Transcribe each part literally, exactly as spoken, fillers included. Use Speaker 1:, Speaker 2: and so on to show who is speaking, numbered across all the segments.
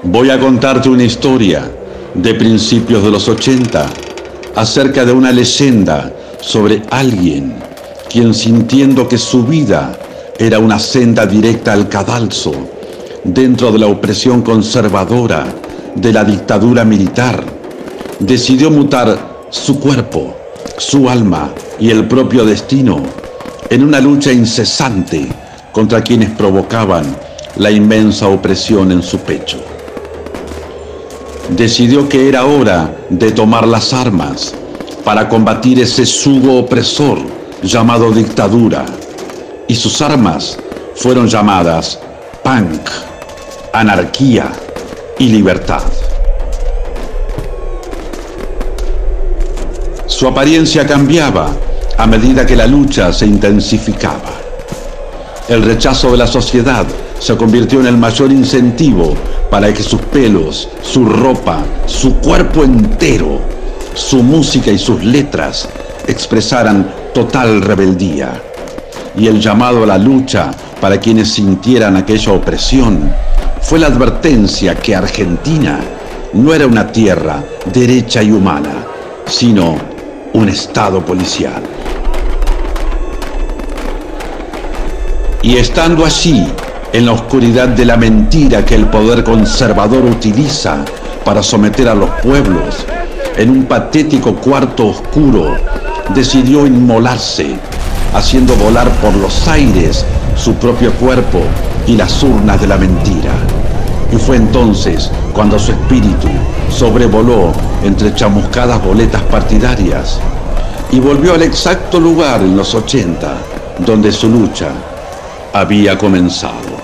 Speaker 1: Voy a contarte una historia de principios de los ochenta acerca de una leyenda sobre alguien quien, sintiendo que su vida era una senda directa al cadalso dentro de la opresión conservadora de la dictadura militar, decidió mutar su cuerpo, su alma y el propio destino en una lucha incesante contra quienes provocaban la inmensa opresión en su pecho. Decidió que era hora de tomar las armas para combatir ese yugo opresor llamado dictadura, y sus armas fueron llamadas punk, anarquía y libertad. Su apariencia cambiaba a medida que la lucha se intensificaba. El rechazo de la sociedad se convirtió en el mayor incentivo para que sus pelos, su ropa, su cuerpo entero, su música y sus letras expresaran total rebeldía. Y el llamado a la lucha para quienes sintieran aquella opresión fue la advertencia que Argentina no era una tierra derecha y humana, sino un estado policial. Y estando allí, en la oscuridad de la mentira que el poder conservador utiliza para someter a los pueblos, en un patético cuarto oscuro, decidió inmolarse, haciendo volar por los aires su propio cuerpo y las urnas de la mentira. Y fue entonces cuando su espíritu sobrevoló entre chamuscadas boletas partidarias y volvió al exacto lugar en los ochenta donde su lucha había comenzado.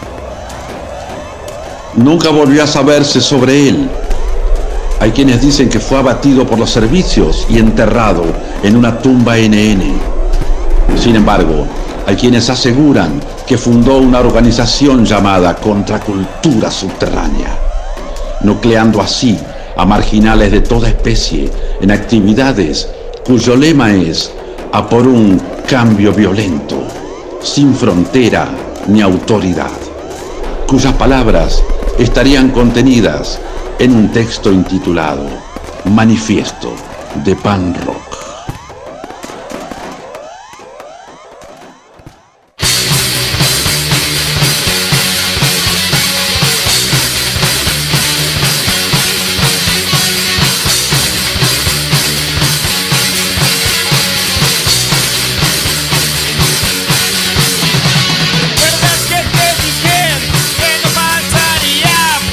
Speaker 1: Nunca volvió a saberse sobre él. Hay quienes dicen que fue abatido por los servicios y enterrado en una tumba ene ene. Sin embargo, hay quienes aseguran que fundó una organización llamada Contracultura Subterránea, nucleando así a marginales de toda especie en actividades cuyo lema es a por un cambio violento, sin frontera ni autoridad, cuyas palabras estarían contenidas en un texto intitulado Manifiesto de Punk Rock.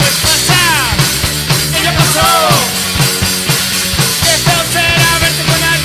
Speaker 2: Qué feo será verte con alguien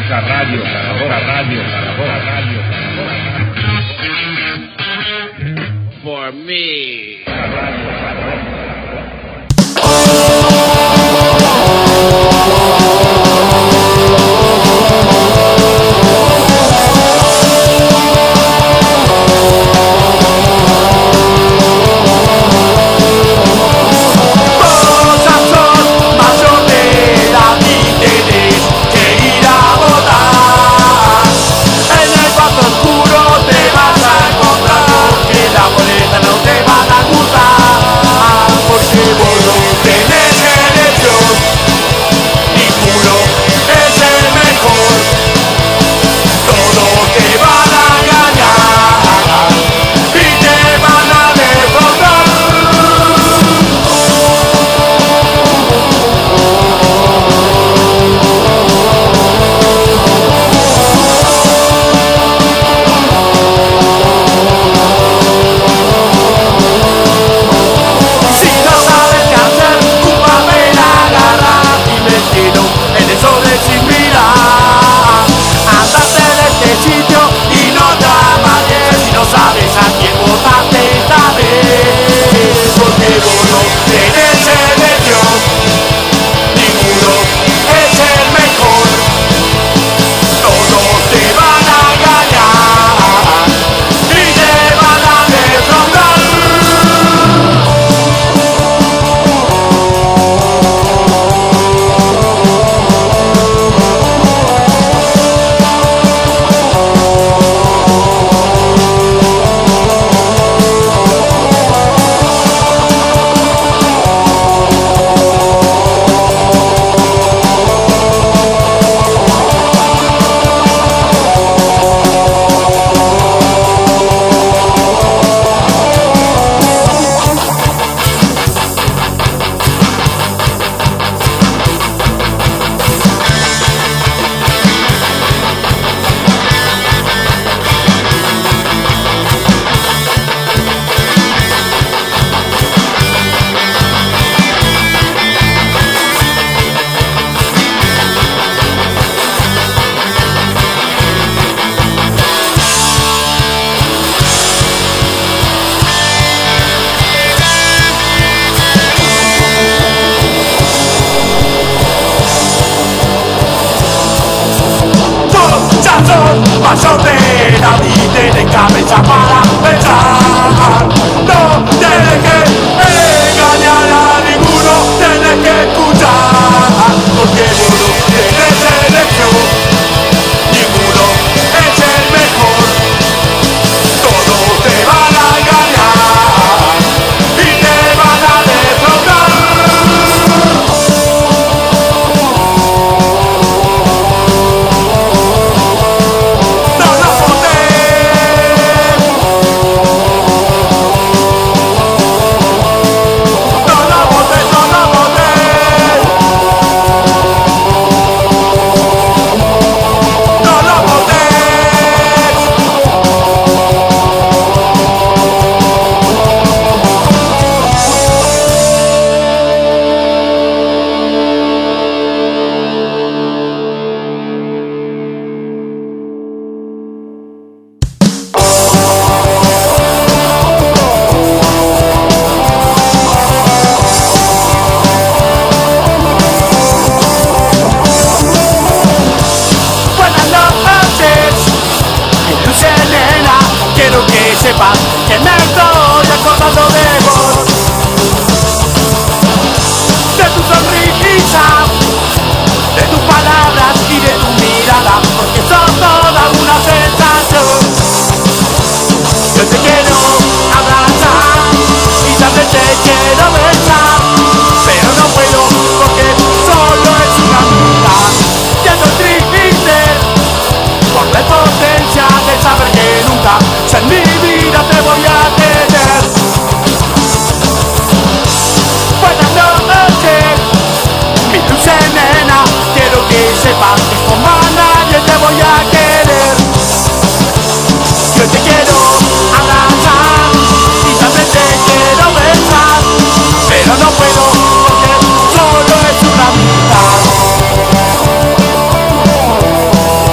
Speaker 2: Otra radio, otra radio, otra radio,
Speaker 3: for me.
Speaker 4: Paso de la vida de cabeza para pensar. No tienes que engañar a ninguno, tienes que escuchar. Porque ninguno tiene selección, ninguno es el mejor. Todos te van a engañar y te van a defraudar. Sepas que me estoy acordando de vos, de tu sonrisa, de tus palabras y de tu mirada, porque sos toda una sensación. Yo te quiero abrazar y también te quiero besar, pero no puedo porque solo es una vida. Ya estoy triste por la impotencia de saber que nunca en mi vida te voy a tener. Buenas noches, mi dulce nena, quiero que sepas que como a nadie te voy a querer. Yo te quiero abrazar y también te quiero besar, pero no puedo porque solo es una vida.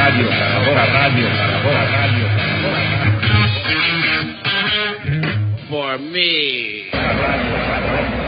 Speaker 2: radio, sabor a radio, sabor a radio, sabor a radio.
Speaker 3: For me.
Speaker 2: A radio, a radio.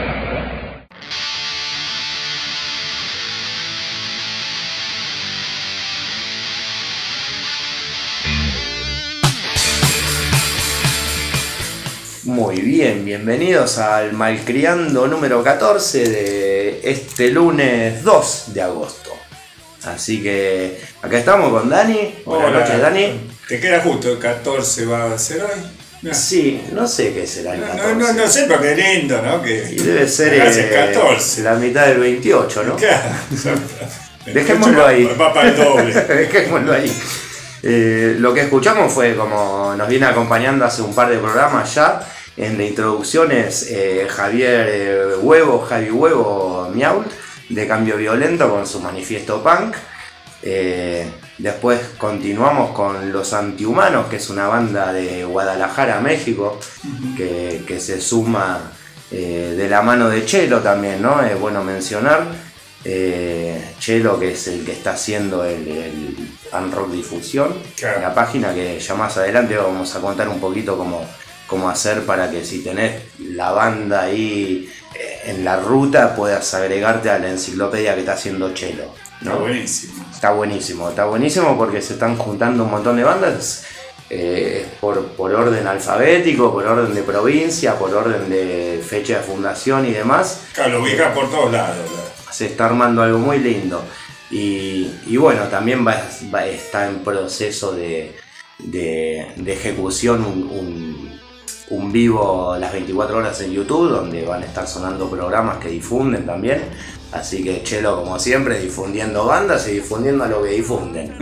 Speaker 5: Muy bien, bienvenidos al Malcriando número catorce de este lunes dos de agosto. Así que acá estamos con Dani. Buenas
Speaker 6: Hola.
Speaker 5: noches, Dani.
Speaker 6: Te queda justo, el catorce va a ser hoy. No,
Speaker 5: Sí, no sé qué será el
Speaker 6: no,
Speaker 5: catorce.
Speaker 6: no, no sé, pero qué lindo, ¿no? Que
Speaker 5: Y debe ser
Speaker 6: hace
Speaker 5: eh,
Speaker 6: catorce.
Speaker 5: la mitad del veintiocho, ¿no?
Speaker 6: Claro.
Speaker 5: Dejémoslo ahí.
Speaker 6: Va para el doble.
Speaker 5: Dejémoslo ahí. Eh, lo que escuchamos fue, como nos viene acompañando hace un par de programas ya, en la introducción es eh, Javier eh, Huevo, Javi Huevo Miaul, de Cambio Violento con su manifiesto punk. Eh, después continuamos con Los Antihumanos, que es una banda de Guadalajara, México, que, que se suma eh, de la mano de Chelo también, ¿no? Es bueno mencionar. Eh, Chelo, que es el que está haciendo el, el Punk Rock Difusión,
Speaker 6: Claro.
Speaker 5: la página que ya más adelante vamos a contar un poquito cómo, cómo hacer para que si tenés la banda ahí eh, en la ruta puedas agregarte a la enciclopedia que está haciendo Chelo, ¿no?
Speaker 6: Está buenísimo.
Speaker 5: Está buenísimo, está buenísimo porque se están juntando un montón de bandas eh, por, por orden alfabético, por orden de provincia, por orden de fecha de fundación y demás.
Speaker 6: Claro, lo ubicas por todos lados. ¿verdad?
Speaker 5: Se está armando algo muy lindo. Y, y bueno, también va, va- está en proceso de, de, de ejecución un, un, un vivo las veinticuatro horas en YouTube, donde van a estar sonando programas que difunden también. Así que Chelo, como siempre, difundiendo bandas y difundiendo a lo que difunden.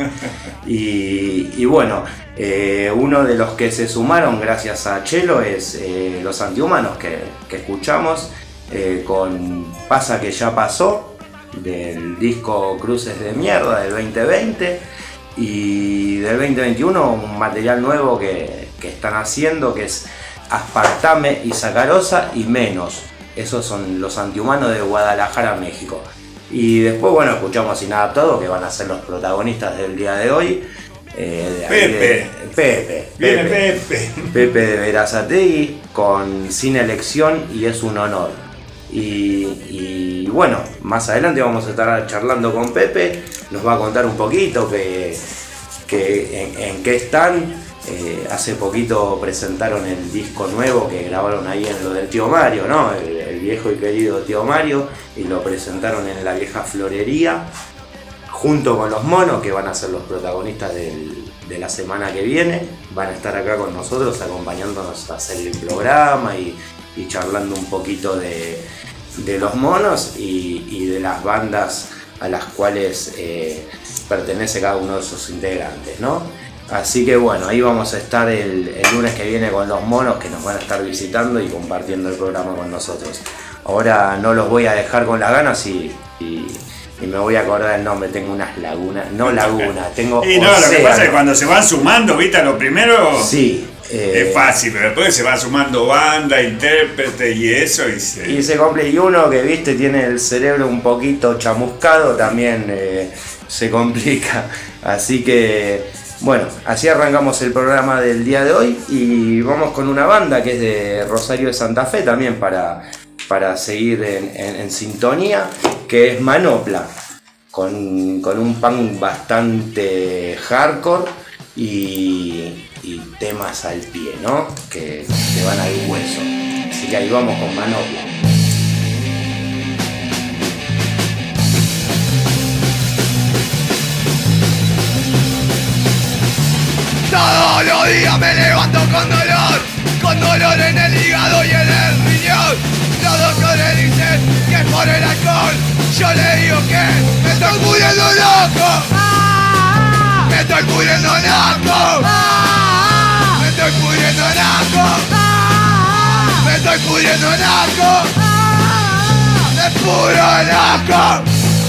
Speaker 5: Y, y bueno, eh, uno de los que se sumaron gracias a Chelo es eh, Los Antihumanos, que, que escuchamos eh, con Pasa que ya pasó, del disco Cruces de Mierda del veinte veinte, y del veinte veintiuno un material nuevo que, que están haciendo, que es Aspartame y Sacarosa y Menos. Esos son Los Antihumanos de Guadalajara, México. Y después, bueno, escuchamos Inadaptado, que van a ser los protagonistas del día de hoy. Eh, de ahí
Speaker 6: Pepe.
Speaker 5: de- Pepe.
Speaker 6: Viene
Speaker 5: Pepe.
Speaker 6: Pepe.
Speaker 5: Pepe de Verazategui con Sin Elección y Es un Honor. Y, y bueno, más adelante vamos a estar charlando con Pepe, nos va a contar un poquito que, que en, en qué están. Eh, hace poquito presentaron el disco nuevo que grabaron ahí en lo del Tío Mario, ¿no? El, el viejo y querido Tío Mario, y lo presentaron en la vieja florería, junto con los monos, que van a ser los protagonistas del- de la semana que viene. Van a estar acá con nosotros acompañándonos a hacer el programa y, y charlando un poquito de, de los monos y, y de las bandas a las cuales eh, pertenece cada uno de sus integrantes, ¿no? Así que bueno, ahí vamos a estar el, el lunes que viene con los monos, que nos van a estar visitando y compartiendo el programa con nosotros. Ahora no los voy a dejar con las ganas y, y, y me voy a acordar el nombre. Tengo unas lagunas, no lagunas, tengo
Speaker 6: Y no, lo que
Speaker 5: océano.
Speaker 6: pasa es que cuando se van sumando, ¿viste? Lo primero
Speaker 5: Sí. eh,
Speaker 6: es fácil, pero después se va sumando banda, intérprete y eso. Y se...
Speaker 5: Y se complica. Y uno que, viste, tiene el cerebro un poquito chamuscado, también eh, se complica. Así que, bueno, así arrancamos el programa del día de hoy y vamos con una banda que es de Rosario de Santa Fe también para, para seguir en, en- en sintonía, que es Manopla, con, con un punk bastante hardcore y, y temas al pie, ¿no? Que te van al hueso. Así que ahí vamos con Manopla.
Speaker 4: Todos los días me levanto con dolor, con dolor en el hígado y en el riñón. Los doctores dicen que es por el alcohol, yo le digo que me estoy muriendo loco. Me estoy muriendo naco. Me estoy muriendo naco. Me estoy muriendo naco. De puro naco.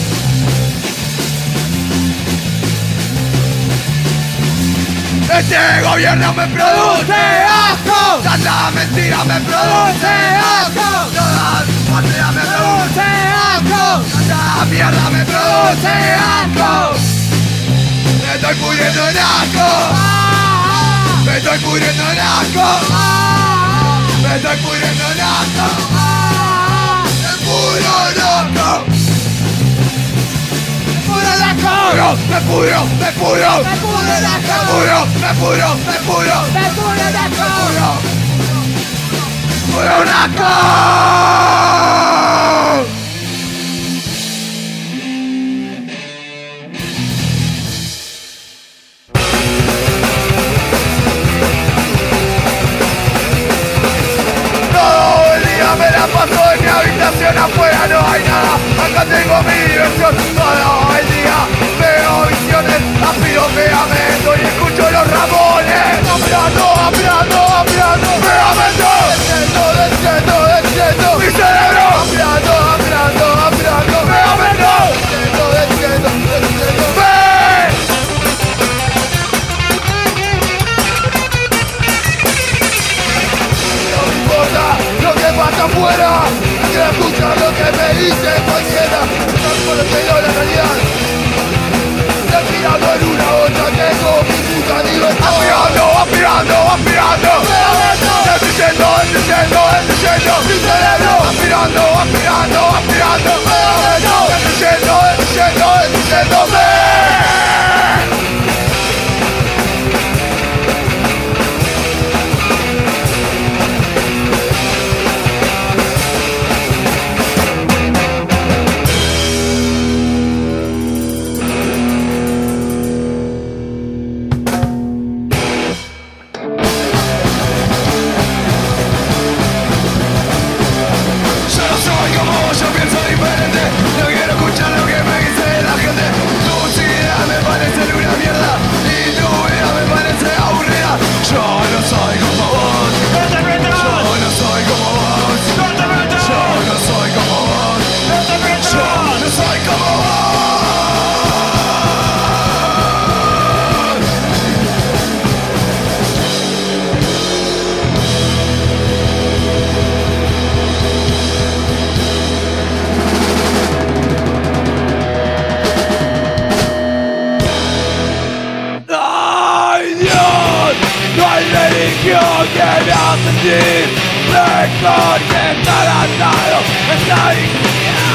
Speaker 4: Este gobierno me produce asco, tanta mentira me produce asco, toda patria me produce asco, tanta mierda me produce asco. Me
Speaker 7: estoy pudriendo en asco. Me estoy pudriendo en asco. Me estoy pudriendo en asco. Me pudro loco. Me pudro en asco. Me pudro, me pudro. Me pudro en asco. Me pudro, me pudro, me pudro. Me pudro en asco. Me pudro en asco. Me la paso en mi habitación, afuera no hay nada. Acá tengo mi diversión todo el día. Veo visiones, aspiro pegamento y escucho los ramones. Aspirando, aspirando, aspirando pegamento. Desciendo, desciendo, desciendo mi cerebro. Aspirando, aspirando, aspirando pegamento. Desciendo, desciendo, desciendo. ¡Ven! No me importa lo que pasa afuera, quiero escuchar lo que me dice cualquiera. No conociendo la realidad, respirando en una olla, tengo mi puta diversión. Aspirando, aspirando, aspirando, destruyendo, destruyendo, destruyendo mi cerebro. Aspirando, aspirando, aspirando, destruyendo, destruyendo, destruyendo. Que me hace sentir mejor que estar atado esta adicción.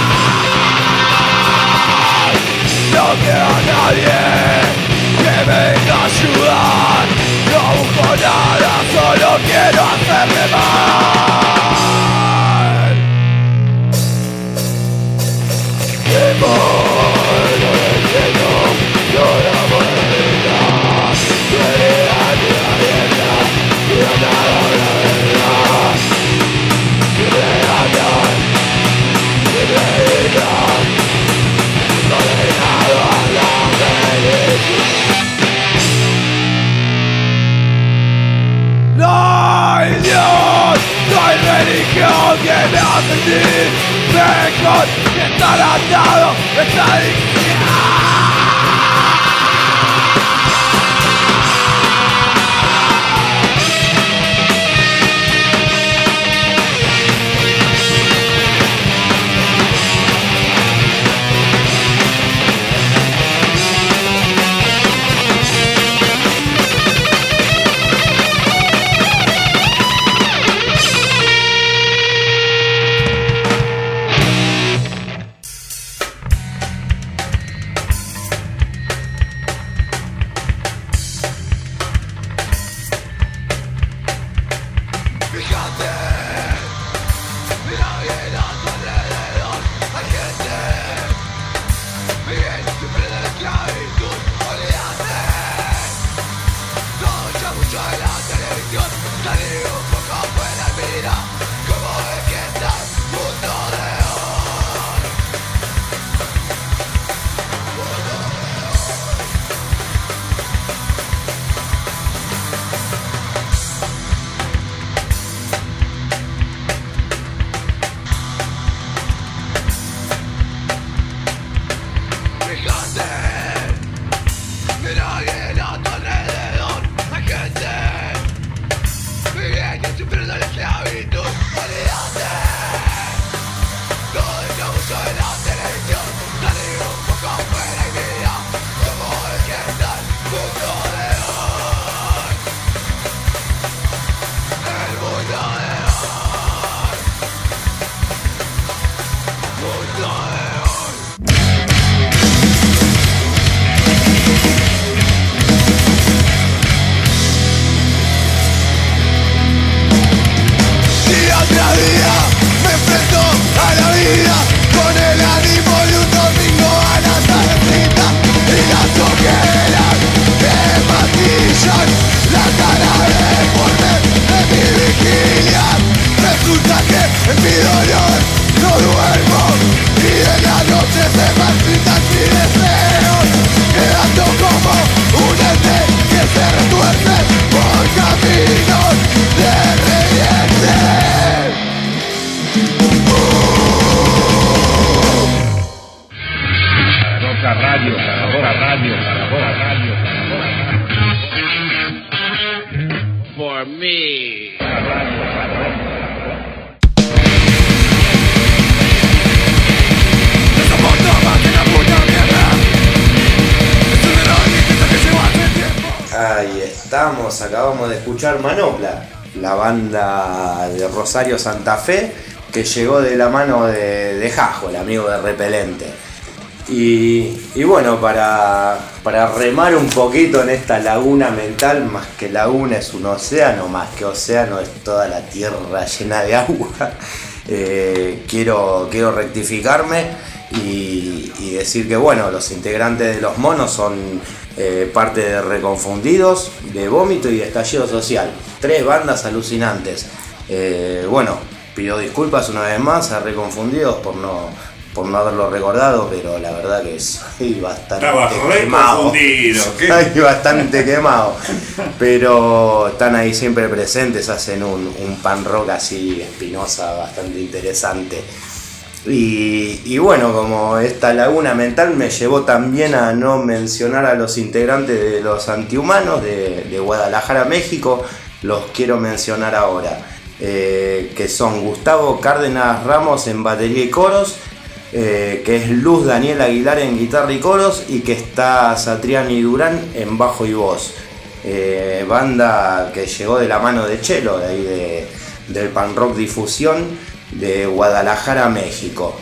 Speaker 7: No quiero a nadie que me venga a ayudar. No busco nada, solo quiero hacerme mal. Y por no entiendo, no la voy a olvidar. Tu herida ni la abierta. Y no te hago la verdad. Y me engañan, y me digan, condenado a la felicidad. No hay Dios, no hay religión que me haga sentir mejor que estar atado a esta adicción.
Speaker 2: Para radio, para radio, para
Speaker 3: For me.
Speaker 2: radio, para radio.
Speaker 5: Ahí estamos, acabamos de escuchar Manopla, la banda de Rosario Santa Fe que llegó de la mano de, de Jajo, el amigo de Repelente. Y, y bueno, para, para remar un poquito en esta laguna mental, más que laguna es un océano, más que océano es toda la tierra llena de agua, eh, quiero, quiero rectificarme y, y decir que bueno, los integrantes de Los Monos son eh, parte de Reconfundidos, de Vómito y de Estallido Social, tres bandas alucinantes. Eh, bueno, pido disculpas una vez más a Reconfundidos por no... por no haberlo recordado, pero la verdad que soy bastante
Speaker 6: Estaba
Speaker 5: quemado.
Speaker 6: ¿Qué?
Speaker 5: Estoy bastante quemado. Pero están ahí siempre presentes, hacen un, un pan rock así, Espinosa, bastante interesante. Y, y bueno, como esta laguna mental me llevó también a no mencionar a los integrantes de Los Antihumanos de, de Guadalajara, México, los quiero mencionar ahora. Eh, que son Gustavo Cárdenas Ramos en batería y coros, Eh, que es Luz Daniel Aguilar en guitarra y coros, y que está Satriani Durán en bajo y voz. Eh, banda que llegó de la mano de Chelo, de ahí de, del Pan Rock Difusión de Guadalajara, México.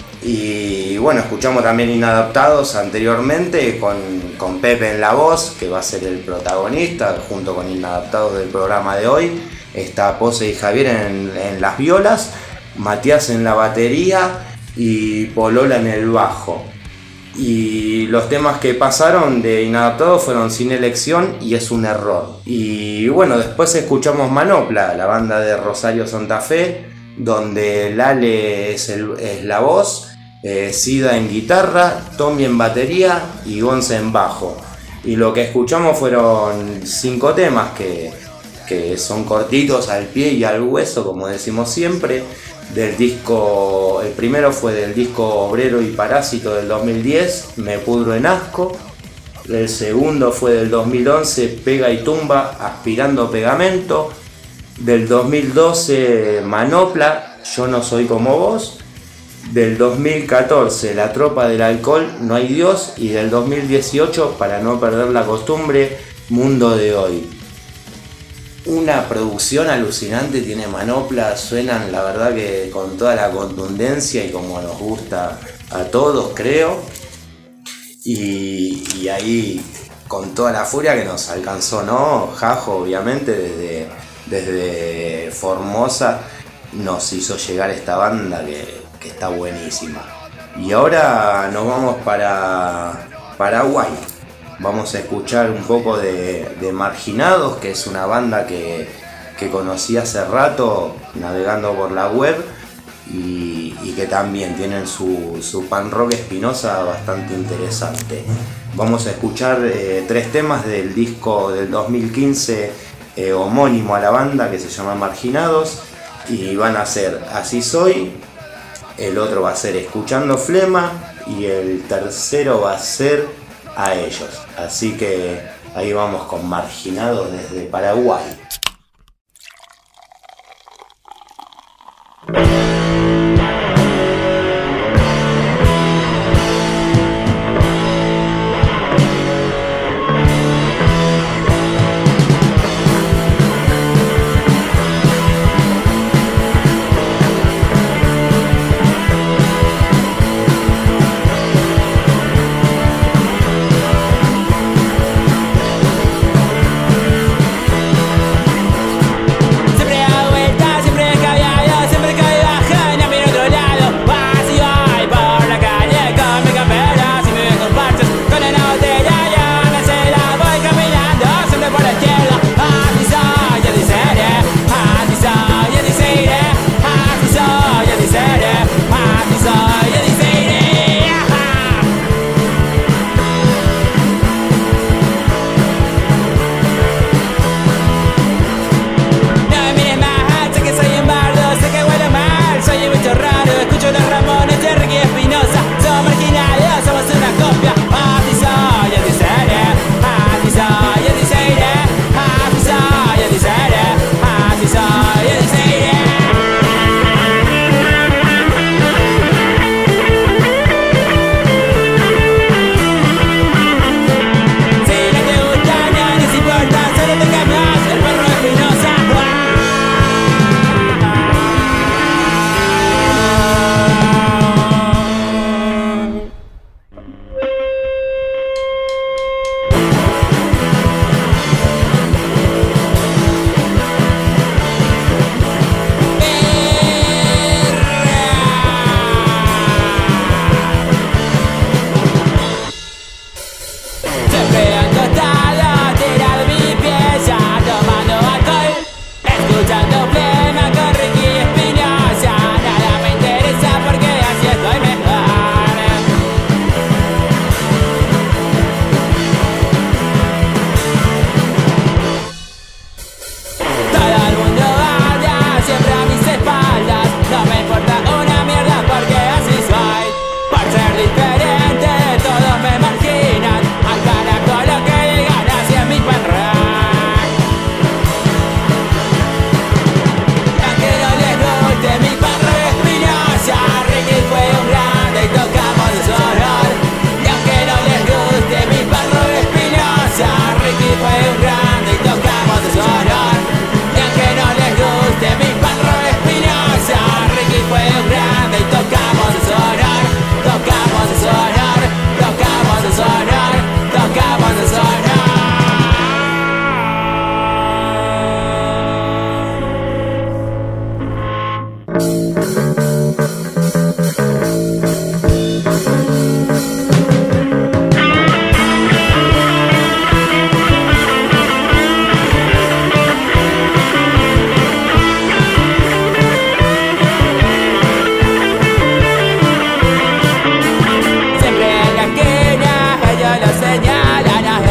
Speaker 5: Y bueno, escuchamos también Inadaptados anteriormente con, con Pepe en la voz, que va a ser el protagonista junto con Inadaptados del programa de hoy. Está Pose y Javier en, en las violas, Matías en la batería y Polola en el bajo. Y los temas que pasaron de Inadaptados fueron Sin Elección y Es un Error. Y bueno, después escuchamos Manopla, la banda de Rosario Santa Fe, donde Lale es, el, es la voz, eh, Sida en guitarra, Tommy en batería y Gonza en bajo. Y lo que escuchamos fueron cinco temas que, que son cortitos, al pie y al hueso, como decimos siempre. Del disco, el primero fue del disco Obrero y Parásito del dos mil diez, Me Pudro en Asco. El segundo fue del dos mil once, Pega y Tumba, Aspirando Pegamento. Del dos mil doce, Manopla, Yo no soy como vos. Del dos mil catorce, La Tropa del Alcohol, No hay Dios. Y del dos mil dieciocho, Para no perder la costumbre, Mundo de hoy. Una producción alucinante tiene Manopla, suenan la verdad que con toda la contundencia y como nos gusta a todos, creo. Y, y ahí con toda la furia que nos alcanzó, ¿no? Jajo, obviamente, desde, desde Formosa nos hizo llegar esta banda que, que está buenísima. Y ahora nos vamos para Paraguay. Vamos a escuchar un poco de, de Marginados, que es una banda que, que conocí hace rato navegando por la web y, y que también tienen su, su pan rock Espinosa bastante interesante. Vamos a escuchar eh, tres temas del disco del dos mil quince eh, homónimo a la banda, que se llama Marginados, y van a ser Así Soy, el otro va a ser Escuchando Flema y el tercero va a ser A Ellos. Así que ahí vamos con Marginados desde Paraguay.
Speaker 8: Siempre da vuelta, siempre cabía yo, siempre cabía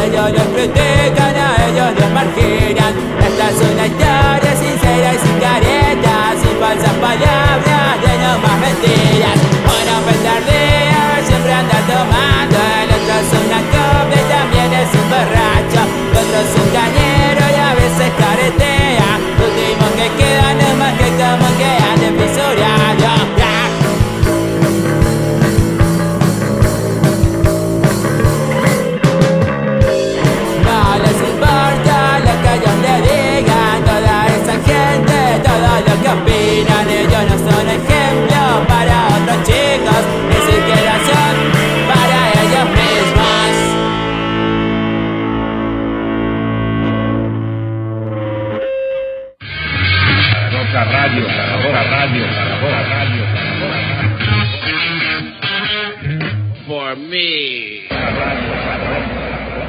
Speaker 4: ellos los critican, a ellos los marginan. Esta es una historia sincera y sin caretas, sin falsas palabras, de no más mentiras. Una petardea siempre anda tomando, el otro es una copia y también es un borracho. El otro es un cañero y a veces caretea. Último que queda no es más que como que ande fisurado. No les importa lo que ellos le digan, toda esa gente, todo lo que opinan. Ellos no son ejemplo para otros chicos, ni siquiera son para ellos mismos.
Speaker 2: Otra radio, otra radio, otra radio,
Speaker 3: For me.
Speaker 2: otra radio, otra radio.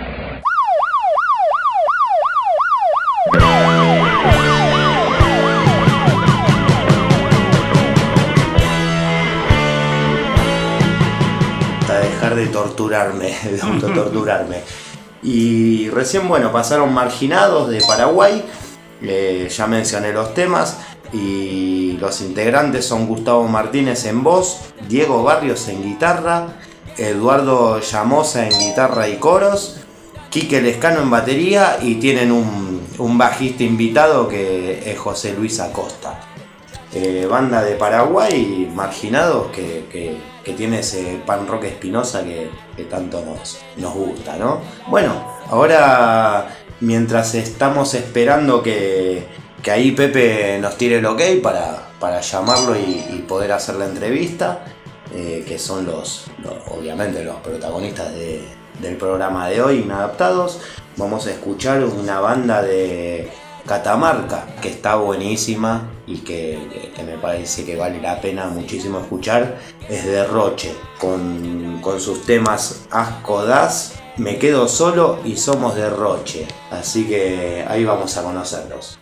Speaker 5: Hasta dejar de torturarme, de autotorturarme. Y recién, bueno, pasaron Marginados de Paraguay. Eh, ya mencioné los temas. Y los integrantes son Gustavo Martínez en voz, Diego Barrios en guitarra, Eduardo Llamosa en guitarra y coros, Quique Lescano en batería, y tienen un, un bajista invitado que es José Luis Acosta. Eh, banda de Paraguay, Marginados, que, que, que tiene ese pan rock espinosa que, que tanto nos, nos gusta, ¿no? Bueno, ahora mientras estamos esperando que, que ahí Pepe nos tire el ok para, para llamarlo y, y poder hacer la entrevista, eh, que son los, los, obviamente los protagonistas de, del programa de hoy, Inadaptados, vamos a escuchar una banda de Catamarca que está buenísima y que, que, que me parece que vale la pena muchísimo escuchar. Es de Roche, con, con sus temas Asco Das, Me Quedo Solo y Somos de Roche, así que ahí vamos a conocerlos.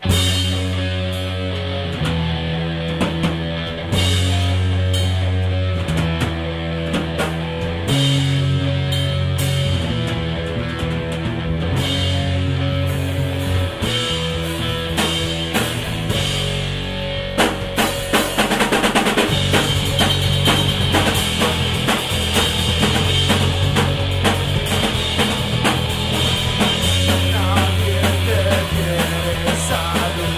Speaker 7: Nadie te quiere saludar.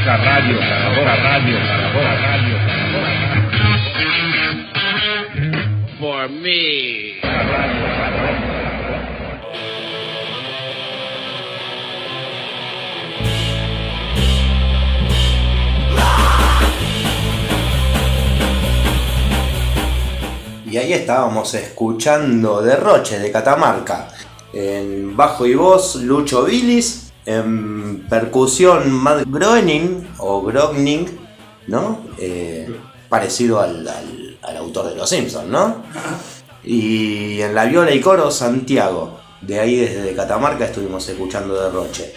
Speaker 2: Otra radio, otra radio, otra radio,
Speaker 3: For me.
Speaker 5: Y ahí estábamos escuchando Derroche de Catamarca. En bajo y voz, Lucho Vilis. En percusión, Matt Groening o Groening, ¿no? Eh, parecido al, al, al autor de Los Simpsons, ¿no? Y en la viola y coro, Santiago. De ahí desde Catamarca estuvimos escuchando Derroche.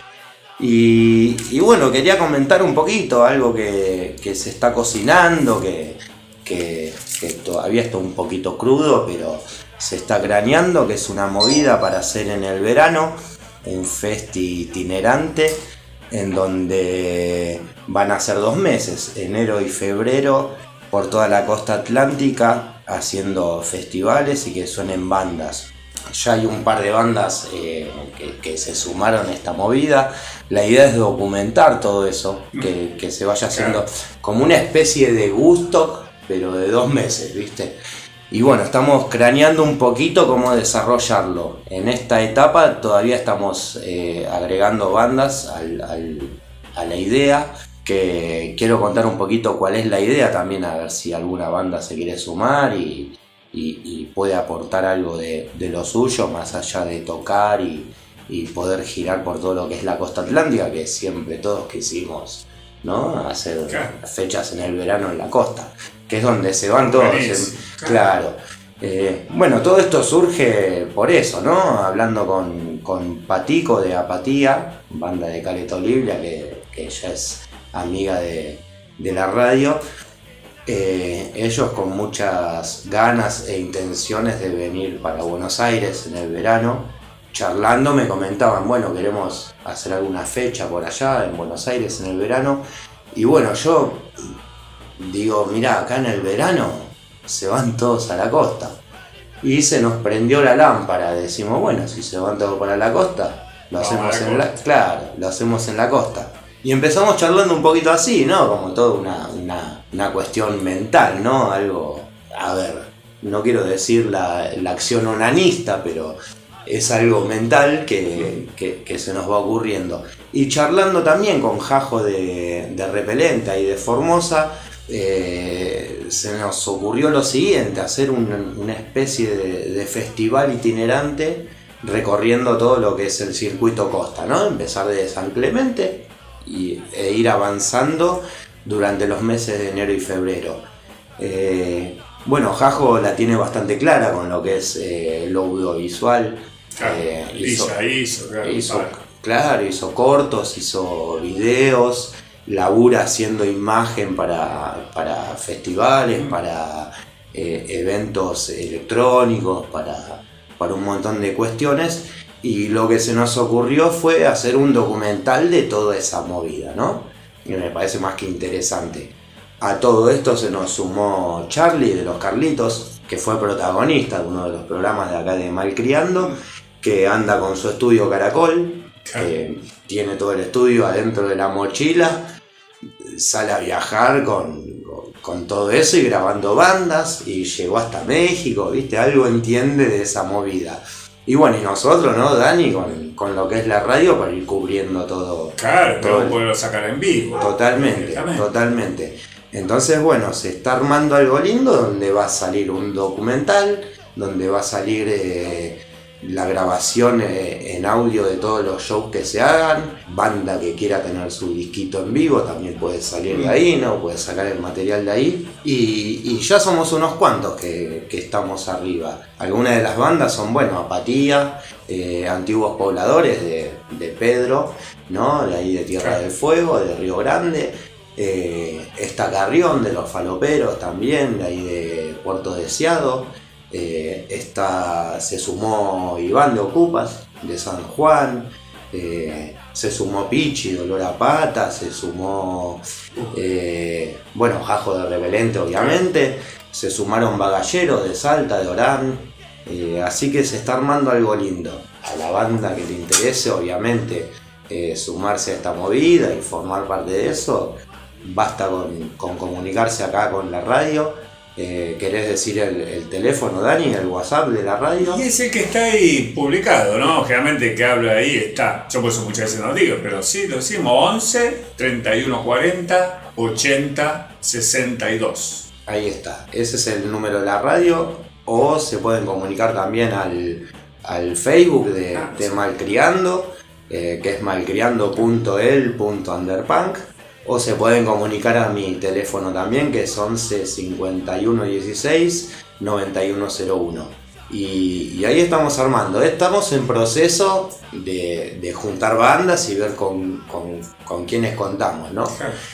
Speaker 5: Y, y bueno, quería comentar un poquito algo que, que se está cocinando, que, que, que todavía está un poquito crudo, pero se está craneando, que es una movida para hacer en el verano, un festi itinerante, en donde van a ser dos meses, enero y febrero, por toda la costa atlántica, haciendo festivales y que suenen bandas. Ya hay un par de bandas eh, que, que se sumaron a esta movida. La idea es documentar todo eso, que, que se vaya haciendo como una especie de Woodstock, pero de dos meses, ¿viste? Y bueno, estamos craneando un poquito cómo desarrollarlo. En esta etapa todavía estamos eh, agregando bandas al, al, a la idea, que quiero contar un poquito cuál es la idea también, a ver si alguna banda se quiere sumar y, y, y puede aportar algo de, de lo suyo, más allá de tocar y, y poder girar por todo lo que es la costa atlántica, que siempre todos quisimos, ¿no? Hacer fechas en el verano en la costa, que es donde se van todos. En, claro. Eh, bueno, todo esto surge por eso, ¿no? Hablando con, con Patico de Apatía, banda de Caleta Olivia, que, que ella es amiga de, de la radio. Eh, ellos con muchas ganas e intenciones de venir para Buenos Aires en el verano, charlando me comentaban, bueno, queremos hacer alguna fecha por allá en Buenos Aires en el verano. Y bueno, yo digo, mirá, acá en el verano se van todos a la costa. Y se nos prendió la lámpara, decimos, bueno, si se van todos para la costa, lo
Speaker 6: Vamos
Speaker 5: hacemos
Speaker 6: la
Speaker 5: en la, claro, lo hacemos en la costa. Y empezamos charlando un poquito así, ¿no? Como toda una, una, una cuestión mental, ¿no? Algo, a ver, no quiero decir la, la acción onanista, pero es algo mental que, que, que se nos va ocurriendo. Y charlando también con Jajo de, de Repelente y de Formosa, eh, se nos ocurrió lo siguiente, hacer un, una especie de, de festival itinerante recorriendo todo lo que es el circuito costa, ¿no? Empezar de San Clemente y, e ir avanzando durante los meses de enero y febrero. Eh, bueno, Jajo la tiene bastante clara con lo que es eh, el audiovisual.
Speaker 6: Claro,
Speaker 5: eh, hizo,
Speaker 6: hizo, hizo, claro,
Speaker 5: hizo, claro, hizo cortos, hizo videos, labura haciendo imagen para, para festivales, mm. para eh, eventos electrónicos, para, para un montón de cuestiones. Y lo que se nos ocurrió fue hacer un documental de toda esa movida, ¿no? Y me parece más que interesante. A todo esto se nos sumó Charlie de los Carlitos, que fue protagonista de uno de los programas de acá de Malcriando, que anda con su estudio Caracol, que tiene todo el estudio adentro de la mochila, sale a viajar con, con, con todo eso y grabando bandas, y llegó hasta México, ¿viste? Algo entiende de esa movida. Y bueno, y nosotros, ¿no, Dani? Con, con lo que es la radio para ir cubriendo todo.
Speaker 6: Claro,
Speaker 5: todo
Speaker 6: pero puedo sacar en vivo.
Speaker 5: Totalmente, totalmente. Entonces, bueno, se está armando algo lindo donde va a salir un documental, donde va a salir eh, la grabación eh, en audio de todos los shows que se hagan. Banda que quiera tener su disquito en vivo también puede salir de ahí, ¿no? Puede sacar el material de ahí. Y, y ya somos unos cuantos que, que estamos arriba. Algunas de las bandas son, bueno, Apatía, eh, Antiguos Pobladores de, de Pedro, ¿no? De ahí de Tierra del Fuego, de Río Grande. Eh, está Carrión de los Faloperos también, de ahí de Puerto Deseado. Eh, está, se sumó Iván de Ocupas, de San Juan. Eh, se sumó Pichi, Dolor a Pata, se sumó, eh, bueno, Jajo de Repelente, obviamente. Se sumaron Bagalleros de Salta, de Orán. Eh, así que se está armando algo lindo. A la banda que le interese, obviamente, eh, sumarse a esta movida y formar parte de eso, basta con, con comunicarse acá con la radio. Eh, ¿Querés decir el, el teléfono, Dani, el WhatsApp de la radio?
Speaker 6: Y es el que está ahí publicado, ¿no? Generalmente el que habla ahí está. Yo por eso muchas veces no lo digo, pero sí lo decimos: once, treinta y uno, cuarenta, ochenta, sesenta y dos.
Speaker 5: Ahí está, ese es el número de la radio. O se pueden comunicar también al, al Facebook de, ah, de sí. Malcriando, eh, que es malcriando punto el punto underpunk. O se pueden comunicar a mi teléfono también, que es once, cincuenta y uno, dieciséis, noventa y uno cero uno. Y, y ahí estamos armando. Estamos en proceso de, de juntar bandas y ver con, con, con quiénes contamos, ¿no?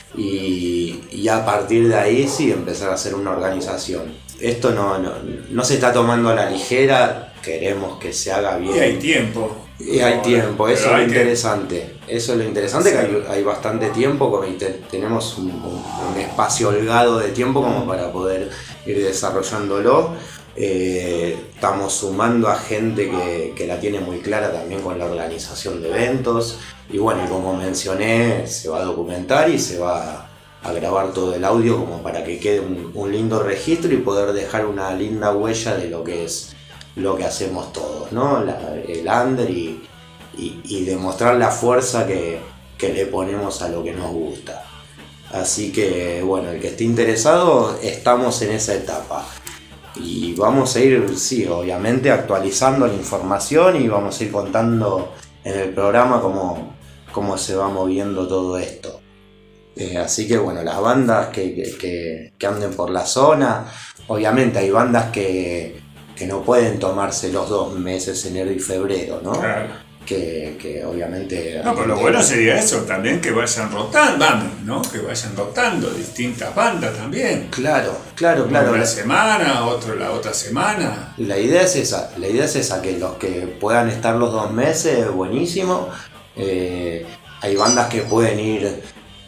Speaker 5: Y, y a partir de ahí sí empezar a hacer una organización. Esto no, no, no se está tomando a la ligera, queremos que se haga bien.
Speaker 6: Y hay tiempo.
Speaker 5: Y hay no, tiempo, eso es lo interesante. Que... Eso es lo interesante, sí. Que hay, hay bastante tiempo, y te, tenemos un, un, un espacio holgado de tiempo como para poder ir desarrollándolo. Eh, estamos sumando a gente que, que la tiene muy clara también con la organización de eventos. Y bueno, y como mencioné, se va a documentar y se va a grabar todo el audio como para que quede un, un lindo registro y poder dejar una linda huella de lo que es lo que hacemos todos, ¿no? La, el under y, y, y demostrar la fuerza que, que le ponemos a lo que nos gusta. Así que bueno, el que esté interesado, estamos en esa etapa. Y vamos a ir, sí, obviamente actualizando la información y vamos a ir contando en el programa cómo, cómo se va moviendo todo esto. Eh, así que bueno, las bandas que, que, que, que anden por la zona, obviamente hay bandas que que no pueden tomarse los dos meses, enero y febrero, ¿no?
Speaker 6: Claro.
Speaker 5: Que, que obviamente...
Speaker 6: No, pero lo bueno sería eso también, que vayan rotando, ¿no? Que vayan rotando distintas bandas también.
Speaker 5: Claro, claro, claro.
Speaker 6: Una semana, otro la otra semana.
Speaker 5: La idea es esa, la idea es esa, que los que puedan estar los dos meses, buenísimo. Eh, hay bandas que pueden ir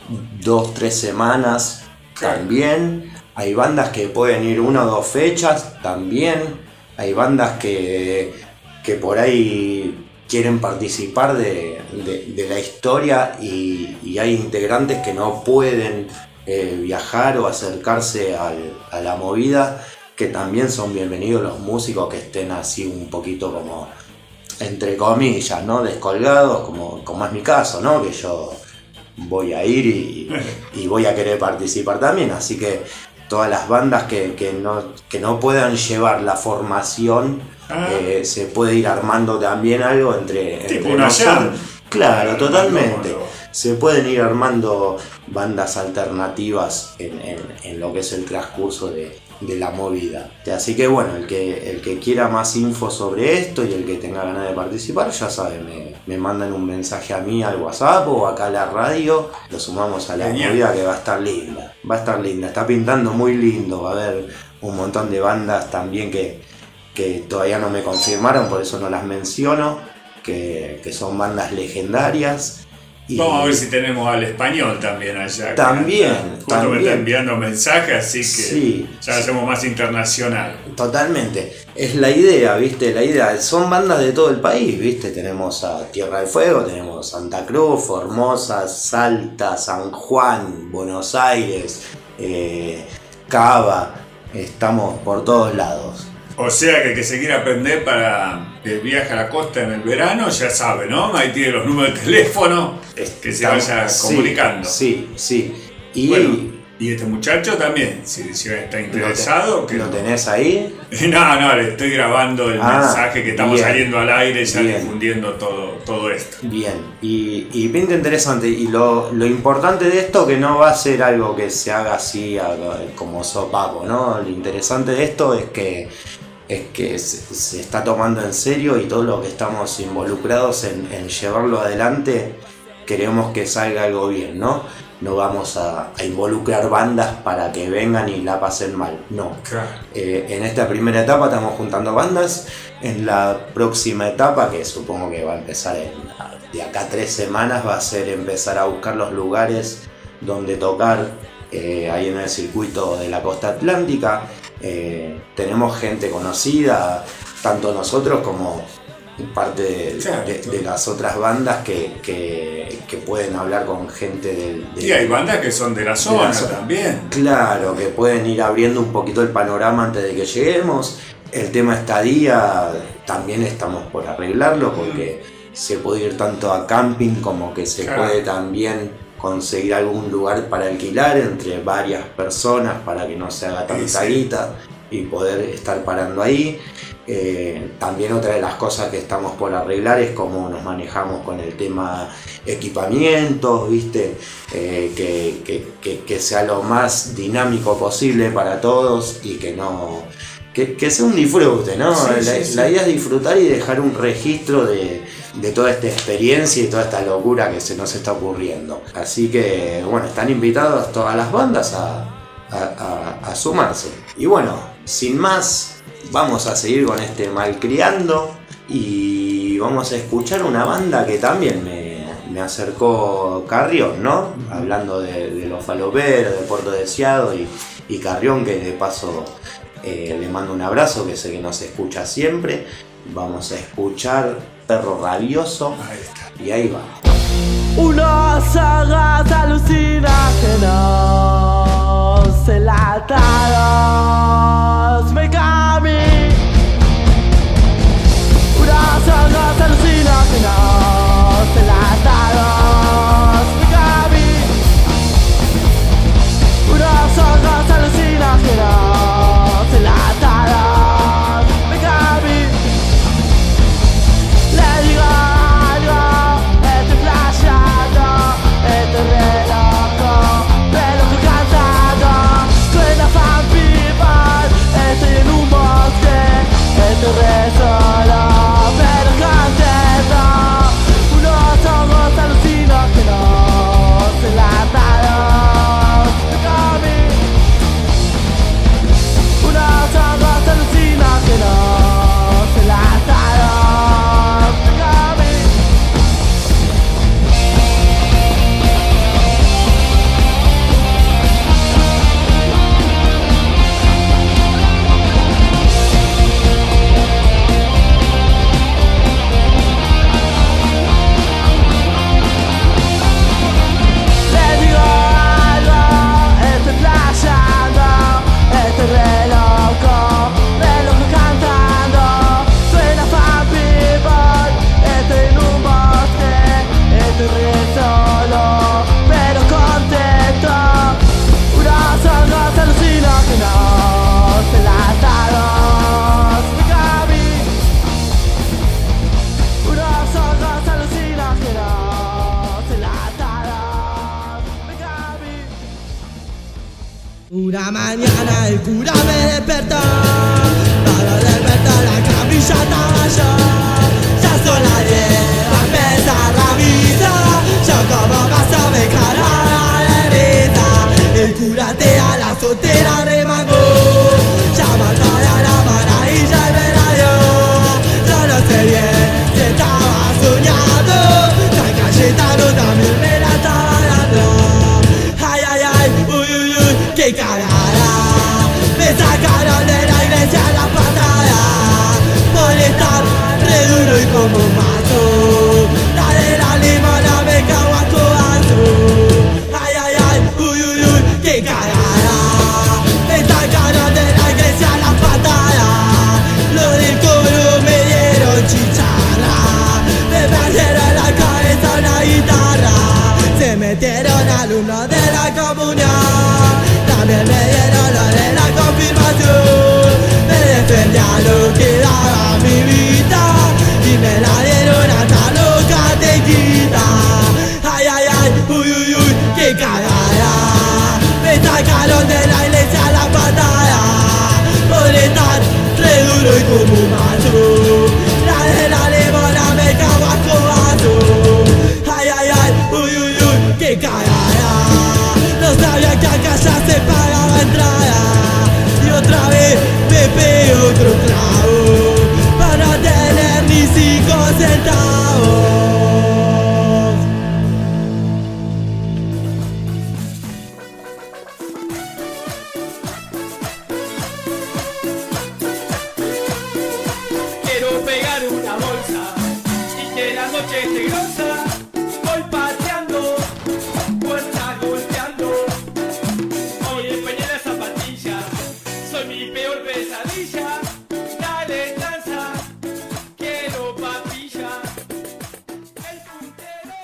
Speaker 5: dos, tres semanas, claro. También. Hay bandas que pueden ir una o dos fechas, también. Hay bandas que, que por ahí quieren participar de, de, de la historia y, y hay integrantes que no pueden eh, viajar o acercarse al, a la movida, que también son bienvenidos los músicos que estén así un poquito como, entre comillas, ¿no? Descolgados, como, como es mi caso, ¿no? Que yo voy a ir y, y voy a querer participar también, así que todas las bandas que, que, no, que no puedan llevar la formación, ah. eh, se puede ir armando también algo entre,
Speaker 6: tipo
Speaker 5: entre
Speaker 6: una
Speaker 5: nosotros.
Speaker 6: jam.
Speaker 5: Claro, totalmente. Se pueden ir armando bandas alternativas en, en, en lo que es el transcurso de, de la movida. Así que bueno, el que, el que quiera más info sobre esto y el que tenga ganas de participar, ya saben, me, me mandan un mensaje a mí al WhatsApp o acá a la radio, lo sumamos a la Genial. Movida, que va a estar linda. Va a estar linda, está pintando muy lindo, va a haber un montón de bandas también que, que todavía no me confirmaron, por eso no las menciono, que, que son bandas legendarias. Y
Speaker 6: vamos a ver si tenemos al español también allá.
Speaker 5: También,
Speaker 6: justo
Speaker 5: también.
Speaker 6: me está enviando mensajes, así que
Speaker 5: sí,
Speaker 6: ya lo hacemos más internacional.
Speaker 5: Totalmente. Es la idea, ¿viste? La idea. Son bandas de todo el país, ¿viste? Tenemos a Tierra del Fuego, tenemos Santa Cruz, Formosa, Salta, San Juan, Buenos Aires, eh, Cava. Estamos por todos lados.
Speaker 6: O sea que el que se quiera aprender para el viaje a la costa en el verano, ya sabe, ¿no? Ahí tiene los números de teléfono, que se vaya comunicando.
Speaker 5: Sí, sí. Y,
Speaker 6: bueno, y este muchacho también, si, si está interesado.
Speaker 5: ¿Lo, te,
Speaker 6: que
Speaker 5: ¿lo tenés ahí?
Speaker 6: No, no, le estoy grabando el ah, mensaje que estamos bien, saliendo al aire, ya bien. difundiendo todo, todo esto.
Speaker 5: Bien, y, y pinta interesante. Y lo, lo importante de esto, que no va a ser algo que se haga así a, como sopapo, ¿no? Lo interesante de esto es que es que se, se está tomando en serio y todo lo que estamos involucrados en, en llevarlo adelante, queremos que salga algo bien, ¿no? No vamos a, a involucrar bandas para que vengan y la pasen mal, no.
Speaker 6: Claro.
Speaker 5: Eh, en esta primera etapa estamos juntando bandas, en la próxima etapa, que supongo que va a empezar en, de acá a tres semanas, va a ser empezar a buscar los lugares donde tocar, eh, ahí en el circuito de la costa atlántica. Eh, tenemos gente conocida, tanto nosotros como, parte de,
Speaker 6: Claro,
Speaker 5: de-
Speaker 6: claro.
Speaker 5: de las otras bandas que, que, que pueden hablar con gente del... del-
Speaker 6: Y hay bandas que son de la zona
Speaker 5: la zona.
Speaker 6: también.
Speaker 5: Claro, que pueden ir abriendo un poquito el panorama antes de que lleguemos. El tema estadía también estamos por arreglarlo porque se puede ir tanto a camping como que se
Speaker 6: Claro.
Speaker 5: puede también conseguir algún lugar para alquilar entre varias personas para que no se haga tanta
Speaker 6: Sí, sí.
Speaker 5: guita y poder estar parando ahí. Eh, también otra de las cosas que estamos por arreglar es cómo nos manejamos con el tema equipamientos, ¿viste? Eh, que, que- que- que sea lo más dinámico posible para todos y que no... Que, que sea un disfrute, ¿no?
Speaker 6: Sí,
Speaker 5: la,
Speaker 6: sí, sí.
Speaker 5: la idea es disfrutar y dejar un registro de, de toda esta experiencia y toda esta locura que se nos está ocurriendo. Así que, bueno, están invitados todas las bandas a, a- a- a sumarse. Y bueno, sin más, vamos a seguir con este Malcriando y vamos a escuchar una banda que también me, me acercó Carrión, ¿no? Hablando de, de los faloperos, de Puerto Deseado y, y Carrión, que de paso eh, le mando un abrazo, que sé que nos escucha siempre. Vamos a escuchar Perro Rabioso
Speaker 6: Ahí está.
Speaker 5: y ahí va.
Speaker 4: Unos ojos alucinados, enlatados, me cami. Unos ojos alucinados, enlatados, me cami. Unos ojos alucinados, enlatados, me cami. Le digo algo, estoy flasheando, estoy re loco, re loco cantando. Suena fan people, estoy en un bosque, estoy re solo, pero contento. Unos ojos alucinógenos, enlatados, me comí. Unos ojos alucinógenos, enlatados, me comí. Le digo algo, estoy flasheando, estoy re loco, re loco cantando. Suena fan people, estoy en un bosque, estoy re solo, pero contento. Unos ojos alucinógenos, enlatados, me comí. Unos ojos alucinógenos, enlatados, me comí. Una mañana el cura me despertó, para despertar la capilla estaba yo. Ya son las diez, va a empezar la misa, yo como paso me cargaba de risa. El cura te a la soltera remangó, llama toda la maravilla y me la dio. Yo no sé bien si estaba soñando, San Cayetano también me la estaba dando. Ay, ay, ay, uy, uy, uy, qué cagada. Me sacaron de la iglesia a la patada por estar re duro y como un macho. La de la limona me cago a cobazo. Ay, ay, ay, uy, uy, uy, qué cagada. Me sacaron de la iglesia a la patada. Lo del coro me dieron chicharra. Me perdieron la cabeza una guitarra. Se metieron alumnos de la comunión. También me dieron lo de la confirmación. Me defendía lo que daba mi vida y me la dieron hasta loca te quita. Ay, ay, ay, uy, uy, uy, qué cagada. Me sacaron de la iglesia a la patada por estar re duro y como un macho. La de la limona me cago a cobazo. Ay, ay, ay, uy, uy, uy, qué cagada. No sabía que acá ya se pagaba entrada. Y otra vez me pego otro clavo para no tener ni cinco centavos. noches negrosas voy pateando, puertas golpeando. Hoy empeñé las zapatillas, soy mi peor pesadilla. Dale tranza, quiero papilla. El puntero.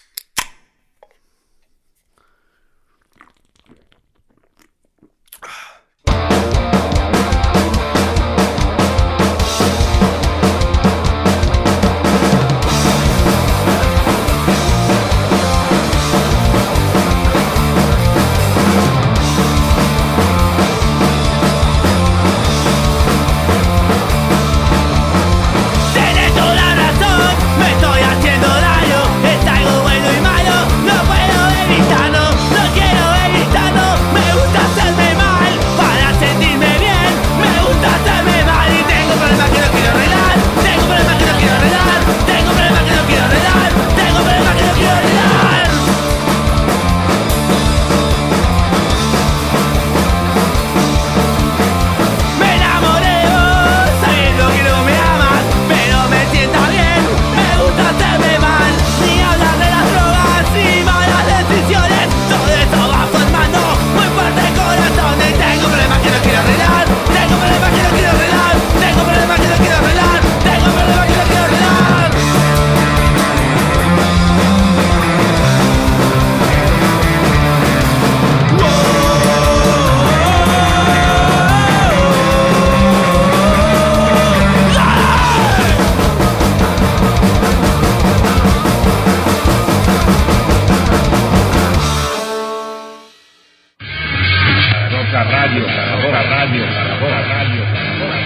Speaker 2: Radio, Zaragoza Radio, Zaragoza Radio, Zaragoza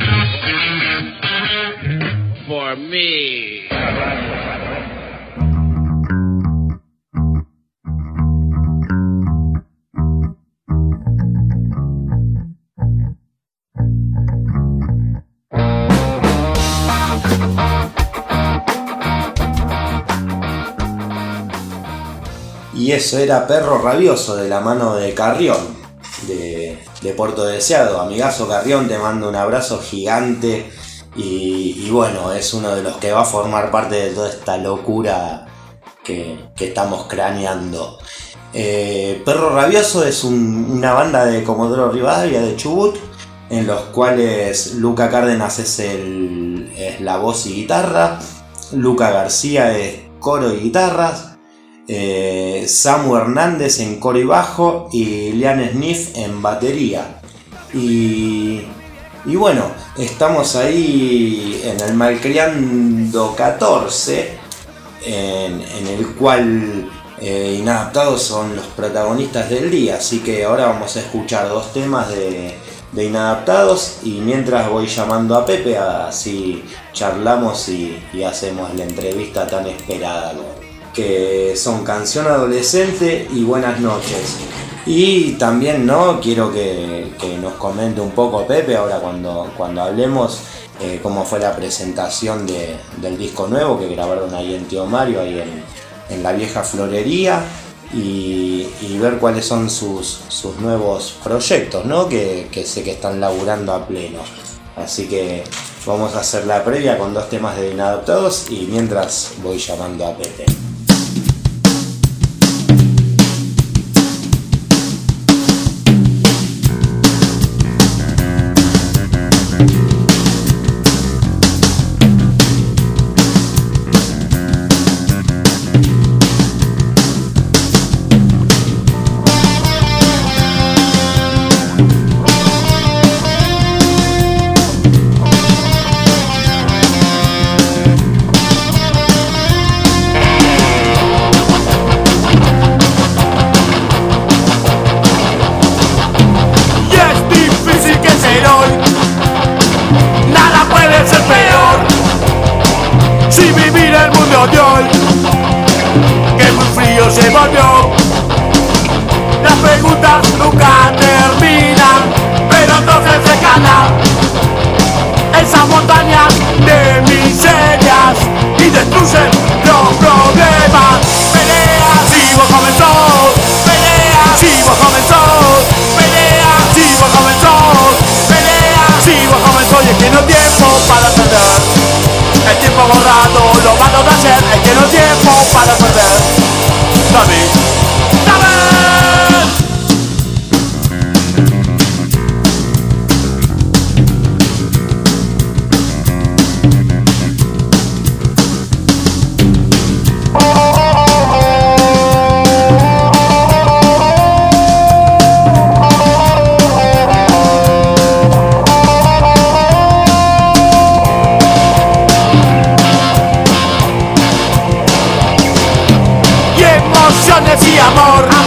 Speaker 2: Radio.
Speaker 3: For me.
Speaker 5: Y eso era Perro Rabioso de la mano de Carrión, de, de Puerto Deseado. Amigazo Carrión, te mando un abrazo gigante y, y bueno, es uno de los que va a formar parte de toda esta locura que, que estamos craneando. Eh, Perro Rabioso es un, una banda de Comodoro Rivadavia, de Chubut, en los cuales Luca Cárdenas es, el, es la voz y guitarra, Luca García es coro y guitarras, Eh, Samu Hernández en coro y bajo y Lian Sniff en batería. Y, y bueno, estamos ahí en el Malcriando catorce, en, en el cual eh, Inadaptados son los protagonistas del día. Así que ahora vamos a escuchar dos temas de, de Inadaptados y mientras voy llamando a Pepe, así charlamos y, y hacemos la entrevista tan esperada, ¿no? Que son Canción Adolescente y Buenas Noches. Y también, ¿no? Quiero que, que nos comente un poco Pepe ahora cuando, cuando hablemos eh, cómo fue la presentación de, del disco nuevo que grabaron ahí en Tío Mario, ahí en, en la vieja florería, y, y ver cuáles son sus, sus nuevos proyectos, ¿no? Que, que sé que están laburando a pleno. Así que vamos a hacer la previa con dos temas de Inadaptados y mientras voy llamando a Pepe.
Speaker 7: Yeah.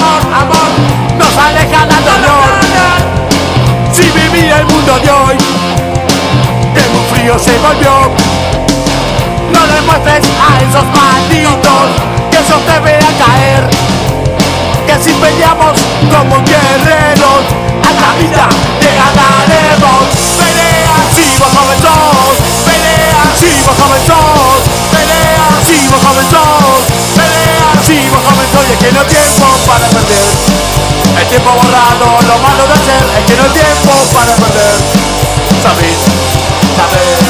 Speaker 4: amor, amor nos aleja del dolor. Si vivir el mundo de hoy que muy frío se volvió, no le muestres a esos malditos que ellos te vean caer, que si peleamos como guerreros a la vida le ganaremos. Pelea si vos joven sos, pelea si vos joven sos, pelea si vos joven sos, pelea si vos joven sos. Y es que no hay tiempo para perder, el tiempo borrado, lo malo de hacer es que no hay tiempo para perder. ¿Sabes? ¿Sabes?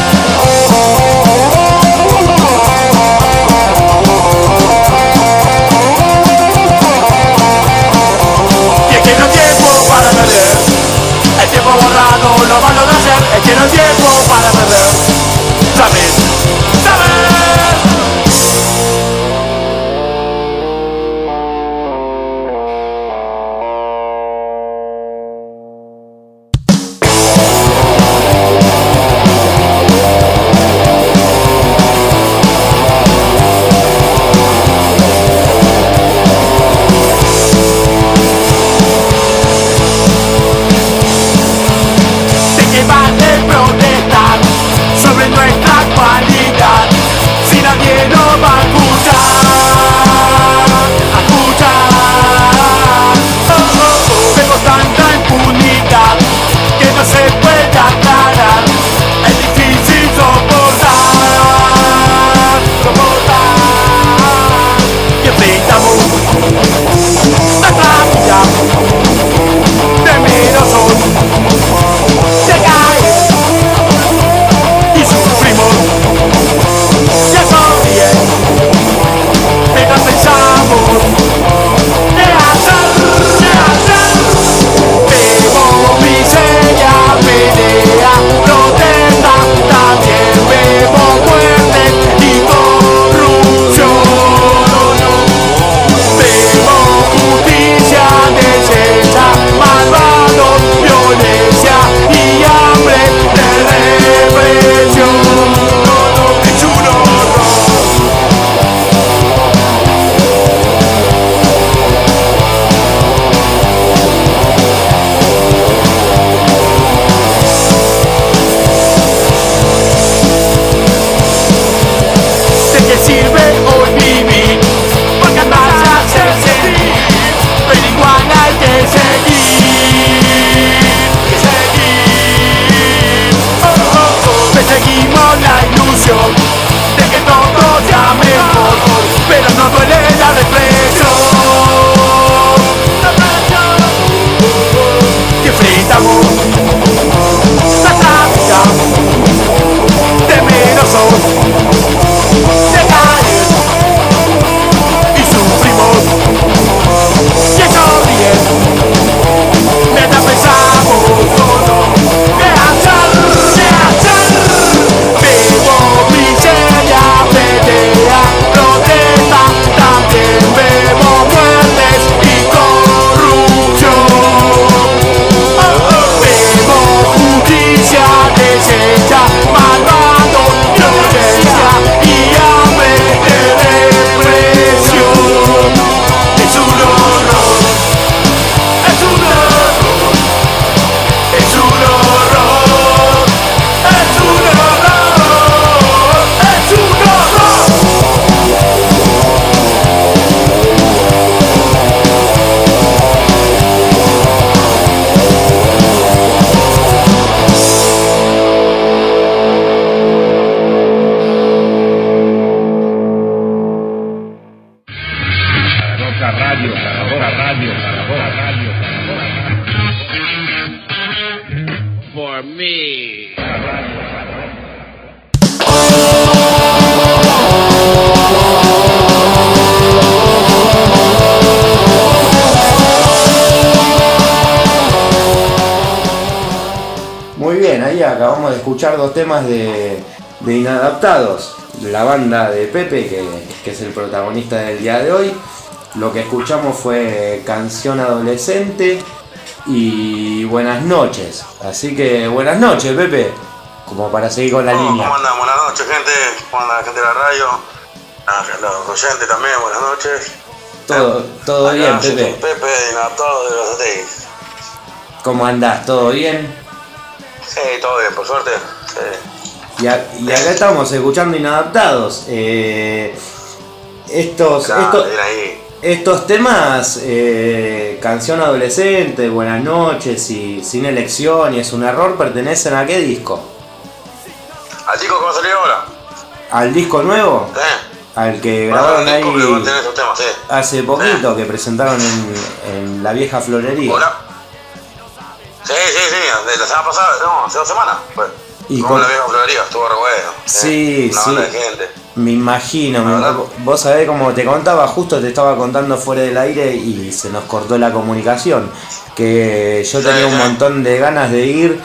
Speaker 4: El tiempo borrado, lo malo de hacer es que no hay tiempo para perder. ¿Sabes? ¿Sabes?
Speaker 5: Acabamos de escuchar dos temas de, de Inadaptados, la banda de Pepe, que, que es el protagonista del día de hoy. Lo que escuchamos fue Canción Adolescente y Buenas Noches. Así que buenas noches, Pepe, como para seguir con la
Speaker 8: oh,
Speaker 5: línea.
Speaker 8: ¿Cómo andan? Buenas noches, gente. ¿Cómo anda la gente de la radio? A los oyentes también, buenas noches.
Speaker 5: Todo, todo
Speaker 8: Acá,
Speaker 5: bien,
Speaker 8: soy
Speaker 5: Pepe.
Speaker 8: Pepe, inadaptado de Berazategui.
Speaker 5: ¿Cómo andás? ¿Todo bien?
Speaker 8: Sí, todo bien, por suerte. Sí.
Speaker 5: Y, a- y acá estamos escuchando Inadaptados. Eh, estos,
Speaker 8: Claro,
Speaker 5: estos,
Speaker 8: bien ahí.
Speaker 5: estos temas, eh, Canción Adolescente, Buenas Noches y Sin Elección y Es un Error, ¿pertenecen a qué disco?
Speaker 8: ¿Al chico que va a salir ahora?
Speaker 5: ¿Al disco nuevo?
Speaker 8: Sí.
Speaker 5: Al que
Speaker 8: Va a
Speaker 5: grabaron
Speaker 8: ser un disco que va a
Speaker 5: ahí
Speaker 8: tener esos temas, sí.
Speaker 5: hace poquito, que presentaron en, en la vieja florería.
Speaker 8: Hola. Sí, sí, sí, de la semana pasada, no, hace dos semanas. Pues.
Speaker 5: Y
Speaker 8: Como
Speaker 5: con-
Speaker 8: la vieja florería, estuvo re bueno.
Speaker 5: Sí,
Speaker 8: Una
Speaker 5: sí.
Speaker 8: banda de gente.
Speaker 5: Me imagino, me-
Speaker 8: ¿Verdad?
Speaker 5: vos sabés, como te contaba, justo te estaba contando fuera del aire y se nos cortó la comunicación, que yo
Speaker 8: Sí,
Speaker 5: tenía un
Speaker 8: sí.
Speaker 5: montón de ganas de ir,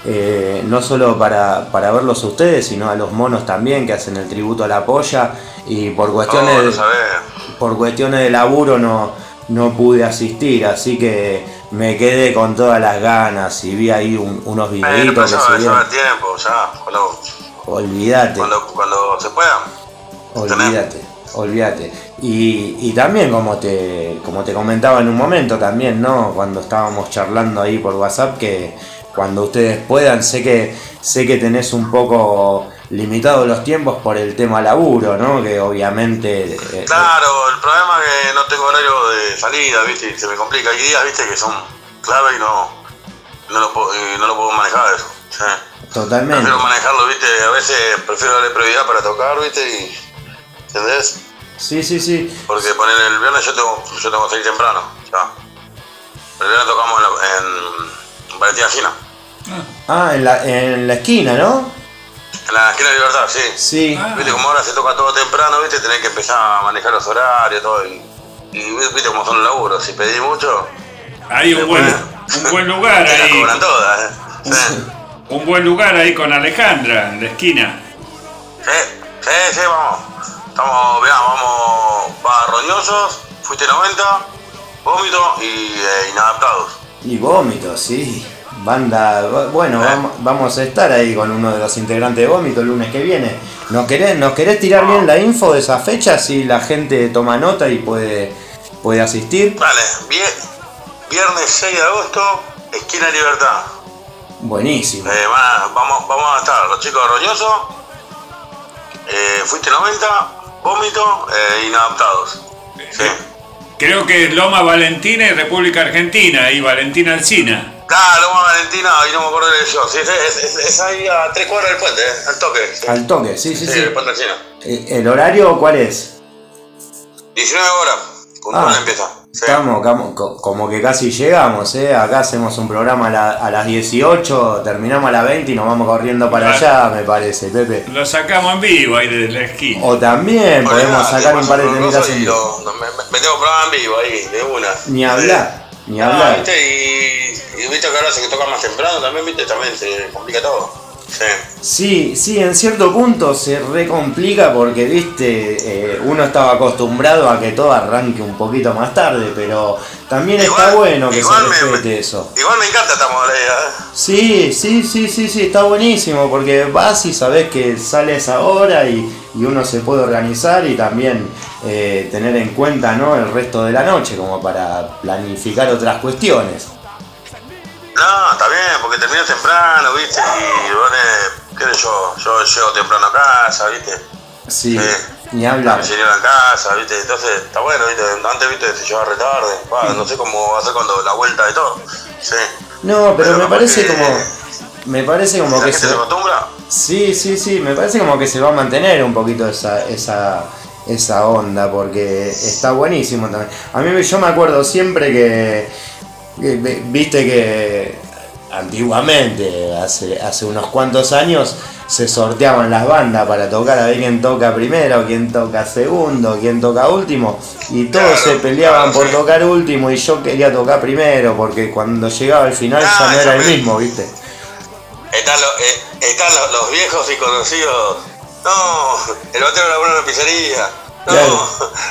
Speaker 5: eh, no solo para, para verlos a ustedes, sino a los monos también, que hacen el tributo a la polla, y por cuestiones,
Speaker 8: No, no sabés.
Speaker 5: por cuestiones de laburo no, no pude asistir, así que me quedé con todas las ganas y vi ahí un- unos
Speaker 8: Bueno,
Speaker 5: videitos
Speaker 8: pero
Speaker 5: que
Speaker 8: ya, ya va
Speaker 5: subieron.
Speaker 8: el tiempo, ya. Cuando,
Speaker 5: Olvídate.
Speaker 8: cuando, cuando se pueda.
Speaker 5: Olvídate, olvídate. Y, y también como te, como te comentaba en un momento también, ¿no? Cuando estábamos charlando ahí por WhatsApp, que cuando ustedes puedan, sé que, sé que tenés un poco limitados los tiempos por el tema laburo, ¿no? Que obviamente... eh,
Speaker 8: Claro, el problema es que no tengo horario de salida, ¿viste? Y se me complica. Hay días, ¿viste? Que son clave y no, no, lo, puedo, y no lo puedo manejar eso. Sí.
Speaker 5: Totalmente.
Speaker 8: Prefiero manejarlo, ¿viste? A veces prefiero darle prioridad para tocar, ¿viste? Y, ¿entendés?
Speaker 5: Sí, sí, sí.
Speaker 8: Porque poner el viernes yo tengo, yo tengo que salir temprano. Ya. El viernes tocamos en, la, en Valentina China.
Speaker 5: Ah, en la, en la esquina, ¿no?
Speaker 8: En la esquina de Libertad, sí.
Speaker 5: Sí.
Speaker 6: Ah.
Speaker 8: Viste, como ahora se toca todo temprano, ¿viste? Tenés que empezar a manejar los horarios, todo. Y, y viste cómo son los laburos. Si pedí mucho,
Speaker 6: Hay un buen, un buen lugar
Speaker 8: te la
Speaker 6: ahí.
Speaker 8: cobran todas, ¿eh? Sí.
Speaker 6: Un buen lugar ahí con Alejandra, en la esquina.
Speaker 8: Sí, sí, sí, vamos. Estamos, mirá, vamos, va Roñosos, Fuiste noventa, Vómito y eh, Inadaptados.
Speaker 5: Y Vómito, sí. Banda, bueno,
Speaker 8: Eh.
Speaker 5: vamos, vamos a estar ahí con uno de los integrantes de Vómito el lunes que viene. ¿Nos querés, nos querés tirar bien la info de esa fecha? Si la gente toma nota y puede, puede asistir.
Speaker 8: Vale, vie- viernes seis de agosto, esquina Libertad.
Speaker 5: Buenísimo.
Speaker 8: Eh, van a- vamos, vamos a estar los chicos de Roñoso, eh, Fuiste noventa, Vómito e Inadaptados. Sí.
Speaker 6: Creo que es Loma Valentina y República Argentina, y Valentina Alsina.
Speaker 8: Claro, Loma Valentina, ahí no me acuerdo de la dirección. Sí, es, es, es- es ahí a tres cuadras del puente, eh, al toque. Sí,
Speaker 5: Al toque, sí, sí,
Speaker 8: sí,
Speaker 5: sí.
Speaker 8: el puente Alsina.
Speaker 5: Eh, ¿El horario cuál es?
Speaker 8: diecinueve horas, puntual
Speaker 5: Ah,
Speaker 8: empieza. Sí.
Speaker 5: Estamos, camo- co- como que casi llegamos, ¿eh? Acá hacemos un programa a, la- a las dieciocho, terminamos a las veinte y nos vamos corriendo para
Speaker 6: Claro.
Speaker 5: allá, me parece, Pepe.
Speaker 6: Lo sacamos en vivo ahí desde la esquina.
Speaker 5: O también podemos
Speaker 8: Olvidate,
Speaker 5: sacar un
Speaker 8: paso
Speaker 5: par de
Speaker 8: por
Speaker 5: temitas
Speaker 8: Rosa
Speaker 5: en
Speaker 8: y
Speaker 5: vivo.
Speaker 8: lo- lo- me, me- metemos programa en vivo ahí, de una.
Speaker 5: Ni hablar, ni
Speaker 8: Ah,
Speaker 5: hablar.
Speaker 8: ¿viste? Y, y viste que ahora se toca más temprano también, viste, también se complica todo. Sí.
Speaker 5: Sí, sí, en cierto punto se recomplica porque, viste, eh, uno estaba acostumbrado a que todo arranque un poquito más tarde, pero también
Speaker 8: Igual-
Speaker 5: está bueno que
Speaker 8: igual
Speaker 5: se
Speaker 8: me-
Speaker 5: respete
Speaker 8: me-
Speaker 5: eso.
Speaker 8: Igual me encanta esta modalidad, ¿eh?
Speaker 5: Sí, sí, sí, sí, sí, está buenísimo porque vas y sabes que sale esa hora y, y uno se puede organizar y también eh, tener en cuenta, ¿no?, el resto de la noche como para planificar otras cuestiones.
Speaker 8: No, está bien, porque terminas temprano, viste, y bueno, qué sé yo, yo llego temprano a casa, viste.
Speaker 5: Sí,
Speaker 8: Sí.
Speaker 5: ni
Speaker 8: La
Speaker 5: hablar.
Speaker 8: mi señora en casa, viste, entonces está bueno, viste, antes viste se llevaba retarde, va, no sé cómo va a ser cuando la vuelta de todo. Sí.
Speaker 5: No, pero
Speaker 8: Pero
Speaker 5: me
Speaker 8: capaz
Speaker 5: parece
Speaker 8: que-
Speaker 5: como... Me parece como
Speaker 8: ¿La
Speaker 5: que
Speaker 8: gente
Speaker 5: se...
Speaker 8: se acostumbra?
Speaker 5: Sí, sí, sí, me parece como que se va a mantener un poquito esa, esa, esa onda, porque está buenísimo también. A mí yo me acuerdo siempre que, que ve- viste que antiguamente, hace, hace unos cuantos años, se sorteaban las bandas para tocar a ver quién toca primero, quién toca segundo, quién toca último, y todos
Speaker 8: Claro,
Speaker 5: se peleaban
Speaker 8: claro,
Speaker 5: por
Speaker 8: sí.
Speaker 5: tocar último y yo quería tocar primero, porque cuando llegaba al final
Speaker 8: Ah,
Speaker 5: ya no era el
Speaker 8: exactamente.
Speaker 5: mismo, viste.
Speaker 8: Están, los, eh, están los, los viejos y conocidos. No, el batero labura en una pizzería. No.
Speaker 5: Claro.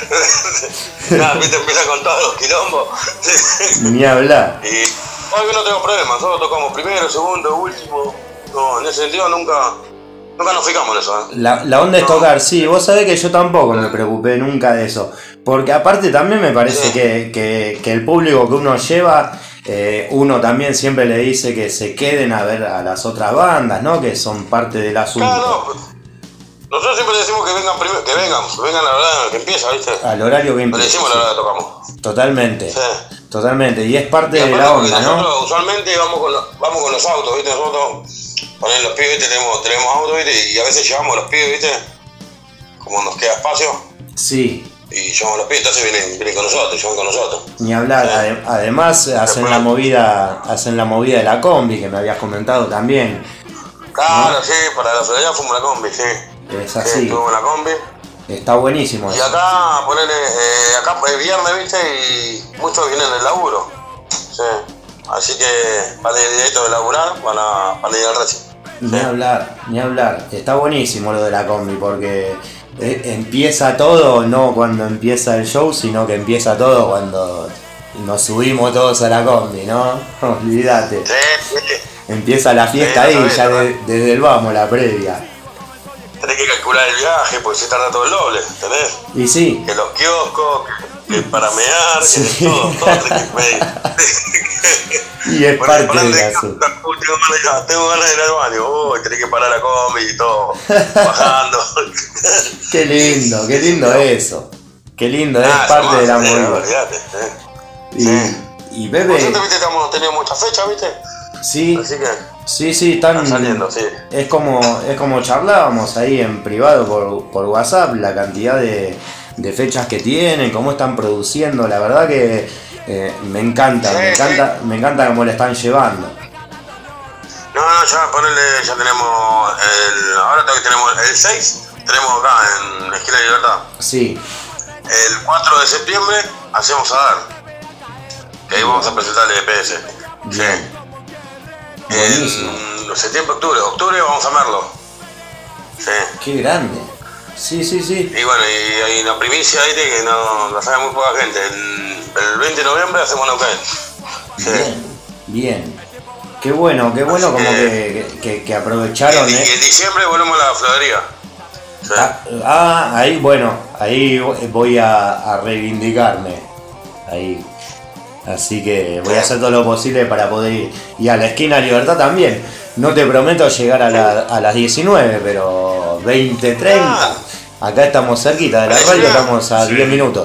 Speaker 8: Nada, viste, empieza con todos los quilombos.
Speaker 5: Ni hablar.
Speaker 8: Y hoy no tengo problema, nosotros tocamos primero, segundo, último. No, en ese sentido nunca, nunca nos fijamos en eso. ¿eh?
Speaker 5: La, la onda es
Speaker 8: No.
Speaker 5: tocar, sí, vos sabés que yo tampoco me preocupé nunca de eso. Porque aparte también me parece
Speaker 8: Sí.
Speaker 5: que, que, que el público que uno lleva, eh, uno también siempre le dice que se queden a ver a las otras bandas, ¿no? Que son parte del asunto.
Speaker 8: Claro, no. Nosotros siempre decimos que vengan primero, que vengan, que vengan a la hora en la que empieza, ¿viste?
Speaker 5: Al horario que
Speaker 8: No le
Speaker 5: empieza.
Speaker 8: decimos a la hora que tocamos.
Speaker 5: Totalmente.
Speaker 8: Sí.
Speaker 5: Totalmente. Y es parte
Speaker 8: Y
Speaker 5: de
Speaker 8: aparte
Speaker 5: la
Speaker 8: porque
Speaker 5: onda,
Speaker 8: nosotros
Speaker 5: ¿no?
Speaker 8: usualmente vamos con, lo- vamos con los autos, ¿viste? Nosotros, ponen los pibes, ¿viste? Tenemos, tenemos autos, ¿viste? Y a veces llevamos a los pibes, ¿viste? Como nos queda espacio,
Speaker 5: Sí.
Speaker 8: y llevamos a los pibes, entonces vienen, vienen con nosotros, llevan con nosotros.
Speaker 5: Ni hablar.
Speaker 8: Sí.
Speaker 5: Ade- además hacen
Speaker 8: Después-
Speaker 5: la movida, hacen la movida de la combi que me habías comentado también.
Speaker 8: Claro, sí, para la soledad fuimos la combi, sí.
Speaker 5: Es
Speaker 8: Sí,
Speaker 5: así.
Speaker 8: tuvimos la combi.
Speaker 5: Está buenísimo
Speaker 8: Y
Speaker 5: eso.
Speaker 8: acá, ponele, eh, acá es viernes, ¿viste? Y muchos vienen del laburo. Sí. Así que van a ir directo de laburar, van a, van a ir al Racing.
Speaker 5: Ni hablar, ni hablar. Está buenísimo lo de la combi porque eh, empieza todo no cuando empieza el show, sino que empieza todo cuando nos subimos todos a la combi, ¿no? Olvídate.
Speaker 8: Sí, sí.
Speaker 5: Empieza la fiesta
Speaker 8: Sí,
Speaker 5: ahí,
Speaker 8: no sabés,
Speaker 5: ya
Speaker 8: ¿no?
Speaker 5: de- desde el vamos, la previa.
Speaker 8: Tenés que calcular el viaje, porque se tarda todo el doble, ¿entendés?
Speaker 5: Y sí,
Speaker 8: Que los kioscos, que, que para mear,
Speaker 5: Sí.
Speaker 8: que todo, todo tenés que medir.
Speaker 5: y es
Speaker 8: Bueno,
Speaker 5: parte
Speaker 8: parando
Speaker 5: del
Speaker 8: de
Speaker 5: asunto.
Speaker 8: casa, uy, tengo ganas, tengo ganas de ir al baño, uy, tenés que parar la combi y todo, bajando.
Speaker 5: Qué lindo, qué lindo eso. Qué lindo, es
Speaker 8: Ah,
Speaker 5: parte de la
Speaker 8: hermoso, eh,
Speaker 5: movida.
Speaker 8: olvidate, eh.
Speaker 5: Y, y
Speaker 8: Por
Speaker 5: Pepe,
Speaker 8: suerte, viste, hemos tenido muchas fechas, ¿viste?
Speaker 5: sí,
Speaker 8: Así que
Speaker 5: sí, sí, están
Speaker 8: están saliendo, sí.
Speaker 5: Es como, es como charlábamos ahí en privado por, por WhatsApp, la cantidad de, de fechas que tienen, cómo están produciendo, la verdad que eh, me encanta,
Speaker 8: Sí,
Speaker 5: me encanta, me encanta cómo le están llevando.
Speaker 8: No, no, ya ponele, ya tenemos el. Ahora todavía tenemos el seis, tenemos acá en la Esquina de Libertad.
Speaker 5: Sí,
Speaker 8: El cuatro de septiembre hacemos a dar. Que ahí vamos a presentar el E P S.
Speaker 5: bien,
Speaker 8: Sí.
Speaker 5: buenísimo.
Speaker 8: En septiembre, octubre. Octubre vamos a Merlo. Sí.
Speaker 5: Qué grande. Sí, sí, sí.
Speaker 8: Y bueno, y hay una primicia ahí que no la sabe muy poca gente. El, el veinte de noviembre hacemos Neuquén. Sí.
Speaker 5: Bien, bien. Qué bueno, qué bueno
Speaker 8: Así
Speaker 5: como
Speaker 8: que-
Speaker 5: que, que, que
Speaker 8: Y
Speaker 5: aprovecharon,
Speaker 8: en, y
Speaker 5: ¿eh?
Speaker 8: en diciembre volvemos a la florería. Sí.
Speaker 5: Ah, ah, ahí, bueno, ahí voy a, a reivindicarme. Ahí. Así que voy a hacer todo lo posible para poder ir. Y a la esquina Libertad también. No te prometo llegar a, la- a las diecinueve, pero veinte, treinta. Acá estamos cerquita de la radio, estamos a
Speaker 6: Sí.
Speaker 5: diez minutos.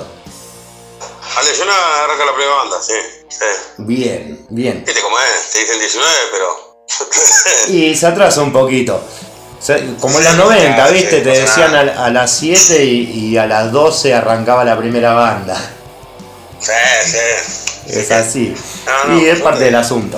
Speaker 8: A lesionar arranca la primera banda, sí. sí.
Speaker 5: Bien, bien.
Speaker 8: Viste cómo es, te dicen diecinueve, pero.
Speaker 5: Y se atrasa un poquito. Se- Como en los
Speaker 8: Sí,
Speaker 5: noventa,
Speaker 8: claro,
Speaker 5: ¿viste?
Speaker 8: sí,
Speaker 5: Te
Speaker 8: pasa
Speaker 5: decían
Speaker 8: nada.
Speaker 5: a, a las siete y, y a las doce arrancaba la primera banda.
Speaker 8: Sí, sí.
Speaker 5: Es así.
Speaker 8: No, no,
Speaker 5: Y es
Speaker 8: yo
Speaker 5: parte
Speaker 8: te-
Speaker 5: del asunto.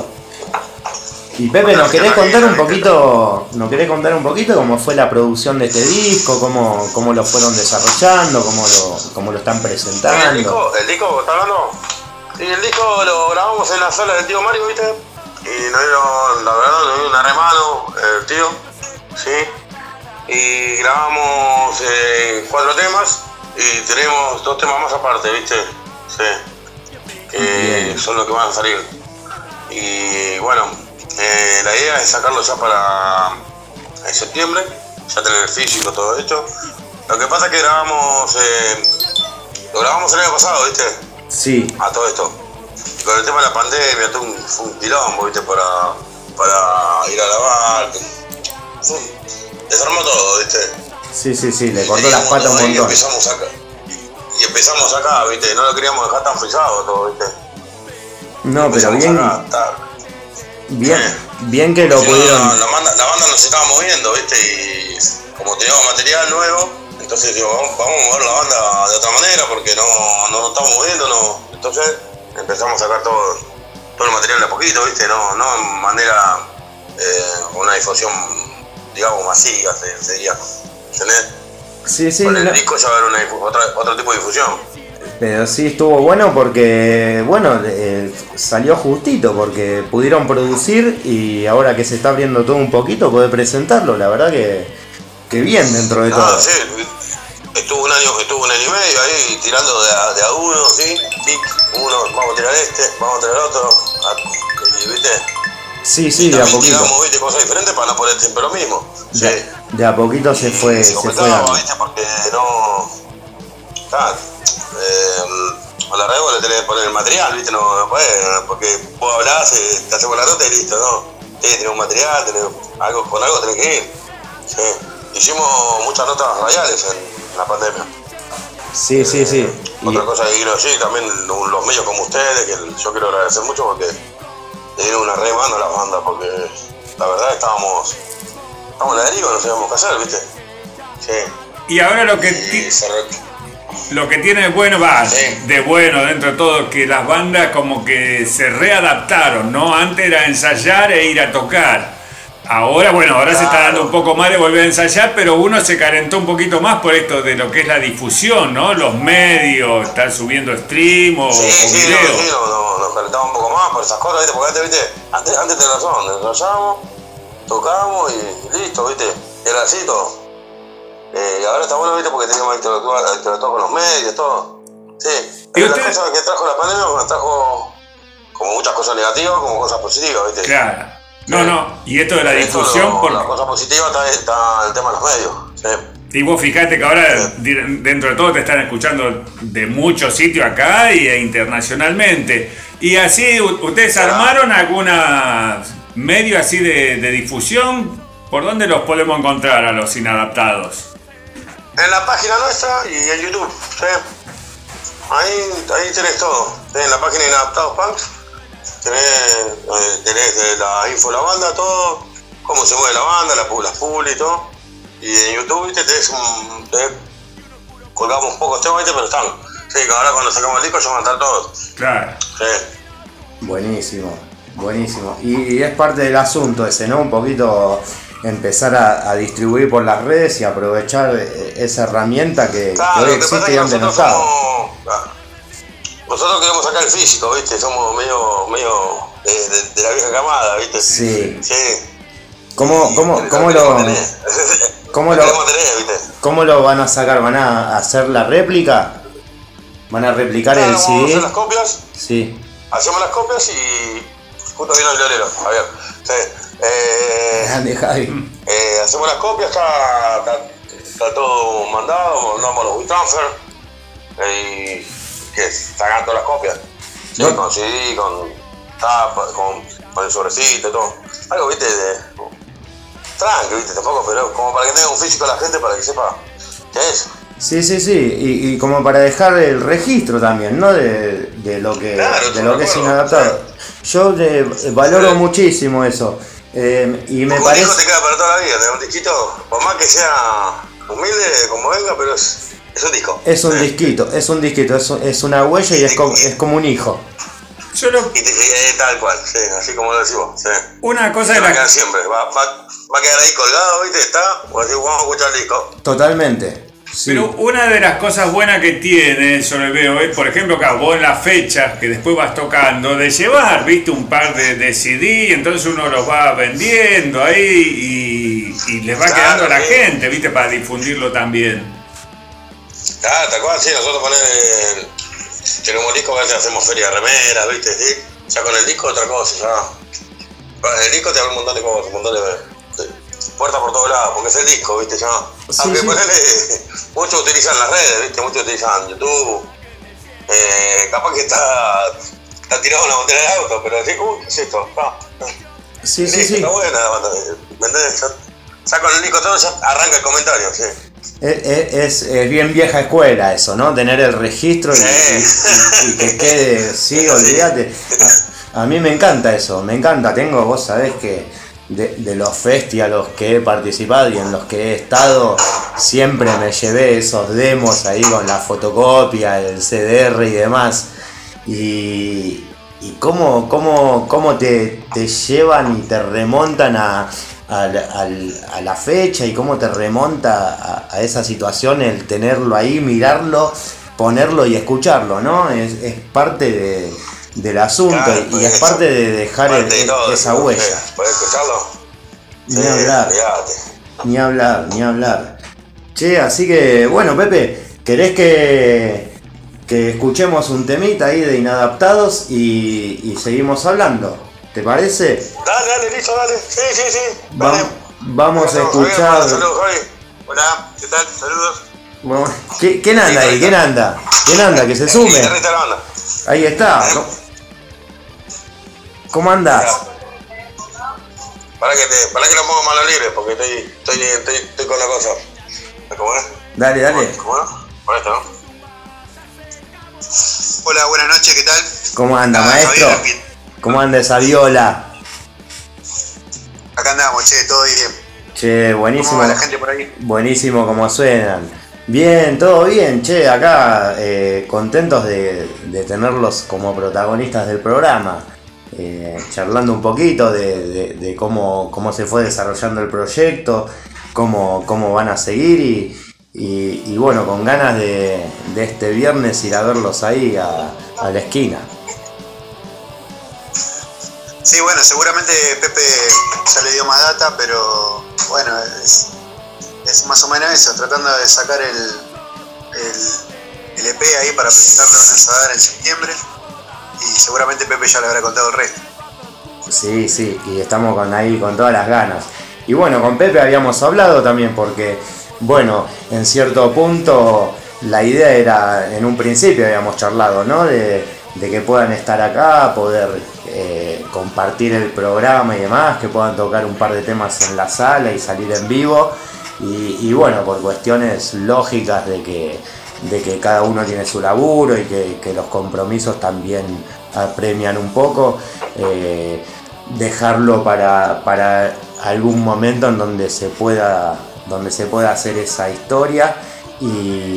Speaker 5: Y Pepe, ¿nos querés contar un poquito, ¿nos querés contar un poquito cómo fue la producción de este disco? ¿Cómo, cómo lo fueron desarrollando? ¿Cómo lo, cómo lo están
Speaker 8: ¿El
Speaker 5: presentando?
Speaker 8: disco, ¿El disco está hablando? Sí, el disco lo grabamos en la sala del tío Mario, ¿viste? Y nos dieron, la verdad, nos dio una remano el tío, ¿sí? Y grabamos eh, cuatro temas y tenemos dos temas más aparte, ¿viste? Sí. Que
Speaker 5: Bien.
Speaker 8: son los que van a salir. Y bueno, eh, la idea es sacarlo ya para en septiembre, ya tener el físico, todo esto. Lo que pasa es que grabamos, eh, lo grabamos el año pasado, ¿viste?
Speaker 5: Sí,
Speaker 8: A todo esto. Y con el tema de la pandemia, todo un, fue un quilombo, ¿viste? Para, para ir a grabar. Fue un- desarmó todo, ¿viste?
Speaker 5: sí, sí, sí, le cortó
Speaker 8: Y
Speaker 5: las patas un
Speaker 8: ahí
Speaker 5: montón.
Speaker 8: empezamos acá. Y empezamos acá, ¿viste? No lo queríamos dejar tan frisado todo, ¿viste?
Speaker 5: No, pero
Speaker 8: Empezamos
Speaker 5: bien,
Speaker 8: acá, ta.
Speaker 5: bien, bien que lo
Speaker 8: Si no,
Speaker 5: pudieron.
Speaker 8: La, la banda, la banda nos estaba moviendo, ¿viste? Y como teníamos material nuevo, entonces digo, vamos, vamos a mover la banda de otra manera porque no, no nos estamos moviendo, no. Entonces empezamos a sacar todo, todo el material de a poquito, ¿viste? No, no en manera, eh, una difusión, digamos, masiva, se- sería. ¿Entendés?
Speaker 5: Sí, sí,
Speaker 8: Con el
Speaker 5: no,
Speaker 8: disco ya va a haber una difu- otra, otro tipo de difusión.
Speaker 5: pero sí estuvo bueno porque, bueno, eh, salió justito porque pudieron producir y ahora que se está abriendo todo un poquito puede presentarlo, la verdad que, que bien dentro de
Speaker 8: Ah,
Speaker 5: todo.
Speaker 8: sí, estuvo un año, estuvo un año y medio ahí tirando de a, de a uno, ¿sí? Sí, uno, vamos a tirar este, vamos a tirar otro, a- y, ¿viste?
Speaker 5: Sí, sí,
Speaker 8: Y
Speaker 5: de a
Speaker 8: también
Speaker 5: poquito.
Speaker 8: tiramos, ¿viste? Cosas diferentes para no poner siempre lo mismo. Sí.
Speaker 5: De, de a poquito se fue,
Speaker 8: Y
Speaker 5: se fue
Speaker 8: completaba,
Speaker 5: dando.
Speaker 8: ¿viste? Porque no... Está, eh, por la radio vos le tenés que poner el material, ¿viste? No, no podés, porque vos hablás, eh, te hacemos la nota y listo, ¿no? Sí, tenés un material, tenés algo, con algo tenés que ir. Sí. Hicimos muchas notas radiales en, en la pandemia.
Speaker 5: Sí, sí, sí.
Speaker 8: Eh, otra
Speaker 5: y... cosa
Speaker 8: que quiero decir, también los medios como ustedes, que yo quiero agradecer mucho porque le dieron una re mano a las bandas, porque la verdad estábamos, estábamos en la deriva, no sabíamos qué hacer, ¿viste? Sí.
Speaker 6: Y ahora lo que... Ti... Lo que tiene de bueno, va, sí. de bueno dentro de todo, que las bandas como que se readaptaron, ¿no? Antes era ensayar e ir a tocar. Ahora, bueno, ahora claro. se está dando un poco más de volver a ensayar, pero uno se calentó un poquito más por esto de lo que es la difusión, ¿no? Los medios, estar subiendo stream o,
Speaker 8: sí,
Speaker 6: o
Speaker 8: sí,
Speaker 6: video.
Speaker 8: Sí, sí, no, no, nos calentamos un poco más por esas cosas, ¿viste? Porque antes, ¿viste? Antes, antes tenés razón, ensayamos, tocamos y listo, ¿viste? Era así todo. Eh, y ahora está bueno, ¿viste? Porque teníamos interactuar, interactuar con los medios, todo. Sí.
Speaker 6: ¿Y
Speaker 8: las
Speaker 6: usted?
Speaker 8: cosas que trajo la pandemia, nos trajo como muchas cosas negativas, como cosas positivas, ¿viste?
Speaker 6: Claro. No,
Speaker 8: sí.
Speaker 6: no. Y esto de la
Speaker 8: Esto
Speaker 6: difusión...
Speaker 8: Lo,
Speaker 6: por...
Speaker 8: La cosa positiva está, está el tema de los medios. Sí.
Speaker 6: Y vos fijate que ahora, dentro de todo, te están escuchando de muchos sitios acá y e internacionalmente. Y así, ¿ustedes claro. armaron alguna medio así de, de difusión? ¿Por dónde los podemos encontrar a los inadaptados?
Speaker 8: En la página nuestra y en YouTube, ¿sí? Ahí, ahí tenés todo. ¿Sí? En la página Inadaptados Punks tenés, eh, tenés la info de la banda, todo, cómo se mueve la banda, la, las publi y todo. Y en YouTube, ¿viste? Tenés un, tenés, colgamos pocos temas, ¿viste? Pero están. Sí, que ahora cuando sacamos el disco ya van a estar todos.
Speaker 6: Claro.
Speaker 8: Sí.
Speaker 5: Buenísimo, buenísimo. Y, y es parte del asunto ese, ¿no? Un poquito... empezar a, a distribuir por las redes y aprovechar esa herramienta que,
Speaker 8: claro,
Speaker 5: que hoy existe y donde no está.
Speaker 8: Nosotros queremos sacar el físico, ¿viste? Somos medio, medio de, de, de la vieja camada, ¿viste?
Speaker 5: Sí.
Speaker 8: Sí.
Speaker 5: ¿Cómo, cómo,
Speaker 8: sí,
Speaker 5: cómo, lo, cómo, lo,
Speaker 8: tener, ¿viste?
Speaker 5: ¿Cómo lo van a sacar? ¿Van a hacer la réplica? ¿Van a replicar
Speaker 8: claro,
Speaker 5: el C D?
Speaker 8: Vamos a hacer las copias.
Speaker 5: Sí.
Speaker 8: Hacemos las copias y justo vino el violero, Javier. Sí. Eh,
Speaker 5: Grande, Javi.
Speaker 8: Eh, hacemos las copias, está, está, está todo mandado, mandamos los WeTransfer eh, y que sacan todas las copias. Sí, ¿no? Con C D, con tapa, con, con el sobrecito y todo. Algo, viste, de tranqui, viste, tampoco, pero como para que tenga un físico a la gente para que sepa qué es.
Speaker 5: Sí, sí, sí, y, y como para dejar el registro también, ¿no? De, de lo que,
Speaker 8: claro,
Speaker 5: de lo que es inadaptado. Yo de, valoro sí. muchísimo eso. Eh, y me
Speaker 8: un
Speaker 5: parece...
Speaker 8: disco te queda para toda la vida, tener un disquito, por más que sea humilde como venga, pero es, es un disco.
Speaker 5: Es un
Speaker 8: sí.
Speaker 5: disquito, es un disquito, es, es una huella y es como, es como un hijo.
Speaker 6: Yo lo...
Speaker 8: y te, eh, tal cual, sí, así como lo decís vos. Sí.
Speaker 6: Una cosa
Speaker 8: de
Speaker 6: va
Speaker 8: la... a quedar siempre, va, va, va a quedar ahí colgado, ¿viste? Está, o decís, vamos a escuchar el disco.
Speaker 5: Totalmente. Sí.
Speaker 6: Pero una de las cosas buenas que tiene, yo le veo, es, por ejemplo, que vos en las fechas que después vas tocando, de llevar, viste, un par de, de C D, entonces uno los va vendiendo ahí y, y les va claro, quedando a la sí. gente, viste, para difundirlo también.
Speaker 8: Claro, tal cual, sí, nosotros ponemos, tenemos disco, a veces hacemos feria de remeras, viste, sí. Ya con el disco otra cosa, ya. Con el disco te da un montón de cosas, un montón de... de puertas por todos lados, porque es el disco, viste, ya.
Speaker 5: Sí,
Speaker 8: aunque
Speaker 5: sí.
Speaker 8: ponele, muchos utilizan las redes, viste, muchos utilizan YouTube, eh, capaz que está, está tirado una bandera de auto, pero decís, uy, ¿qué es esto? Ah,
Speaker 5: sí, sí,
Speaker 8: sí,
Speaker 5: sí.
Speaker 8: Está buena la banda, ¿me entendés? Ya, ya con el disco todo ya arranca el comentario, sí.
Speaker 5: Es, es, es bien vieja escuela eso, ¿no? Tener el registro y, sí. y, y, y que quede, sí, sí. olvídate. A, a mí me encanta eso, me encanta, tengo, vos sabés que... De, de los festi a los que he participado y en los que he estado, siempre me llevé esos demos ahí con la fotocopia, el C D R y demás. Y, y cómo, cómo, cómo te, te llevan y te remontan a, a, a, a la fecha y cómo te remonta a, a esa situación el tenerlo ahí, mirarlo, ponerlo y escucharlo, ¿no? Es, es parte de... del asunto claro, y, y es parte de dejar el, de todo, esa sí, huella.
Speaker 8: ¿Podés escucharlo?
Speaker 5: Ni
Speaker 8: sí,
Speaker 5: hablar,
Speaker 8: fíjate.
Speaker 5: ni hablar, ni hablar. Che, así que, bueno, Pepe, ¿querés que, que escuchemos un temita ahí de Inadaptados y, y seguimos hablando? ¿Te parece?
Speaker 8: Dale, dale, listo, dale. Sí, sí, sí.
Speaker 5: Va, vamos a escuchar...
Speaker 8: Javier, saludos, Javi. Hola, ¿qué tal? Saludos.
Speaker 5: Bueno, ¿quién anda ahí? ¿Quién anda? ¿Quién anda? Que se sume. Ahí está. ¿Cómo andás?
Speaker 8: Para que, te, para que lo pongo mano libre, porque estoy, estoy, estoy, estoy con la cosa. ¿Cómo es?
Speaker 5: Dale, dale.
Speaker 8: ¿Cómo es? Por esto, ¿no?
Speaker 9: Hola, buenas noches, ¿qué tal?
Speaker 5: ¿Cómo anda, ah, maestro? ¿Cómo anda esa viola?
Speaker 9: Acá andamos, che, todo bien.
Speaker 5: Che, buenísimo.
Speaker 9: ¿Cómo va la gente por ahí?
Speaker 5: Buenísimo como suenan. Bien, todo bien, che, acá eh, contentos de, de tenerlos como protagonistas del programa. Eh, charlando un poquito de, de, de cómo, cómo se fue desarrollando el proyecto, cómo, cómo van a seguir y, y, y bueno, con ganas de, de este viernes ir a verlos ahí a, a la esquina.
Speaker 9: Sí, bueno, seguramente Pepe ya le dio más data, pero bueno, es, es más o menos eso, tratando de sacar el, el, el E P ahí para presentarlo en Asadar en septiembre. Y seguramente Pepe ya le habrá contado el resto.
Speaker 5: Sí, sí, y estamos con ahí con todas las ganas. Y bueno, con Pepe habíamos hablado también porque, bueno, en cierto punto la idea era, en un principio habíamos charlado, ¿no? De, de que puedan estar acá, poder eh, compartir el programa y demás, que puedan tocar un par de temas en la sala y salir en vivo. Y, y bueno, por cuestiones lógicas de que de que cada uno tiene su laburo y que, que los compromisos también apremian un poco, eh, dejarlo para, para algún momento en donde se pueda, donde se pueda hacer esa historia y,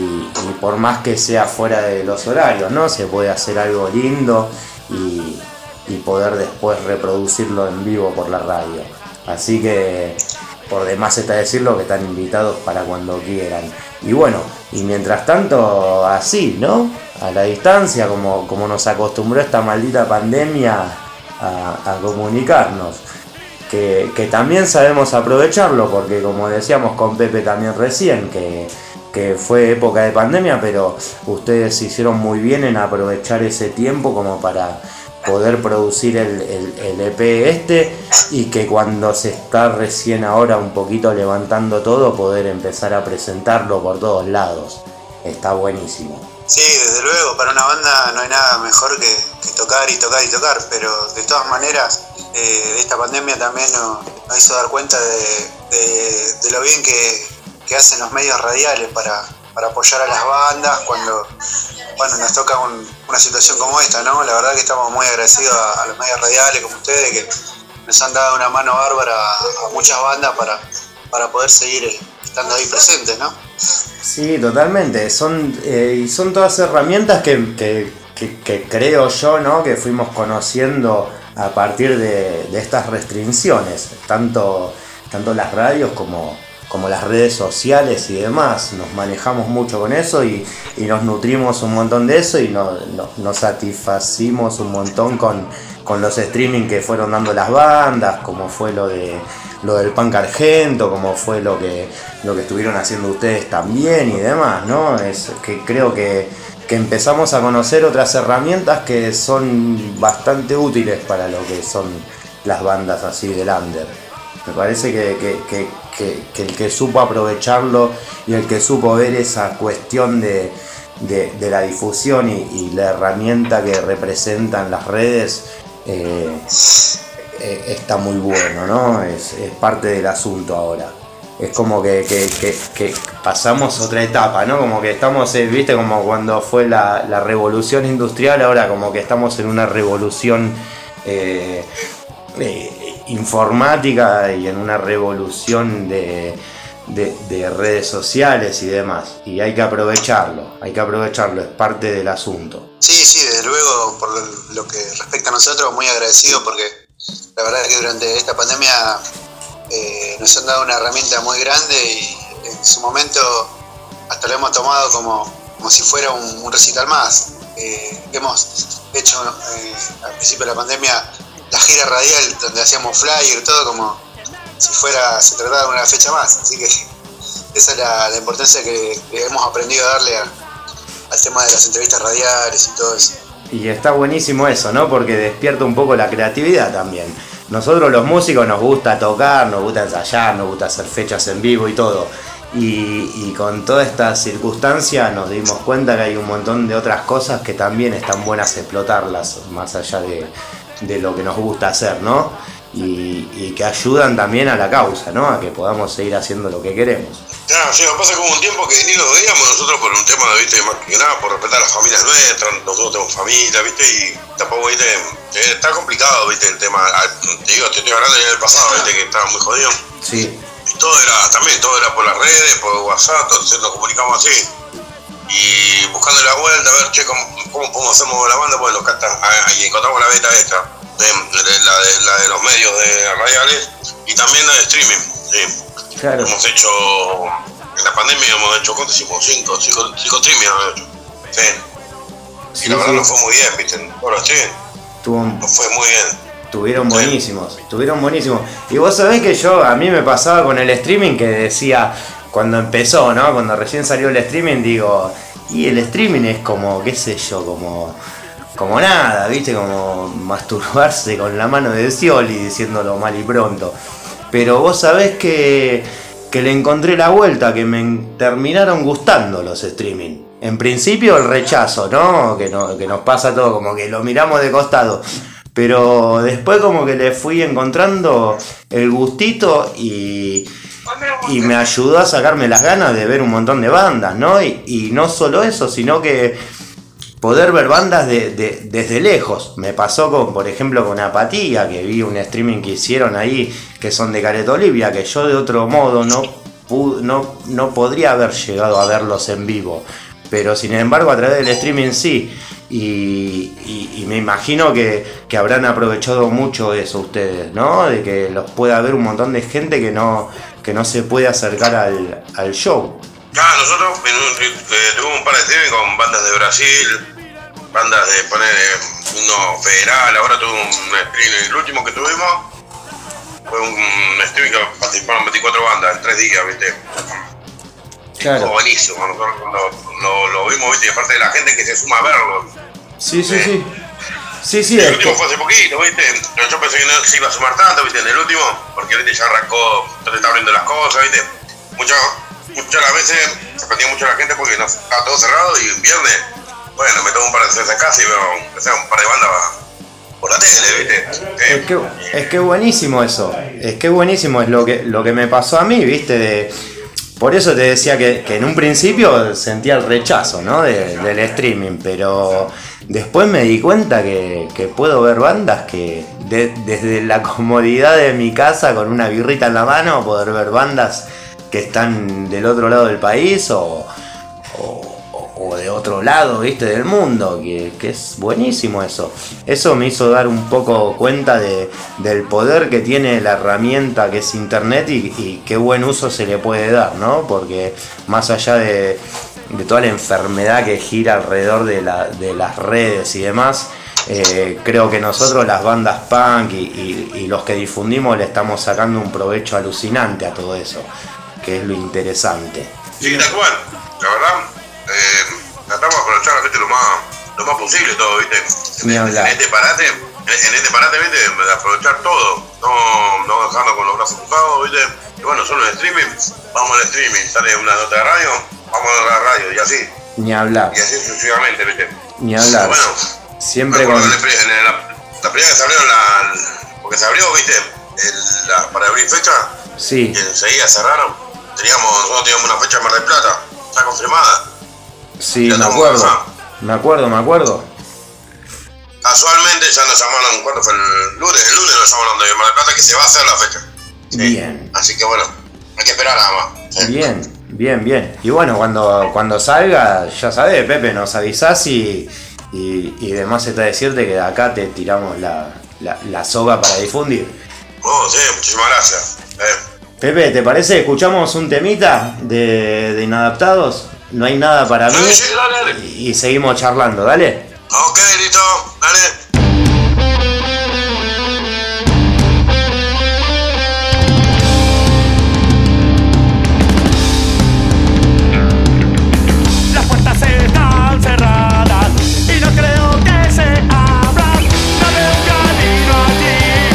Speaker 5: y por más que sea fuera de los horarios, ¿no? Se puede hacer algo lindo y, y poder después reproducirlo en vivo por la radio. Así que por demás está decirlo que están invitados para cuando quieran. Y bueno, y mientras tanto así, ¿no? A la distancia, como, como nos acostumbró esta maldita pandemia a, a comunicarnos. Que, que también sabemos aprovecharlo, porque como decíamos con Pepe también recién, que, que fue época de pandemia, pero ustedes hicieron muy bien en aprovechar ese tiempo como para poder producir el, el, el E P este y que cuando se está recién ahora un poquito levantando todo, poder empezar a presentarlo por todos lados. Está buenísimo.
Speaker 9: Sí, desde luego, para una banda no hay nada mejor que, que tocar y tocar y tocar, pero de todas maneras eh, esta pandemia también nos, nos hizo dar cuenta de, de, de lo bien que, que hacen los medios radiales para, para apoyar a las bandas cuando bueno, nos toca un, una situación como esta, ¿no? La verdad que estamos muy agradecidos a, a los medios radiales como ustedes que nos han dado una mano bárbara a, a muchas bandas para, para poder seguir estando ahí presentes, ¿no?
Speaker 5: Sí, totalmente. Son, eh, y son todas herramientas que, que, que, que creo yo, ¿no? Que fuimos conociendo a partir de, de estas restricciones, tanto, tanto las radios como como las redes sociales y demás, nos manejamos mucho con eso y, y nos nutrimos un montón de eso y no, no, nos satisfacimos un montón con, con los streaming que fueron dando las bandas, como fue lo de lo del punk argento, como fue lo que, lo que estuvieron haciendo ustedes también y demás, ¿no? Es que creo que, que empezamos a conocer otras herramientas que son bastante útiles para lo que son las bandas así del under. Me parece que, que, que, que, que el que supo aprovecharlo y el que supo ver esa cuestión de, de, de la difusión y, y la herramienta que representan las redes eh, eh, está muy bueno, ¿no? Es, es parte del asunto ahora. Es como que, que, que, que pasamos otra etapa, ¿no? Como que estamos, eh, viste, como cuando fue la, la revolución industrial, ahora como que estamos en una revolución eh, eh, informática y en una revolución de, de, de redes sociales y demás, y hay que aprovecharlo, hay que aprovecharlo, es parte del asunto.
Speaker 9: Sí, sí, desde luego, por lo que respecta a nosotros, muy agradecido porque la verdad es que durante esta pandemia eh, nos han dado una herramienta muy grande y en su momento hasta lo hemos tomado como, como si fuera un, un recital más. Eh, hemos hecho eh, al principio de la pandemia la gira radial donde hacíamos flyer, todo como si fuera, se tratara de una fecha más, así que esa es la, la importancia que, que hemos aprendido a darle a, al tema de las entrevistas radiales y todo eso.
Speaker 5: Y está buenísimo eso, ¿no? Porque despierta un poco la creatividad también. Nosotros los músicos nos gusta tocar, nos gusta ensayar, nos gusta hacer fechas en vivo y todo. Y, y con toda esta circunstancia nos dimos cuenta que hay un montón de otras cosas que también están buenas explotarlas, más allá de, de lo que nos gusta hacer, ¿no? Y, y que ayudan también a la causa, ¿no? A que podamos seguir haciendo lo que queremos.
Speaker 8: Claro, sí, me pasa que hubo un tiempo que ni lo veíamos nosotros por un tema, viste, más que nada por respetar a las familias nuestras, nosotros tenemos familia, viste, y tampoco, viste, eh, está complicado, viste, el tema, te digo, te estoy hablando ya del pasado, viste, que estaba muy jodido.
Speaker 5: Sí.
Speaker 8: Y todo era, también, todo era por las redes, por WhatsApp, entonces nos comunicamos así. Y buscando la vuelta, a ver, che, ¿cómo, cómo podemos hacer la banda? Bueno, nos cantan, y encontramos la beta esta, de, de, la, de, la de los medios de radiales, y también la de streaming, sí. Claro. Hemos hecho, en la pandemia hemos hecho, ¿cuánto hicimos? Cinco, cinco, cinco streaming hemos hecho. Sí. Sí, y la verdad sí. Nos fue muy bien, viste. Ahora sí.
Speaker 5: Tuvo,
Speaker 8: nos fue muy bien.
Speaker 5: Tuvieron buenísimos, sí. Tuvieron buenísimos. Y vos sabés que yo, a mí me pasaba con el streaming que decía, cuando empezó, ¿no? Cuando recién salió el streaming, digo, y el streaming es como, qué sé yo, como, como nada, viste, como masturbarse con la mano de Scioli, diciéndolo mal y pronto. Pero vos sabés que, que le encontré la vuelta, que me terminaron gustando los streaming. En principio el rechazo, ¿no? Que, no, que nos pasa todo, como que lo miramos de costado. Pero después como que le fui encontrando el gustito y, y me ayudó a sacarme las ganas de ver un montón de bandas, ¿no? Y, y no solo eso, sino que poder ver bandas de, de, desde lejos. Me pasó con, por ejemplo, con Apatía, que vi un streaming que hicieron ahí, que son de Caleta Olivia, que yo de otro modo no, pude, no, no podría haber llegado a verlos en vivo. Pero sin embargo a través del streaming sí. Y, y, y me imagino que, que habrán aprovechado mucho eso ustedes, ¿no? De que los pueda ver un montón de gente que no, que no se puede acercar al, al show.
Speaker 8: Ah, nosotros eh, tuvimos un par de streaming con bandas de Brasil, bandas de poner eh, uno federal, ahora tuve un streaming, el último que tuvimos fue un streaming que participaron veinticuatro bandas en tres días, ¿viste?
Speaker 5: Claro.
Speaker 8: Fue buenísimo, nosotros lo, lo, lo vimos, ¿viste? Y aparte de la gente que se suma a verlo.
Speaker 5: Sí, sí,
Speaker 8: ¿sí?
Speaker 5: sí. Sí, sí,
Speaker 8: el último que... fue hace poquito, ¿viste? Yo pensé que no se iba a sumar tanto, ¿viste? En el último, porque ahorita ya arrancó, entonces está abriendo las cosas, ¿viste? Muchas Muchas las veces se perdía mucho la gente porque no, estaba todo cerrado y un viernes, bueno, me tomo un par de cervezas en casa y veo o sea, un par de bandas por la tele, ¿viste?
Speaker 5: Es que, es que buenísimo eso, es que buenísimo, es lo que, lo que me pasó a mí, ¿viste? De, por eso te decía que, que en un principio sentía el rechazo, ¿no? De, del streaming, pero después me di cuenta que, que puedo ver bandas que de, desde la comodidad de mi casa con una birrita en la mano, poder ver bandas que están del otro lado del país o, o, o de otro lado, ¿viste? Del mundo, que, que es buenísimo eso. Eso me hizo dar un poco cuenta de, del poder que tiene la herramienta que es internet y, y qué buen uso se le puede dar, ¿no? Porque más allá de, de toda la enfermedad que gira alrededor de, la, de las redes y demás, eh, creo que nosotros las bandas punk y, y, y los que difundimos le estamos sacando un provecho alucinante a todo eso, que es lo interesante.
Speaker 8: Sí, tal cual, la verdad, eh, tratamos de aprovechar la gente lo más, lo más posible todo, ¿viste? En, en, en este parate, en, en este parate, ¿viste? De aprovechar todo, no, no dejarnos con los brazos cruzados, ¿viste? Y bueno, solo en streaming, vamos al streaming, sale una nota de radio, vamos a la radio y así.
Speaker 5: Ni hablar.
Speaker 8: Y así sucesivamente, ¿viste?
Speaker 5: Ni hablar.
Speaker 8: Bueno,
Speaker 5: siempre con...
Speaker 8: La, la, la primera que se abrió, la, porque se abrió, ¿viste? El, la, para abrir fecha,
Speaker 5: sí.
Speaker 8: Y enseguida cerraron. Teníamos, nosotros teníamos una fecha en Mar del Plata, está confirmada.
Speaker 5: Sí, me acuerdo, acá. me acuerdo, me acuerdo.
Speaker 8: Casualmente ya nos llamaron, ¿cuándo fue? El lunes, el lunes nos llamaron de Mar del Plata que se va a hacer la fecha. ¿Sí?
Speaker 5: Bien.
Speaker 8: Así que bueno, hay que esperar nada más. ¿Sí?
Speaker 5: Bien, bien, bien. Y bueno, cuando, cuando salga, ya sabés, Pepe, nos avisás y, y, y demás está decirte que de acá te tiramos la, la, la soga para difundir.
Speaker 8: Oh, sí, muchísimas gracias. Eh.
Speaker 5: Pepe, ¿te parece? ¿Escuchamos un temita de, de Inadaptados? No hay nada para mí.
Speaker 8: Sí, sí, dale, dale.
Speaker 5: Y, y seguimos charlando, ¿dale?
Speaker 8: Ok, listo, dale.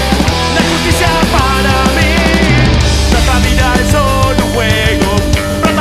Speaker 4: Para mí, nuestra vida es solo un juego.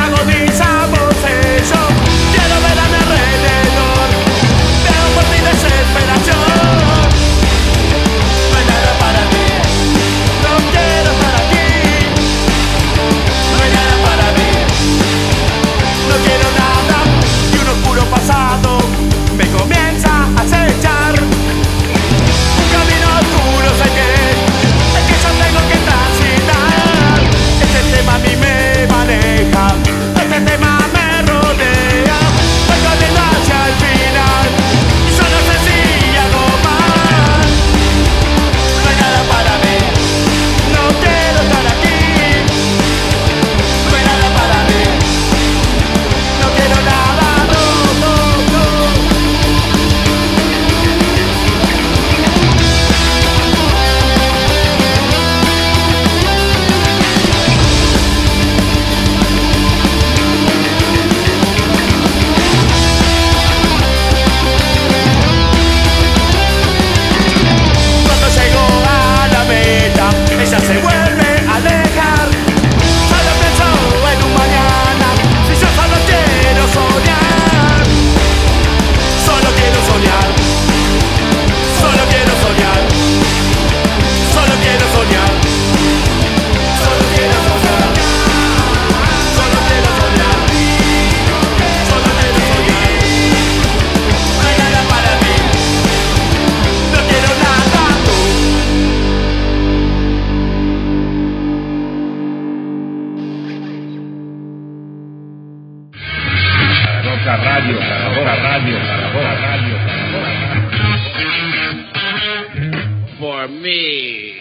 Speaker 3: for me.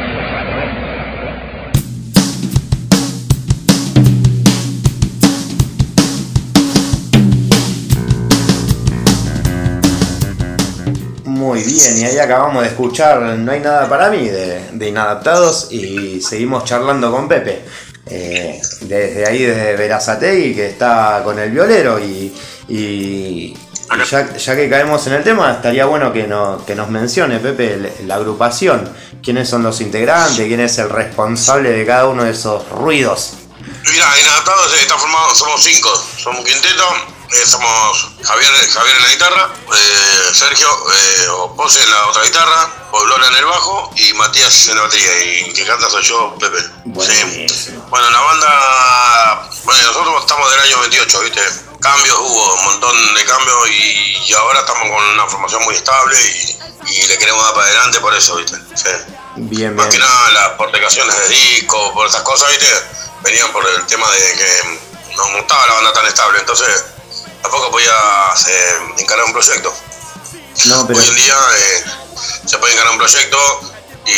Speaker 5: Muy bien, y ahí acabamos de escuchar No hay nada para mí de, de Inadaptados y seguimos charlando con Pepe. Eh, desde ahí, desde Berazategui, que está con el violero y, y, y ya, ya que caemos en el tema, estaría bueno que, no, que nos mencione, Pepe, la agrupación. ¿Quiénes son los integrantes? ¿Quién es el responsable de cada uno de esos ruidos?
Speaker 8: Mira, Inadaptados está formado, somos cinco, somos un quinteto. Eh, somos Javier, Javier en la guitarra, eh, Sergio eh, o Pose en la otra guitarra, Lola en el bajo y Matías en la batería. Y el que canta soy yo, Pepe. Sí. Bueno, la banda, bueno, nosotros estamos del año veintiocho, ¿viste? Cambios hubo, un montón de cambios y, y ahora estamos con una formación muy estable y, y le queremos dar para adelante por eso, ¿viste? Sí.
Speaker 5: Bien,
Speaker 8: Más
Speaker 5: bien.
Speaker 8: que nada las portecaciones de disco, por esas cosas, ¿viste? Venían por el tema de que no, no estaba la banda tan estable, entonces tampoco podía eh, encarar un proyecto.
Speaker 5: No, pero...
Speaker 8: Hoy en día eh, se puede encarar un proyecto y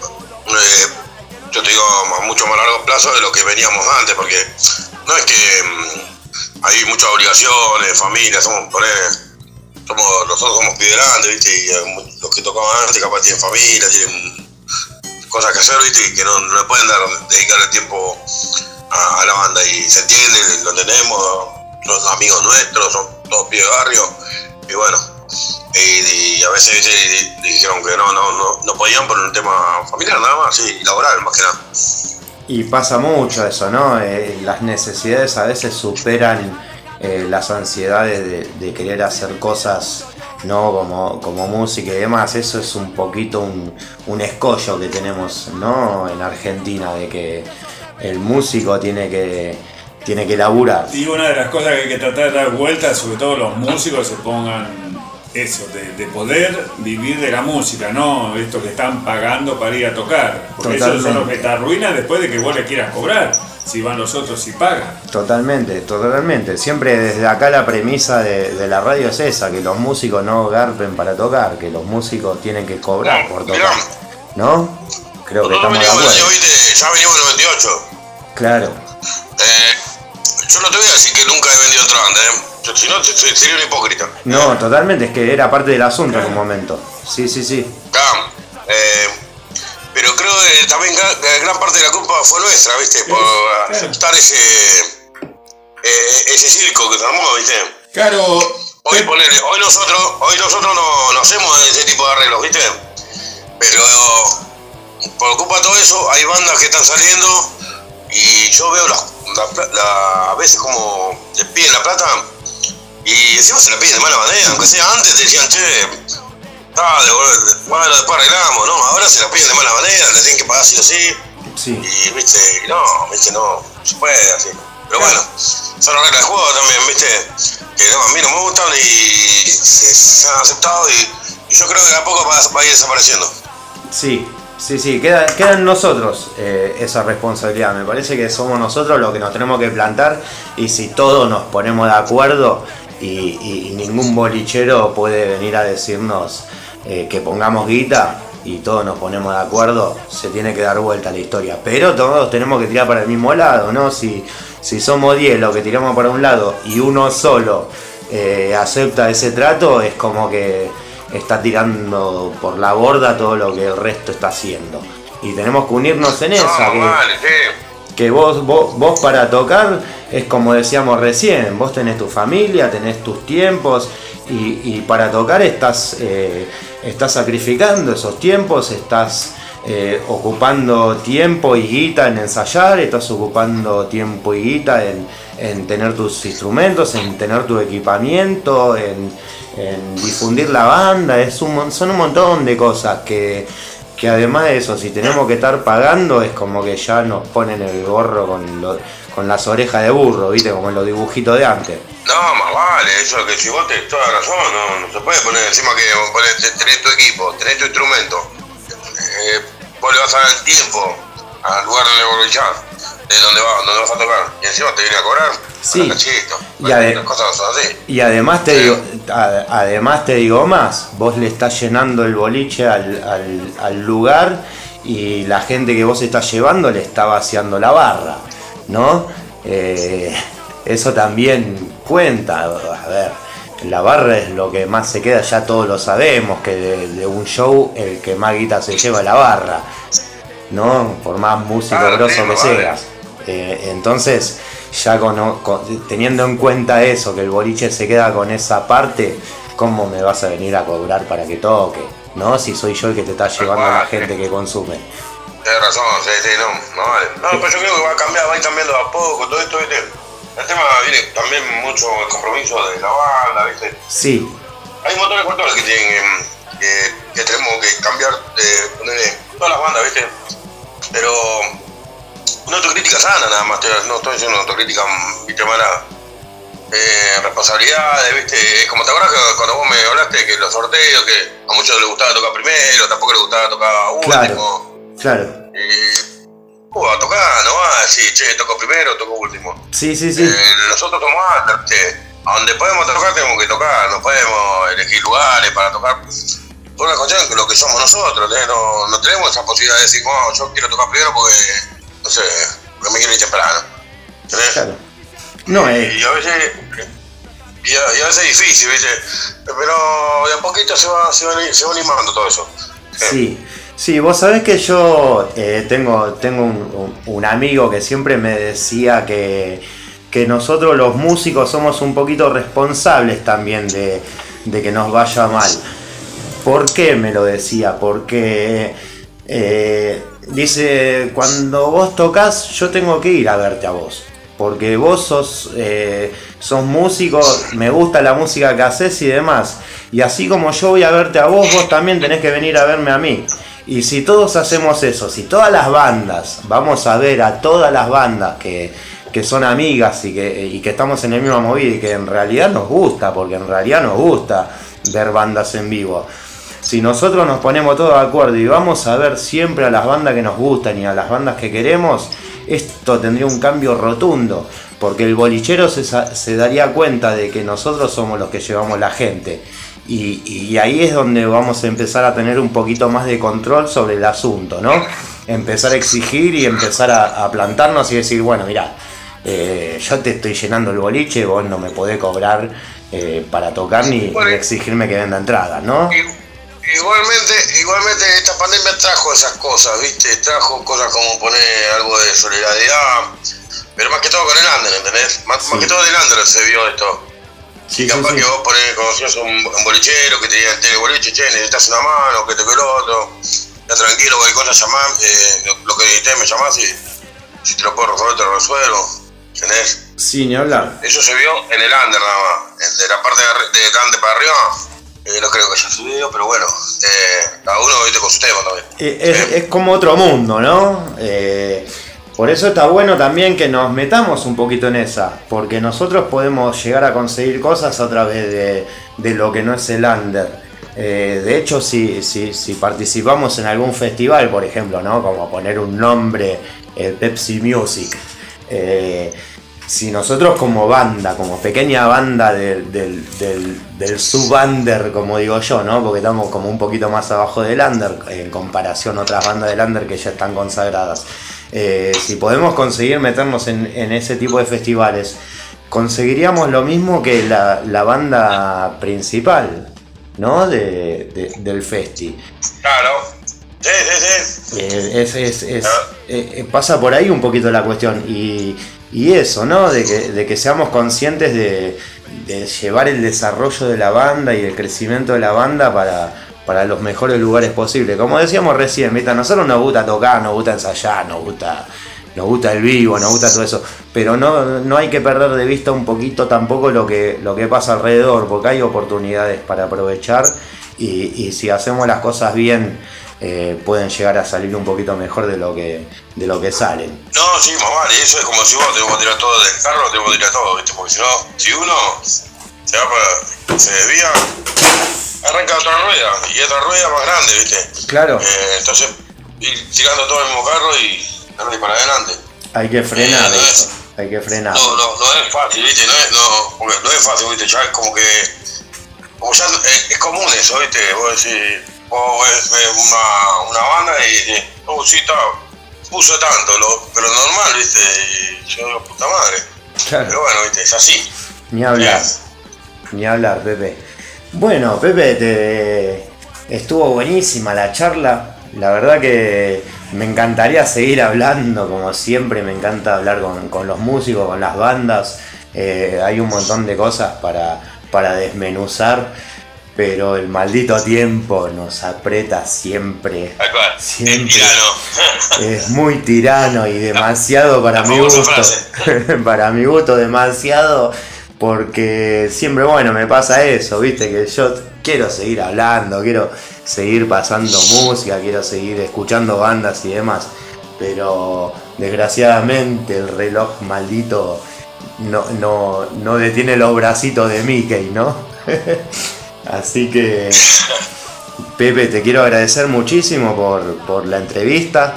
Speaker 8: eh, yo te digo a mucho más largo plazo de lo que veníamos antes, porque no es que mm, hay muchas obligaciones, familia, somos, por él, somos nosotros somos piderantes, ¿viste? Y eh, los que tocaban antes capaz tienen familia, tienen cosas que hacer, ¿viste? Y que no, no le pueden dar, dedicar el tiempo a, a la banda y se entiende, lo tenemos. Son amigos nuestros, son todos pibes de barrio, y bueno, y, y a veces ¿viste? Dijeron que no, no, no, no podían por un tema familiar nada más, sí, laboral más que nada.
Speaker 5: Y pasa mucho eso, ¿no? Eh, las necesidades a veces superan eh, las ansiedades de, de querer hacer cosas, ¿no? Como, como música y demás. Eso es un poquito un, un escollo que tenemos, ¿no? En Argentina, de que el músico tiene que tiene que laburar.
Speaker 6: Y una de las cosas que hay que tratar de dar vuelta, sobre todo los músicos, se pongan eso, de, de poder vivir de la música, no esto que están pagando para ir a tocar. Porque eso son los que te arruinan después de que vos le quieras cobrar, si van los otros y pagan.
Speaker 5: Totalmente, totalmente. Siempre desde acá la premisa de, de la radio es esa, que los músicos no garpen para tocar, que los músicos tienen que cobrar por tocar. ¿No? Creo que estamos de acuerdo.
Speaker 8: Ya venimos en el veintiocho.
Speaker 5: Claro.
Speaker 8: Eh, yo no te voy a decir que nunca he vendido otra banda, ¿eh? Yo, si no, sería un hipócrita.
Speaker 5: No, totalmente, es que era parte del asunto en un momento. Sí, sí, sí.
Speaker 8: Claro, eh, pero creo que también gran, gran parte de la culpa fue nuestra, ¿viste? Por aceptar ese eh, ese circo que se armó, ¿viste?
Speaker 6: Claro.
Speaker 8: Hoy, ponele, hoy nosotros, hoy nosotros no, no hacemos ese tipo de arreglos, ¿viste? Pero por culpa de todo eso, hay bandas que están saliendo y yo veo las, la, la, a veces como les piden la plata y encima se la piden de mala manera, aunque sea antes te decían, che, ah, de, bueno, después arreglamos, ¿no? Ahora se la piden de mala manera, le tienen que pagar sí o sí.
Speaker 5: Sí.
Speaker 8: Y, viste, no, viste, no, se puede así. Pero bueno, son las reglas de juego también, viste, que no, a mí no me gustan y se, se han aceptado y, y yo creo que a poco va, va a ir desapareciendo.
Speaker 5: Sí. Sí, sí, queda, queda en nosotros eh, esa responsabilidad. Me parece que somos nosotros los que nos tenemos que plantar y si todos nos ponemos de acuerdo y, y, y ningún bolichero puede venir a decirnos eh, que pongamos guita y todos nos ponemos de acuerdo, se tiene que dar vuelta la historia. Pero todos tenemos que tirar para el mismo lado, ¿no? Si, si somos diez los que tiramos para un lado y uno solo eh, acepta ese trato, es como que está tirando por la borda todo lo que el resto está haciendo. Y tenemos que unirnos en esa.
Speaker 8: No,
Speaker 5: que,
Speaker 8: vale, sí.
Speaker 5: que vos, vos, vos para tocar, es como decíamos recién, vos tenés tu familia, tenés tus tiempos, y, y para tocar estás, eh, estás sacrificando esos tiempos, estás eh, ocupando tiempo y guita en ensayar, estás ocupando tiempo y guita en, en tener tus instrumentos, en tener tu equipamiento, en, en difundir la banda. Es un, son un montón de cosas que, que además de eso, si tenemos que estar pagando, es como que ya nos ponen el gorro con, lo, con las orejas de burro, ¿viste? Como en los dibujitos de antes.
Speaker 8: No, más vale, eso que si vos tenés toda razón, no, no se puede poner encima que ponés, tenés tu equipo, tenés tu instrumento, eh, vos le vas a dar el tiempo al lugar donde bolillás. de donde, va, donde vas a tocar. Y encima te viene a cobrar.
Speaker 5: Sí.
Speaker 8: Cachito.
Speaker 5: Y, ade-
Speaker 8: las cosas no son así.
Speaker 5: y además te
Speaker 8: Sí.
Speaker 5: digo, a- además te digo más, vos le estás llenando el boliche al, al, al lugar y la gente que vos estás llevando le está vaciando la barra, ¿no? Eh, eso también cuenta. A ver, la barra es lo que más se queda, ya todos lo sabemos, que de, de un show el que más guita se lleva es la barra, ¿no? Por más músico
Speaker 8: Claro,
Speaker 5: grosso
Speaker 8: sí,
Speaker 5: que
Speaker 8: vale.
Speaker 5: seas. Eh, entonces, ya con, con- teniendo en cuenta eso, que el boliche se queda con esa parte, ¿cómo me vas a venir a cobrar para que toque? ¿No? Si soy yo el que te está llevando a la gente que consume.
Speaker 8: Tienes razón, sí, sí, no, no vale. No, pero yo creo que va a cambiar, va a ir cambiando a poco, todo esto, ¿viste? El tema viene también mucho el compromiso de la banda, ¿viste?
Speaker 5: Sí,
Speaker 8: Hay un montón de factores que tienen em, que, que tenemos que cambiar de ponerle todas las bandas, ¿viste? Pero una autocrítica sana nada más, te- no estoy diciendo una autocrítica, ¿viste? Mala. Eh, responsabilidades, ¿viste? Es como te acuerdas que cuando vos me hablaste que los sorteos, que a muchos les gustaba tocar primero, tampoco les gustaba tocar último.
Speaker 5: claro, claro.
Speaker 8: Y uh, a tocar, no va a decir, che, toco primero, toco último.
Speaker 5: Sí, sí, sí.
Speaker 8: Eh, nosotros somos under, che. A donde podemos tocar tenemos que tocar, no podemos elegir lugares para tocar. Por una cuestión que lo que somos nosotros, ¿eh? no, no tenemos esa posibilidad de decir, oh, yo quiero tocar primero porque, no sé, porque me quiero ir temprano. ¿Entendés?
Speaker 5: Claro. No, eh,
Speaker 8: Y a veces, y a, y a veces es difícil, ¿viste? Pero de a poquito se va, se va, se va animando todo eso.
Speaker 5: sí. Sí, vos sabés que yo eh, tengo, tengo un, un- un amigo que siempre me decía que, que nosotros los músicos somos un poquito responsables también de, de que nos vaya mal. ¿Por qué me lo decía? Porque eh, dice, cuando vos tocas yo tengo que ir a verte a vos. Porque vos sos, eh, sos músico, me gusta la música que haces y demás. Y así como yo voy a verte a vos, vos también tenés que venir a verme a mí. Y si todos hacemos eso, si todas las bandas, vamos a ver a todas las bandas que, que son amigas y que, y que estamos en el mismo movida y que en realidad nos gusta, porque en realidad nos gusta ver bandas en vivo. Si nosotros nos ponemos todos de acuerdo y vamos a ver siempre a las bandas que nos gustan y a las bandas que queremos, esto tendría un cambio rotundo, porque el bolichero se, sa- se daría cuenta de que nosotros somos los que llevamos la gente. Y, y ahí es donde vamos a empezar a tener un poquito más de control sobre el asunto, ¿no? Empezar a exigir y empezar a, a plantarnos y decir, bueno, mirá, eh, yo te estoy llenando el boliche, vos no me podés cobrar eh, para tocar ni, ni exigirme que venda entrada, ¿no?
Speaker 8: Igualmente, igualmente esta pandemia trajo esas cosas, ¿viste? Trajo cosas como poner algo de solidaridad, pero más que todo con el under, ¿entendés? Más,
Speaker 5: Sí.
Speaker 8: más que todo del under se vio esto.
Speaker 5: Sí,
Speaker 8: Y
Speaker 5: sí,
Speaker 8: capaz
Speaker 5: sí.
Speaker 8: que vos ponés, conocías a un, un bolichero que te diga el boliche, che, necesitas una mano, que te que el otro, ya tranquilo, cualquier cosa llamás, eh, lo, lo que necesites me llamás y si te lo puedo resolver te lo resuelvo, ¿entendés?
Speaker 5: Sí, ni hablar.
Speaker 8: Eso se vio en el under nada más, en- de la parte de, arri- de grande para arriba, eh, no creo que haya subido, pero bueno, eh, cada uno viste con su tema también.
Speaker 5: Eh, Es, es como otro mundo, ¿no? Eh, por eso está bueno también que nos metamos un poquito en esa, porque nosotros podemos llegar a conseguir cosas a través de, de lo que no es el under. Eh, de hecho, si, si, si participamos en algún festival, por ejemplo, ¿no? Como poner un nombre, el Pepsi Music. eh, si nosotros como banda, como pequeña banda del, del, del, del sub-under, como digo yo, ¿no? Porque estamos como un poquito más abajo del under en comparación a otras bandas del under que ya están consagradas. Eh, si podemos conseguir meternos en, en ese tipo de festivales, conseguiríamos lo mismo que la, la banda principal, ¿no? De, de- del festi.
Speaker 8: Claro, sí, sí, sí.
Speaker 5: Eh, es, es- es- eh, eh, pasa por ahí un poquito la cuestión y, y eso, ¿no? De que, de que seamos conscientes de, de llevar el desarrollo de la banda y el crecimiento de la banda para, para los mejores lugares posibles. Como decíamos recién, ¿viste? A nosotros nos gusta tocar, nos gusta ensayar, nos gusta, nos gusta el vivo, nos gusta todo eso, pero no, no hay que perder de vista un poquito tampoco lo que, lo que pasa alrededor, porque hay oportunidades para aprovechar y, y si hacemos las cosas bien, eh, pueden llegar a salir un poquito mejor de lo que, de lo que salen.
Speaker 8: No, sí, más vale, eso es como si vos tenemos que tirar todo del carro, tenemos que tirar todo, ¿viste? Porque si no, si uno se va para, se desvía, arranca otra rueda, y otra rueda más grande, ¿viste?
Speaker 5: Claro.
Speaker 8: Eh, entonces, ir tirando todo el mismo carro y darle para adelante.
Speaker 5: Hay que frenar
Speaker 8: Eh, no
Speaker 5: eso,
Speaker 8: es-
Speaker 5: hay que frenar.
Speaker 8: No, no, no es fácil, ¿viste? No es, no, porque no es fácil, ¿viste? Ya es como que. Como ya es, es común eso, ¿viste? Vos decís, vos ves, ves una, una banda y decís, oh, sí, está, puso tanto, lo, pero normal, ¿viste? Y yo digo, puta madre.
Speaker 5: Claro.
Speaker 8: Pero bueno, ¿viste? Es así.
Speaker 5: Ni hablar,
Speaker 8: Sí.
Speaker 5: ni hablar, Pepe. Bueno, Pepe, te... estuvo buenísima la charla. La verdad que me encantaría seguir hablando, como siempre, me encanta hablar con, con los músicos, con las bandas. Eh, hay un montón de cosas para, para desmenuzar, pero el maldito tiempo nos aprieta siempre.
Speaker 8: Tal cual.
Speaker 5: Siempre.
Speaker 8: Es tirano.
Speaker 5: Es muy tirano y demasiado para
Speaker 8: La
Speaker 5: mi
Speaker 8: famosa
Speaker 5: gusto.
Speaker 8: frase.
Speaker 5: Para mi gusto demasiado, porque siempre, bueno, me pasa eso, viste, que yo quiero seguir hablando, quiero seguir pasando música, quiero seguir escuchando bandas y demás, pero desgraciadamente el reloj maldito no, no, no detiene los bracitos de Mickey, ¿no? Así que, Pepe, te quiero agradecer muchísimo por, por la entrevista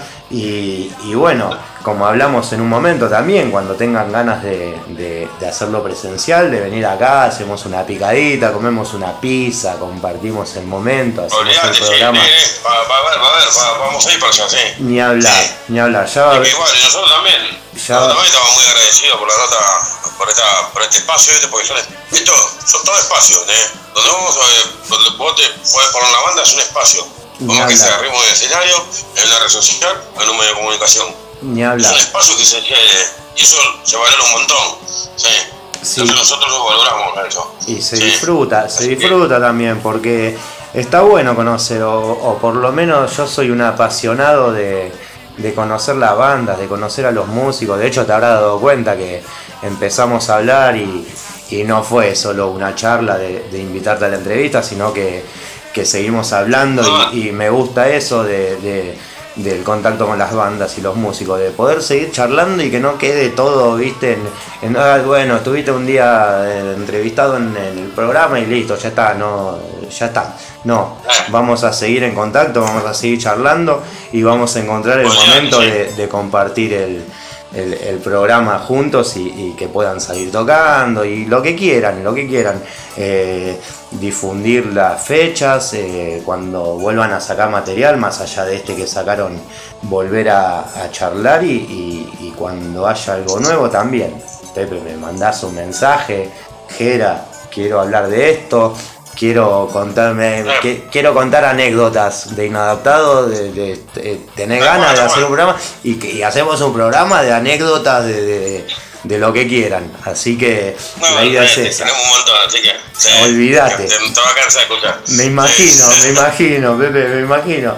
Speaker 5: y, y bueno, como hablamos en un momento también, cuando tengan ganas de, de, de hacerlo presencial, de venir acá, hacemos una picadita, comemos una pizza, compartimos el momento, hacemos
Speaker 8: Olvídate,
Speaker 5: el
Speaker 8: sí,
Speaker 5: programa.
Speaker 8: sí, sí. Va, va a ver, va a ver, va- vamos a ir para allá, sí.
Speaker 5: Ni hablar,
Speaker 8: Sí.
Speaker 5: ni hablar. Ya,
Speaker 8: Y que igual, y nosotros también.
Speaker 5: Ya.
Speaker 8: Nosotros también estamos muy agradecidos por la nota, por, esta, por este espacio, ¿viste? Porque son, esto, son todos espacios, ¿eh? Donde vos, eh, donde vos te podés poner una banda es un espacio.
Speaker 5: Ni
Speaker 8: Como que se
Speaker 5: hablar.
Speaker 8: arriba en el escenario, en una red social, en un medio de comunicación.
Speaker 5: ni
Speaker 8: Es
Speaker 5: hablar.
Speaker 8: un espacio que se eh, y eso se valora un montón. Sí.
Speaker 5: Sí.
Speaker 8: Entonces nosotros lo valoramos eso.
Speaker 5: Y se
Speaker 8: Sí.
Speaker 5: disfruta, se
Speaker 8: Así que-
Speaker 5: disfruta también, porque está bueno conocer, o, o por lo menos yo soy un apasionado de, de conocer las bandas, de conocer a los músicos. De hecho, te habrás dado cuenta que empezamos a hablar y, y no fue solo una charla de, de invitarte a la entrevista, sino que, que seguimos hablando y, y me gusta eso de, de- del contacto con las bandas y los músicos, de poder seguir charlando y que no quede todo, viste, en, en, ah, bueno, estuviste un día eh, entrevistado en, en el programa y listo, ya está, no, ya está. No, vamos a seguir en contacto, vamos a seguir charlando y vamos a encontrar el
Speaker 8: Bueno,
Speaker 5: momento
Speaker 8: sí.
Speaker 5: de, de compartir el, el- el programa juntos y, y que puedan salir tocando y lo que quieran, lo que quieran. Eh, difundir las fechas, eh, cuando vuelvan a sacar material, más allá de este que sacaron, volver a, a charlar y, y- y cuando haya algo nuevo también. Pepe, me mandás un mensaje, Jera, quiero hablar de esto. Quiero contarme, que- quiero contar anécdotas de Inadaptado, de, de- de tener ganas de hacer un programa y, que- y hacemos un programa de anécdotas de, de- de lo que quieran. Así que
Speaker 8: No,
Speaker 5: la idea es
Speaker 8: eh,
Speaker 5: esa.
Speaker 8: tenemos un montón, así que. Sí,
Speaker 5: Olvídate.
Speaker 8: Te, te va a cansar de escuchar.
Speaker 5: Me imagino, me imagino, Pepe, me imagino.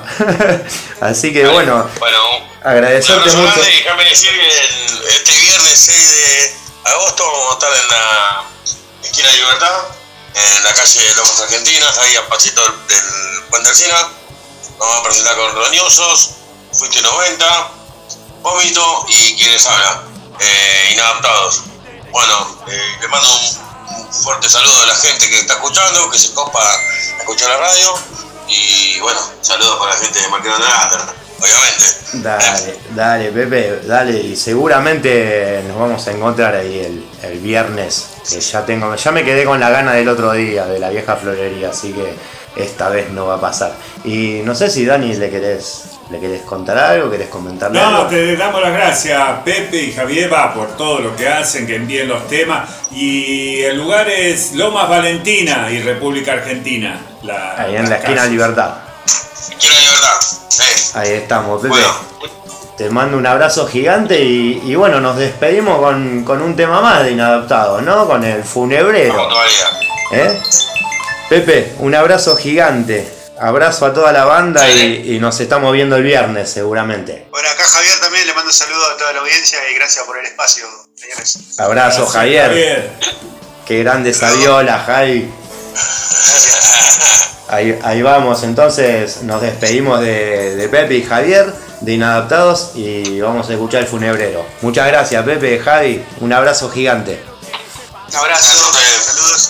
Speaker 5: Así que bueno,
Speaker 8: Bueno,
Speaker 5: agradecerte
Speaker 8: un abrazo
Speaker 5: mucho.
Speaker 8: grande y déjame decir que el- este viernes seis de agosto vamos a estar en la esquina de Libertad, en la calle Lomas Argentinas, ahí a pasito del, del Puente Alsina. Nos vamos a presentar con Roñosos, Fuiste noventa, Vómito y quienes hablan, eh, Inadaptados. Bueno, eh, le mando un, un fuerte saludo a la gente que está escuchando, que se copa a escuchar la radio. Y bueno, saludos para la gente de Marquero de Lander, obviamente.
Speaker 5: Dale, dale, Pepe, dale. Y seguramente nos vamos a encontrar ahí el, el viernes. Que ya tengo, ya me quedé con la gana del otro día, de la vieja florería, así que esta vez no va a pasar. Y no sé si Dani le querés, le querés contar algo, querés comentarle
Speaker 6: No,
Speaker 5: algo.
Speaker 6: te damos las gracias a Pepe y Javier va por todo lo que hacen, que envíen los temas. Y el lugar es Lomas Valentina y República Argentina. La,
Speaker 5: Ahí en la
Speaker 6: las
Speaker 5: esquina
Speaker 6: casas.
Speaker 5: Libertad.
Speaker 8: Quiero de verdad, sí.
Speaker 5: Ahí estamos, Pepe.
Speaker 8: Bueno,
Speaker 5: Te mando un abrazo gigante y, y bueno, nos despedimos con, con un tema más de Inadaptados, ¿no? Con el funebrero.
Speaker 8: vamos todavía.
Speaker 5: ¿Eh? Pepe, un abrazo gigante. Abrazo a toda la banda y, y nos estamos viendo el viernes seguramente.
Speaker 9: Bueno, acá Javier también le mando un saludo a toda la audiencia y gracias por el espacio, señores.
Speaker 5: Abrazo,
Speaker 6: Gracias,
Speaker 5: Javier.
Speaker 6: Javier.
Speaker 5: Qué grande esa viola, Javi. Ahí, ahí vamos, entonces nos despedimos de, de Pepe y Javier, de Inadaptados, y vamos a escuchar el funebrero. Muchas gracias, Pepe, Javi. Un abrazo gigante.
Speaker 9: Un abrazo, saludos.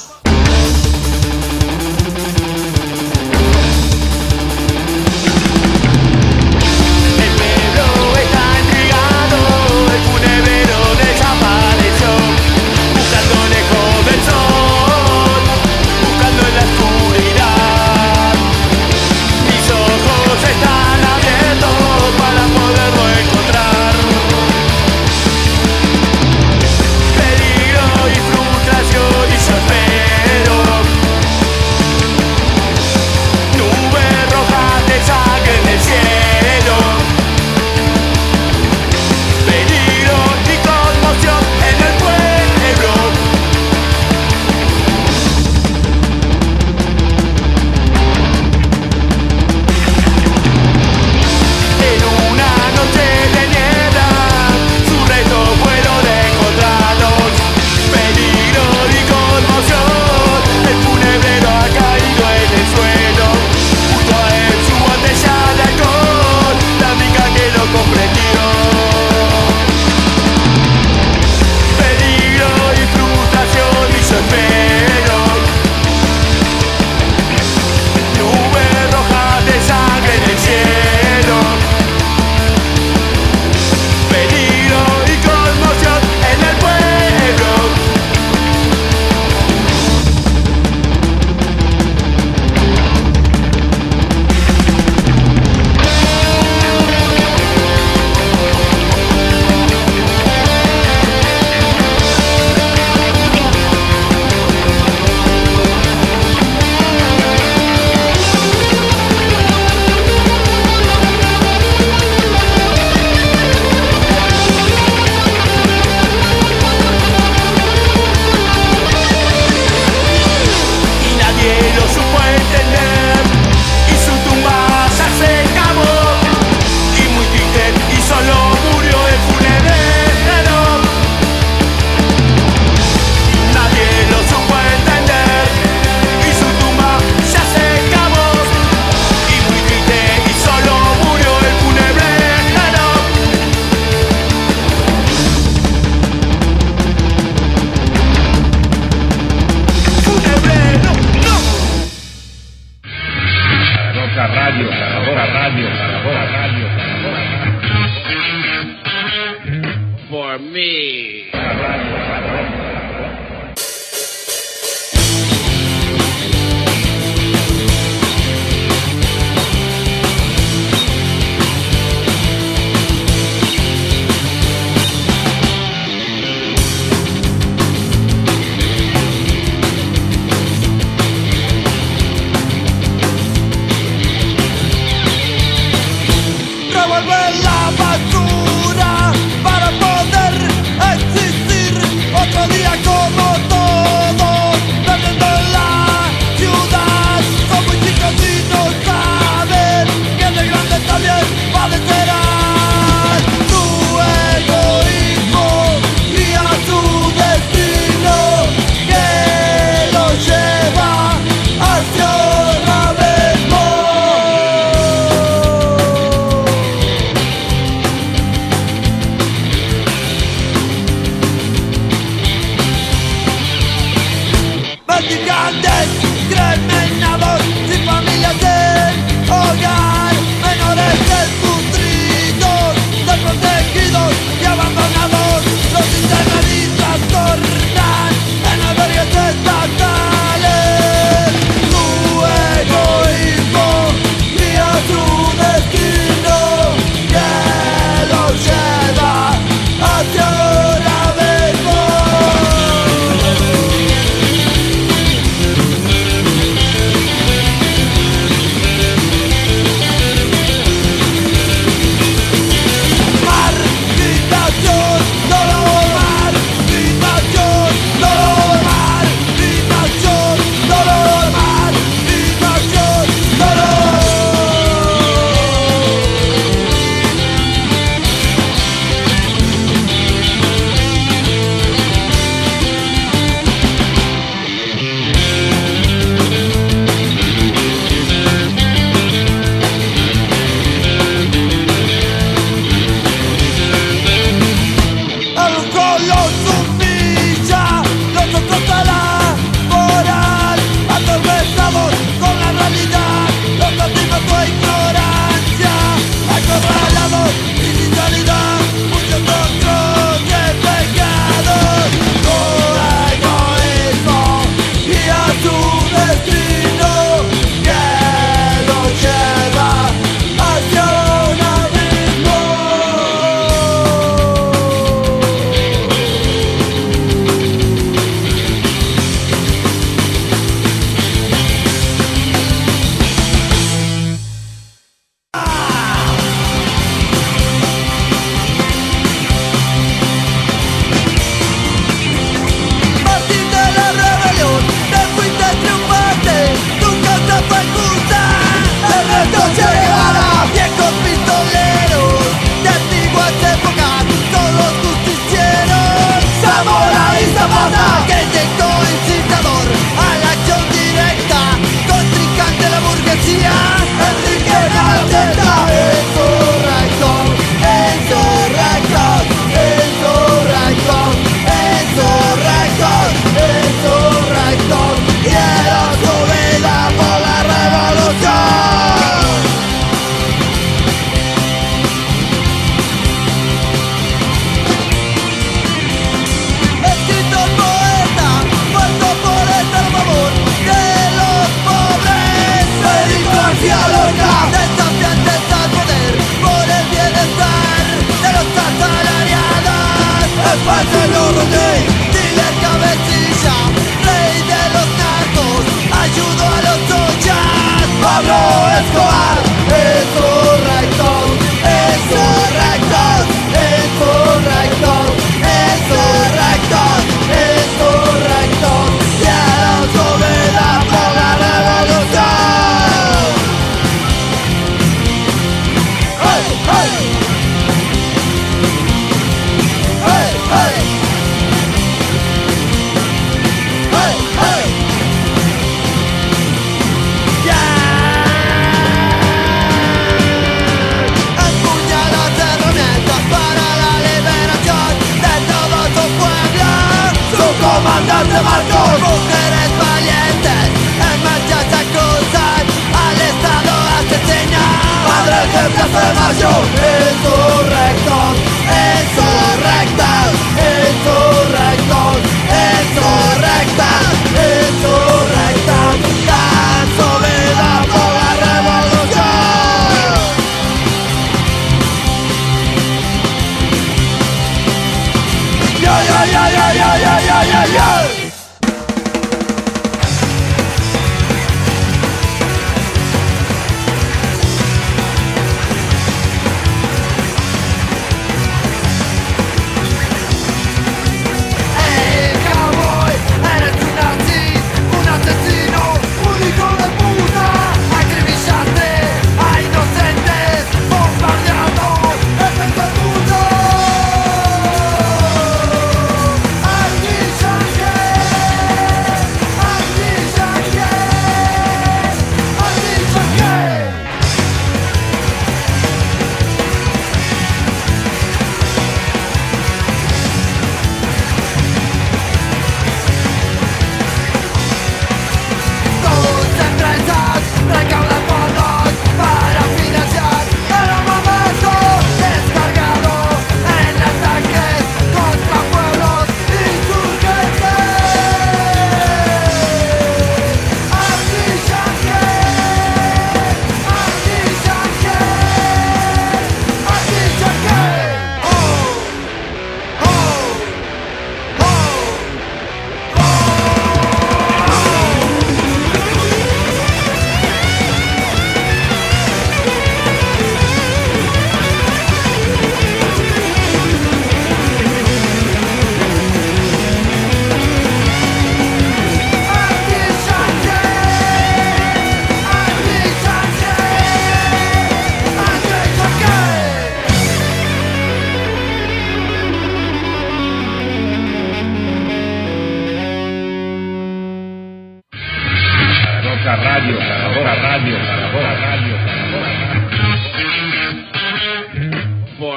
Speaker 4: El pueblo está intrigado, el
Speaker 3: me.
Speaker 7: Revuelve la basura para poder existir otro día como todos, perdiendo la ciudad. Son muy chicos y no saben que de grandes también padecerán. Su egoísmo guía su destino, que lo lleva hacia el abismo.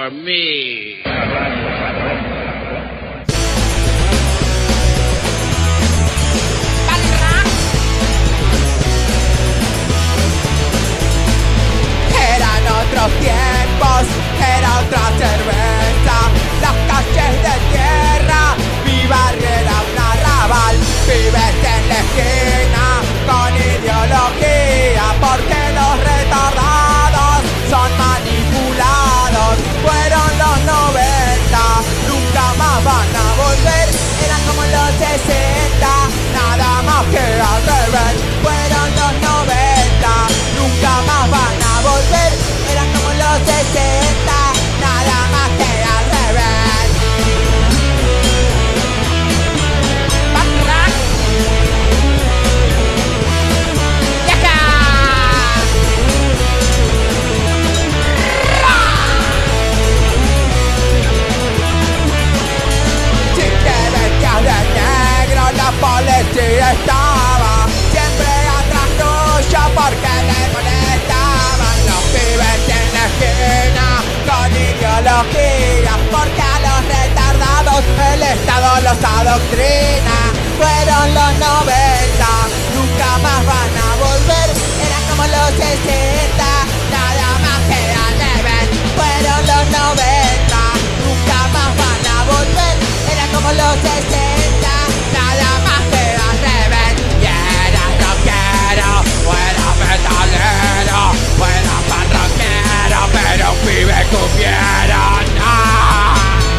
Speaker 3: for me.
Speaker 4: Eran otros tiempos, era otra cerveza, las calles de tierra, mi barrio era un arrabal, vives en la esquina con ideología, porque los retardados son manipulados, fueron los noventa, nunca más van a volver, eran como los sesenta, nada más que al revés, fueron los noventa, nunca más van a volver, eran como los sesenta, nada más que al revés. Si te vestías de negro, la policía estaba siempre atrás tuyo porque le molestaban los pibes en la esquina con ideología, porque a los retardados el Estado los adoctrina. Fueron los noventa, nunca más van a volver, eran como los sesenta, nada más que al revés. Fueron los noventa, nunca más van a volver, eran como los sesenta, nada más que al revés. Y era rockero, fuera metalero, fuera pan rockero, pero un pibe cumbiero, no.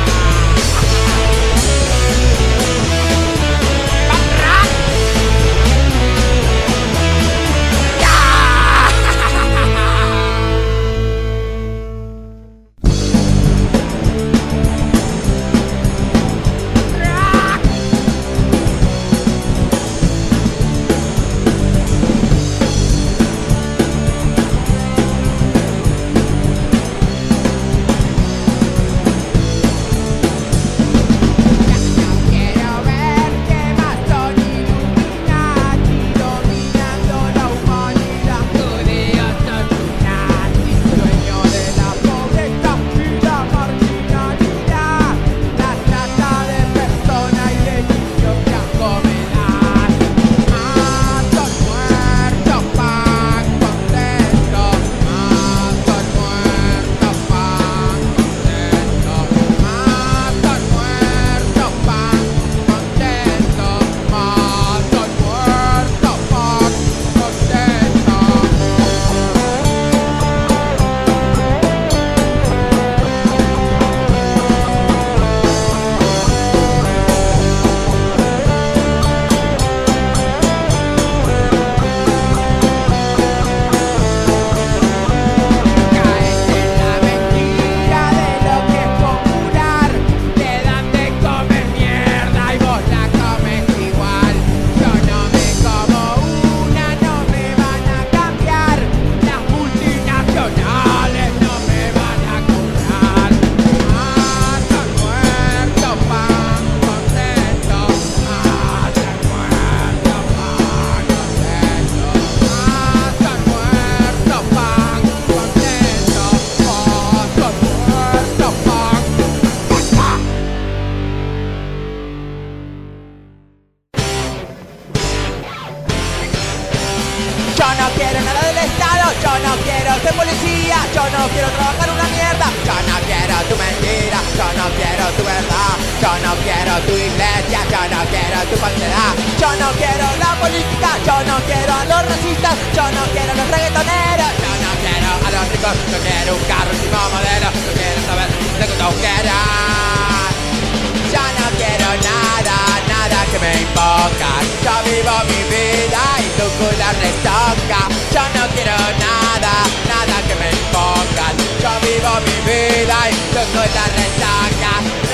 Speaker 4: Yo no quiero nada del Estado, yo no quiero ser policía, yo no quiero trabajar una mierda, yo no quiero tu mentira, yo no quiero tu verdad, yo no quiero tu iglesia, yo no quiero tu falsedad, yo no quiero la política, yo no quiero a los racistas, yo no quiero a los reggaetoneros, yo no quiero a los ricos, yo quiero un carro último modelo, yo quiero saber de cuánto quieras. Yo no quiero nada, nada que me invoca. Yo vivo mi vida y tu culo restoca. Yo no quiero nada, nada que me invoca. Yo vivo mi vida y tu culo restoca.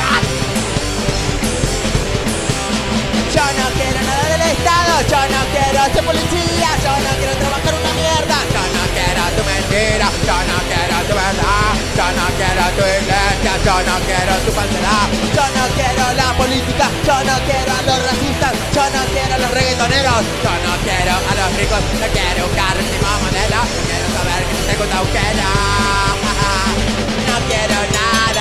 Speaker 4: Yo no quiero nada del Estado, yo no quiero ser policía, yo no quiero trabajar una mierda, yo no quiero tu mentira, yo no quiero tu verdad, yo no quiero tu iglesia, yo no quiero tu falsedad, yo no quiero la política, yo no quiero a los racistas, yo no quiero a los reggaetoneros, yo no quiero a los ricos, no quiero un carro último modelo, no quiero saber que te gusta agujera, no quiero nada.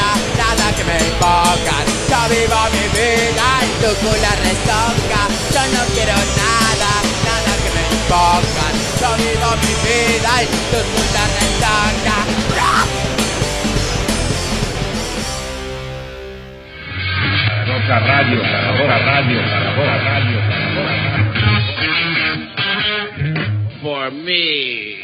Speaker 4: vivo mi vida y tú con la restoca. Yo no quiero nada, nada que me impongan. Yo vivo mi vida y tú con la restoca.
Speaker 2: Otra radio, otra radio, otra radio,
Speaker 3: For me.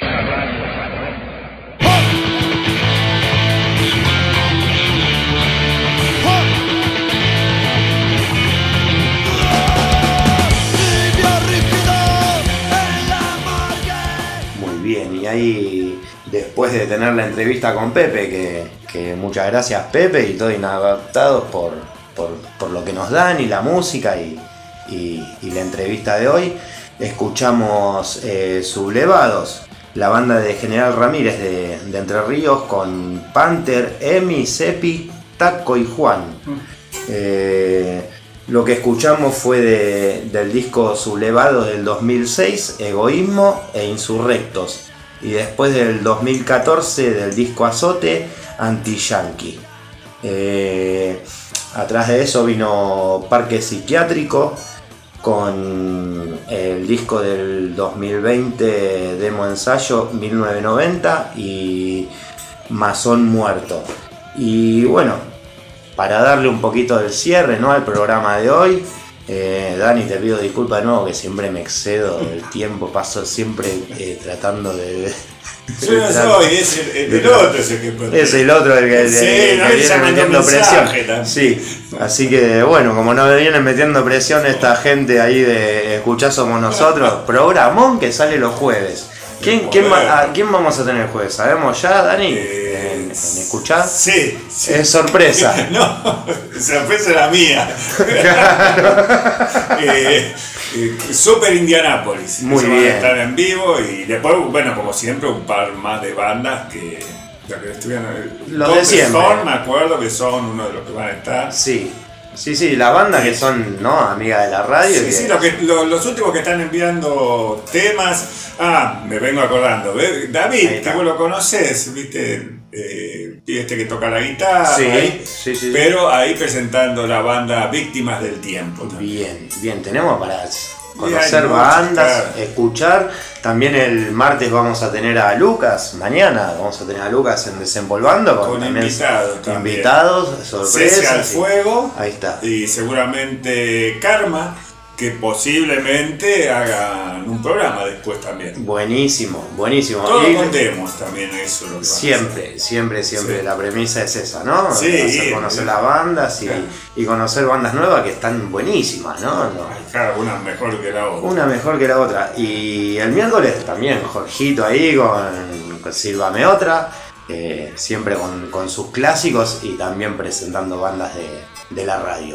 Speaker 5: Muy bien, y ahí después de tener la entrevista con Pepe, que, que muchas gracias Pepe y todo Inadaptados por, por, por lo que nos dan y la música y, y, y la entrevista de hoy, escuchamos eh, Sublevados, la banda de General Ramírez de, de Entre Ríos con Panther, Emi, Cepi, Taco y Juan. Eh, lo que escuchamos fue de, del disco Sublevado del dos mil seis, Egoísmo e Insurrectos, y después del dos mil catorce del disco Azote, Anti-Yankee. Eh, atrás de eso vino Parque Psiquiátrico con el disco del dos mil veinte, Demo Ensayo mil novecientos noventa y Masón Muerto. Y bueno, para darle un poquito del cierre, ¿no?, al programa de hoy, eh, Dani, te pido disculpas de nuevo que siempre me excedo del tiempo, paso siempre eh, tratando de...
Speaker 6: Yo no soy, es el, el otro es el que...
Speaker 5: Es el otro el que,
Speaker 6: sí,
Speaker 5: el,
Speaker 6: no,
Speaker 5: que viene metiendo presión. Sí, así que bueno, como no vienen metiendo presión esta gente ahí de Escuchá Somos Nosotros, programón que sale los jueves. ¿Quién, quién, a, ¿Quién vamos a tener el jueves? ¿Sabemos ya, Dani?
Speaker 6: Eh,
Speaker 5: ¿En, en Escuchá?
Speaker 6: Sí, sí.
Speaker 5: Es sorpresa.
Speaker 6: No, sorpresa la mía. eh, eh, Super Indianápolis.
Speaker 5: Muy
Speaker 6: Eso
Speaker 5: bien.
Speaker 6: van a estar en vivo y después, bueno, como siempre, un par más de bandas que... que estuvieron,
Speaker 5: Los de siempre.
Speaker 6: Son, me acuerdo que son uno de los que van a estar.
Speaker 5: Sí. Sí, sí, las bandas que son, ¿no?, amigas de la radio.
Speaker 6: Sí,
Speaker 5: que...
Speaker 6: sí, lo que, lo, los últimos que están enviando temas. Ah, me vengo acordando. David, que vos lo conocés, ¿viste? Eh, este que toca la guitarra.
Speaker 5: Sí,
Speaker 6: ahí,
Speaker 5: sí, sí.
Speaker 6: pero ahí presentando la banda Víctimas del Tiempo. También.
Speaker 5: Bien, bien, tenemos para conocer
Speaker 6: hay muchos,
Speaker 5: bandas,
Speaker 6: claro.
Speaker 5: Escuchar. También el martes vamos a tener a Lucas, mañana vamos a tener a Lucas en Desempolvando. Con,
Speaker 6: Con
Speaker 5: también
Speaker 6: invitados también.
Speaker 5: Invitados, sorpresas.
Speaker 6: Cese al Fuego.
Speaker 5: Ahí está.
Speaker 6: Y seguramente Karma, que posiblemente hagan un programa después también.
Speaker 5: Buenísimo, buenísimo.
Speaker 6: Todos
Speaker 5: Y
Speaker 6: contemos también eso. Lo que
Speaker 5: siempre, siempre, siempre
Speaker 6: sí.
Speaker 5: La premisa es esa, ¿no?
Speaker 6: Sí,
Speaker 5: hacer conocer
Speaker 6: sí.
Speaker 5: las bandas y,
Speaker 6: Claro.
Speaker 5: y conocer bandas nuevas que están buenísimas, ¿no? No.
Speaker 6: Cada una mejor que la otra.
Speaker 5: Una mejor que la otra. Y el miércoles también, Jorgito ahí con, con Sílvame Otra, eh, siempre con, con sus clásicos y también presentando bandas de, de la radio.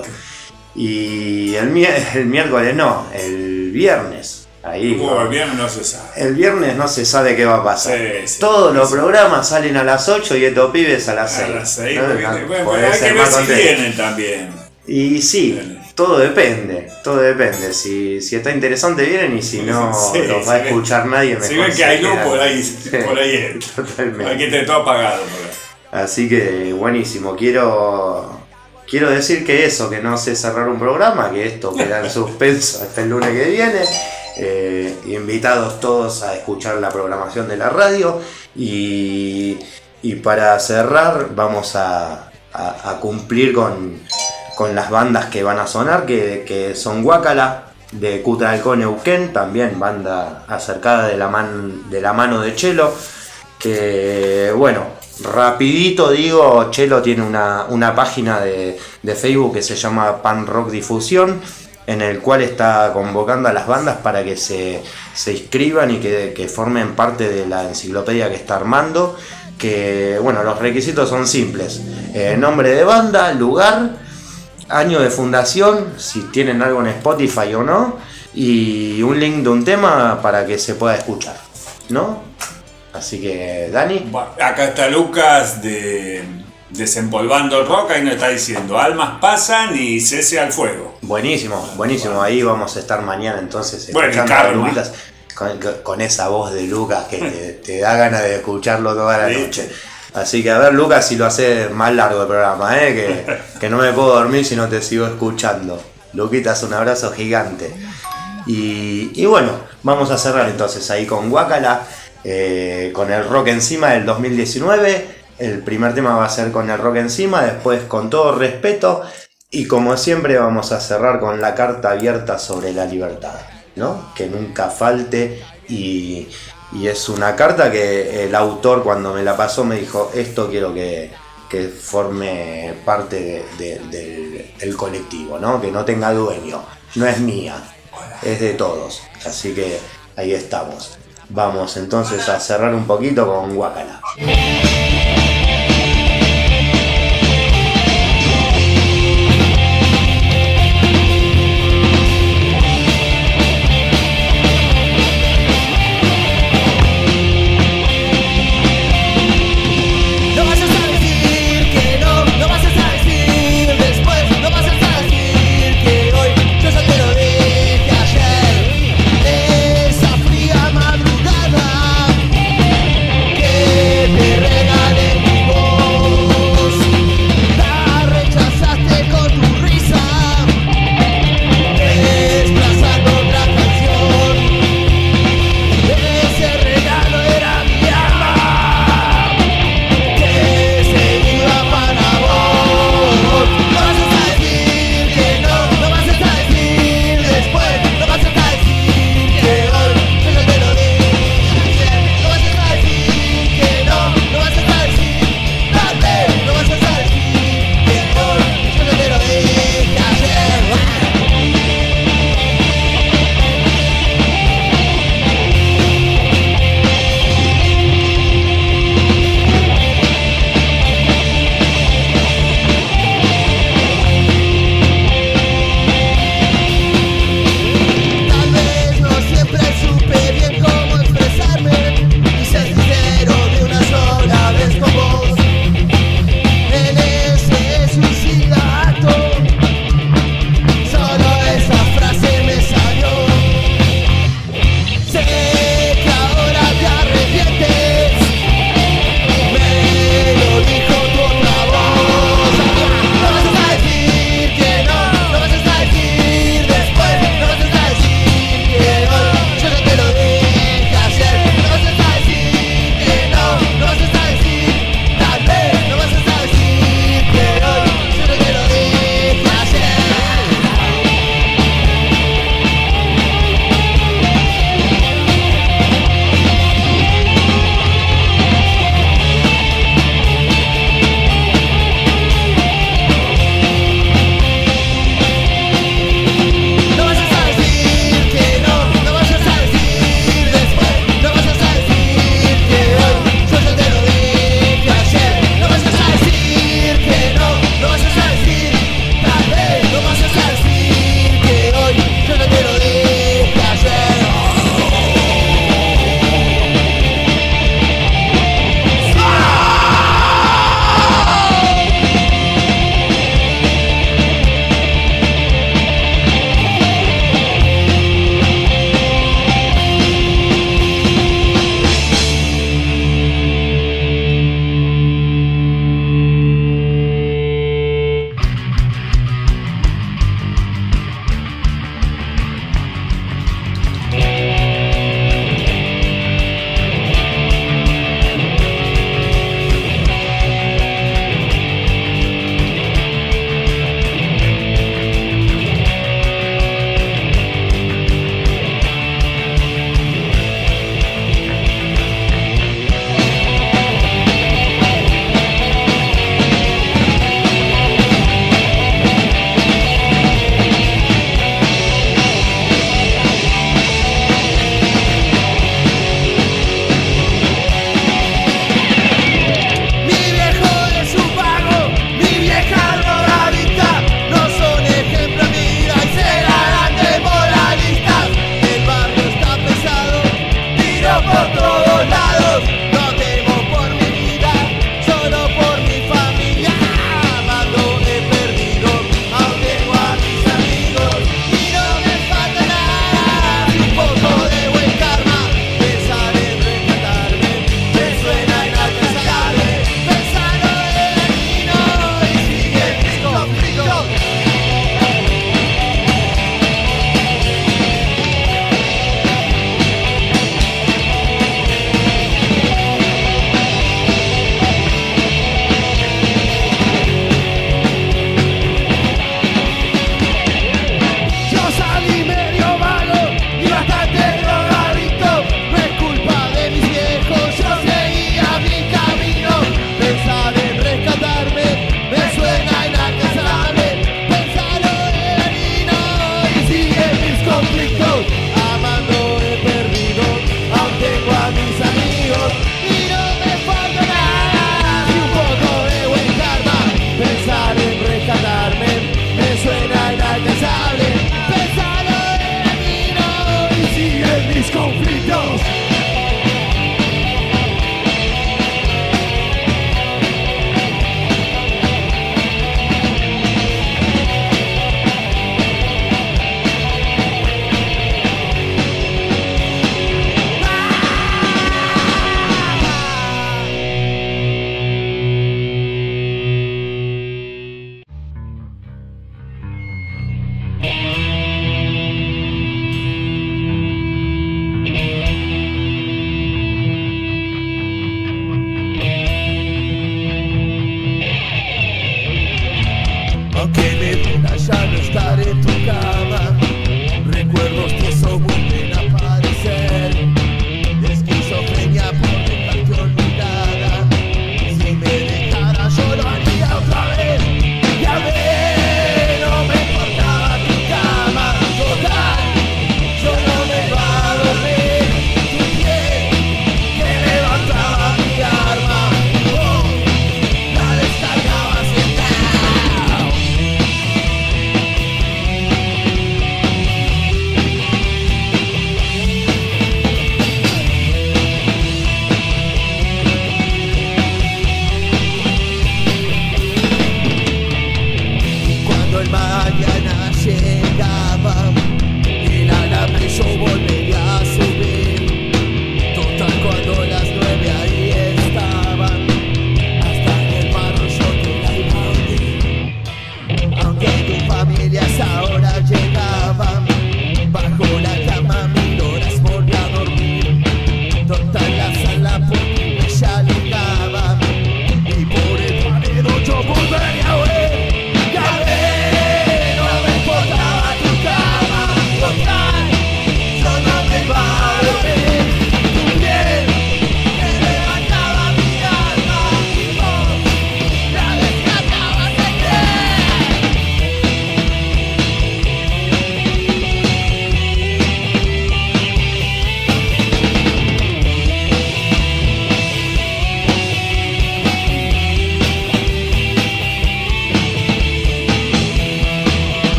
Speaker 5: Y el, el miércoles no, el viernes. Ahí,
Speaker 6: Uh,
Speaker 5: ¿no?
Speaker 6: el viernes no se sabe.
Speaker 5: El viernes no se sabe qué va a pasar.
Speaker 6: Sí, sí,
Speaker 5: Todos
Speaker 6: sí,
Speaker 5: los
Speaker 6: sí.
Speaker 5: programas salen a las ocho y estos pibes a las
Speaker 6: A
Speaker 5: seis.
Speaker 6: las seis,
Speaker 5: ¿no?
Speaker 6: porque-
Speaker 5: No,
Speaker 6: bueno,
Speaker 5: podés
Speaker 6: hay
Speaker 5: ser
Speaker 6: que ver
Speaker 5: más
Speaker 6: si
Speaker 5: contento.
Speaker 6: vienen también.
Speaker 5: Y sí,
Speaker 6: Vienen.
Speaker 5: todo depende, todo depende. Si, si está interesante vienen y si no
Speaker 6: Sí,
Speaker 5: los va a
Speaker 6: si
Speaker 5: escuchar
Speaker 6: ven-
Speaker 5: nadie,
Speaker 6: Si
Speaker 5: mejor
Speaker 6: ven que
Speaker 5: se
Speaker 6: hay luz
Speaker 5: quedan.
Speaker 6: por ahí,
Speaker 5: Sí,
Speaker 6: por ahí es.
Speaker 5: totalmente.
Speaker 6: Hay que tener todo apagado. por ahí.
Speaker 5: Así que buenísimo, quiero quiero decir que eso, que no sé cerrar un programa, que esto queda en suspenso hasta el lunes que viene. Eh, invitados todos a escuchar la programación de la radio y, y para cerrar vamos a, a, a cumplir con, con las bandas que van a sonar, que, que son Guácala de Cutralcó Neuquén, también banda acercada de la, man, de la mano de Chelo, que bueno, rapidito digo, Chelo tiene una, una página de, de Facebook que se llama Pan Rock Difusión, en el cual está convocando a las bandas para que se, se inscriban y que, que formen parte de la enciclopedia que está armando, que bueno, los requisitos son simples, eh, nombre de banda, lugar, año de fundación, si tienen algo en Spotify o no, y un link de un tema para que se pueda escuchar, ¿no? Así que, Dani.
Speaker 6: Bueno, acá está Lucas de Desempolvando el Rock, ahí nos está diciendo Almas pasan y cese al fuego.
Speaker 5: Buenísimo, buenísimo. Ahí vamos a estar mañana entonces
Speaker 6: Bueno,
Speaker 5: escuchando a
Speaker 6: Karma.
Speaker 5: Luquitas con, con esa voz de Lucas que te, te da ganas de escucharlo toda la
Speaker 6: Sí.
Speaker 5: noche. Así que a ver, Lucas, si lo hace más largo el programa, ¿eh? que, que no me puedo dormir si no te sigo escuchando. Luquitas, un abrazo gigante. Y, y bueno, vamos a cerrar entonces ahí con Guácala, eh, con el rock encima del dos mil diecinueve. El primer tema va a ser con el rock encima, después Con todo respeto, y como siempre vamos a cerrar con la carta abierta sobre la libertad, ¿no? Que nunca falte. Y, y es una carta que el autor, cuando me la pasó, me dijo: esto quiero que, que forme parte de, de, de, del colectivo, ¿no? Que no tenga dueño, no es mía, es de todos. Así que ahí estamos. Vamos entonces a cerrar un poquito con Guácala.
Speaker 4: Regale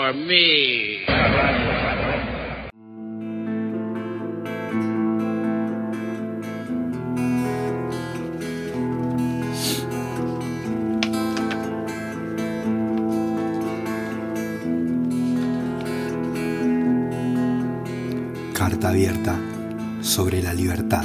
Speaker 3: For me.
Speaker 10: Carta abierta sobre la libertad.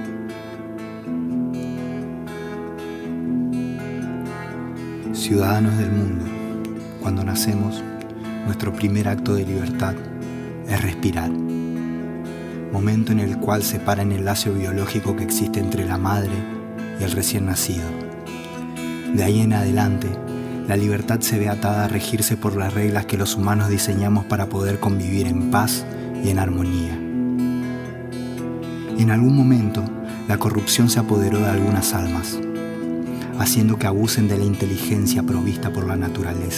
Speaker 10: Ciudadanos del mundo, cuando nacemos, nuestro primer acto de libertad es respirar. Momento en el cual se para el enlace biológico que existe entre la madre y el recién nacido. De ahí en adelante, la libertad se ve atada a regirse por las reglas que los humanos diseñamos para poder convivir en paz y en armonía. En algún momento, la corrupción se apoderó de algunas almas, haciendo que abusen de la inteligencia provista por la naturaleza.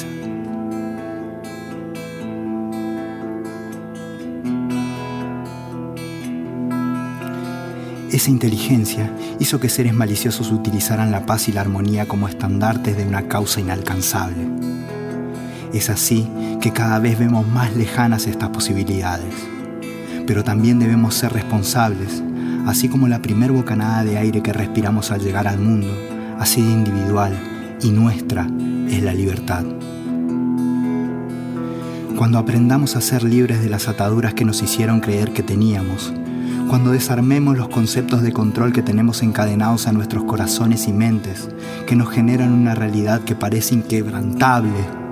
Speaker 10: Esa inteligencia hizo que seres maliciosos utilizaran la paz y la armonía como estandartes de una causa inalcanzable. Es así que cada vez vemos más lejanas estas posibilidades, pero también debemos ser responsables, así como la primer bocanada de aire que respiramos al llegar al mundo ha sido individual y nuestra es la libertad. Cuando aprendamos a ser libres de las ataduras que nos hicieron creer que teníamos, cuando desarmemos los conceptos de control que tenemos encadenados a nuestros corazones y mentes, que nos generan una realidad que parece inquebrantable,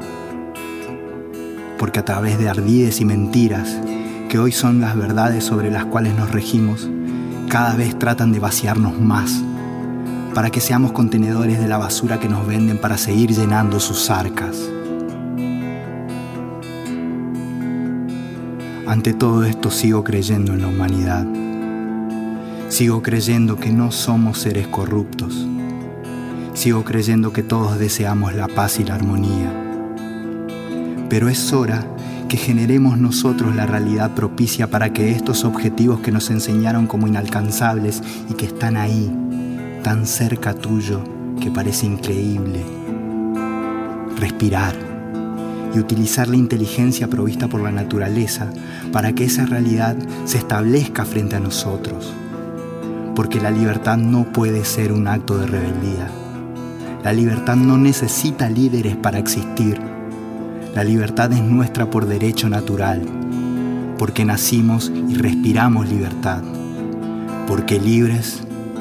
Speaker 10: porque a través de ardides y mentiras, que hoy son las verdades sobre las cuales nos regimos, cada vez tratan de vaciarnos más, para que seamos contenedores de la basura que nos venden para seguir llenando sus arcas. Ante todo esto sigo creyendo en la humanidad. Sigo creyendo que no somos seres corruptos. Sigo creyendo que todos deseamos la paz y la armonía. Pero es hora que generemos nosotros la realidad propicia para que estos objetivos que nos enseñaron como inalcanzables y que están ahí, tan cerca tuyo que parece increíble, respirar y utilizar la inteligencia provista por la naturaleza para que esa realidad se establezca frente a nosotros. Porque la libertad no puede ser un acto de rebeldía. La libertad no necesita líderes para existir. La libertad es nuestra por derecho natural, porque nacimos y respiramos libertad, porque libres,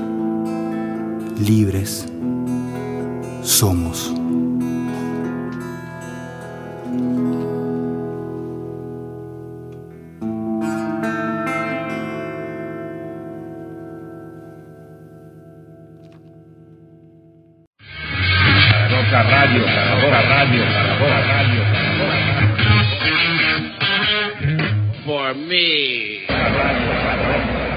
Speaker 10: libres somos.
Speaker 2: Radio, Caradora Radio, Caradora Radio, Caradora Radio.
Speaker 3: For me.
Speaker 2: Radio, Caradora.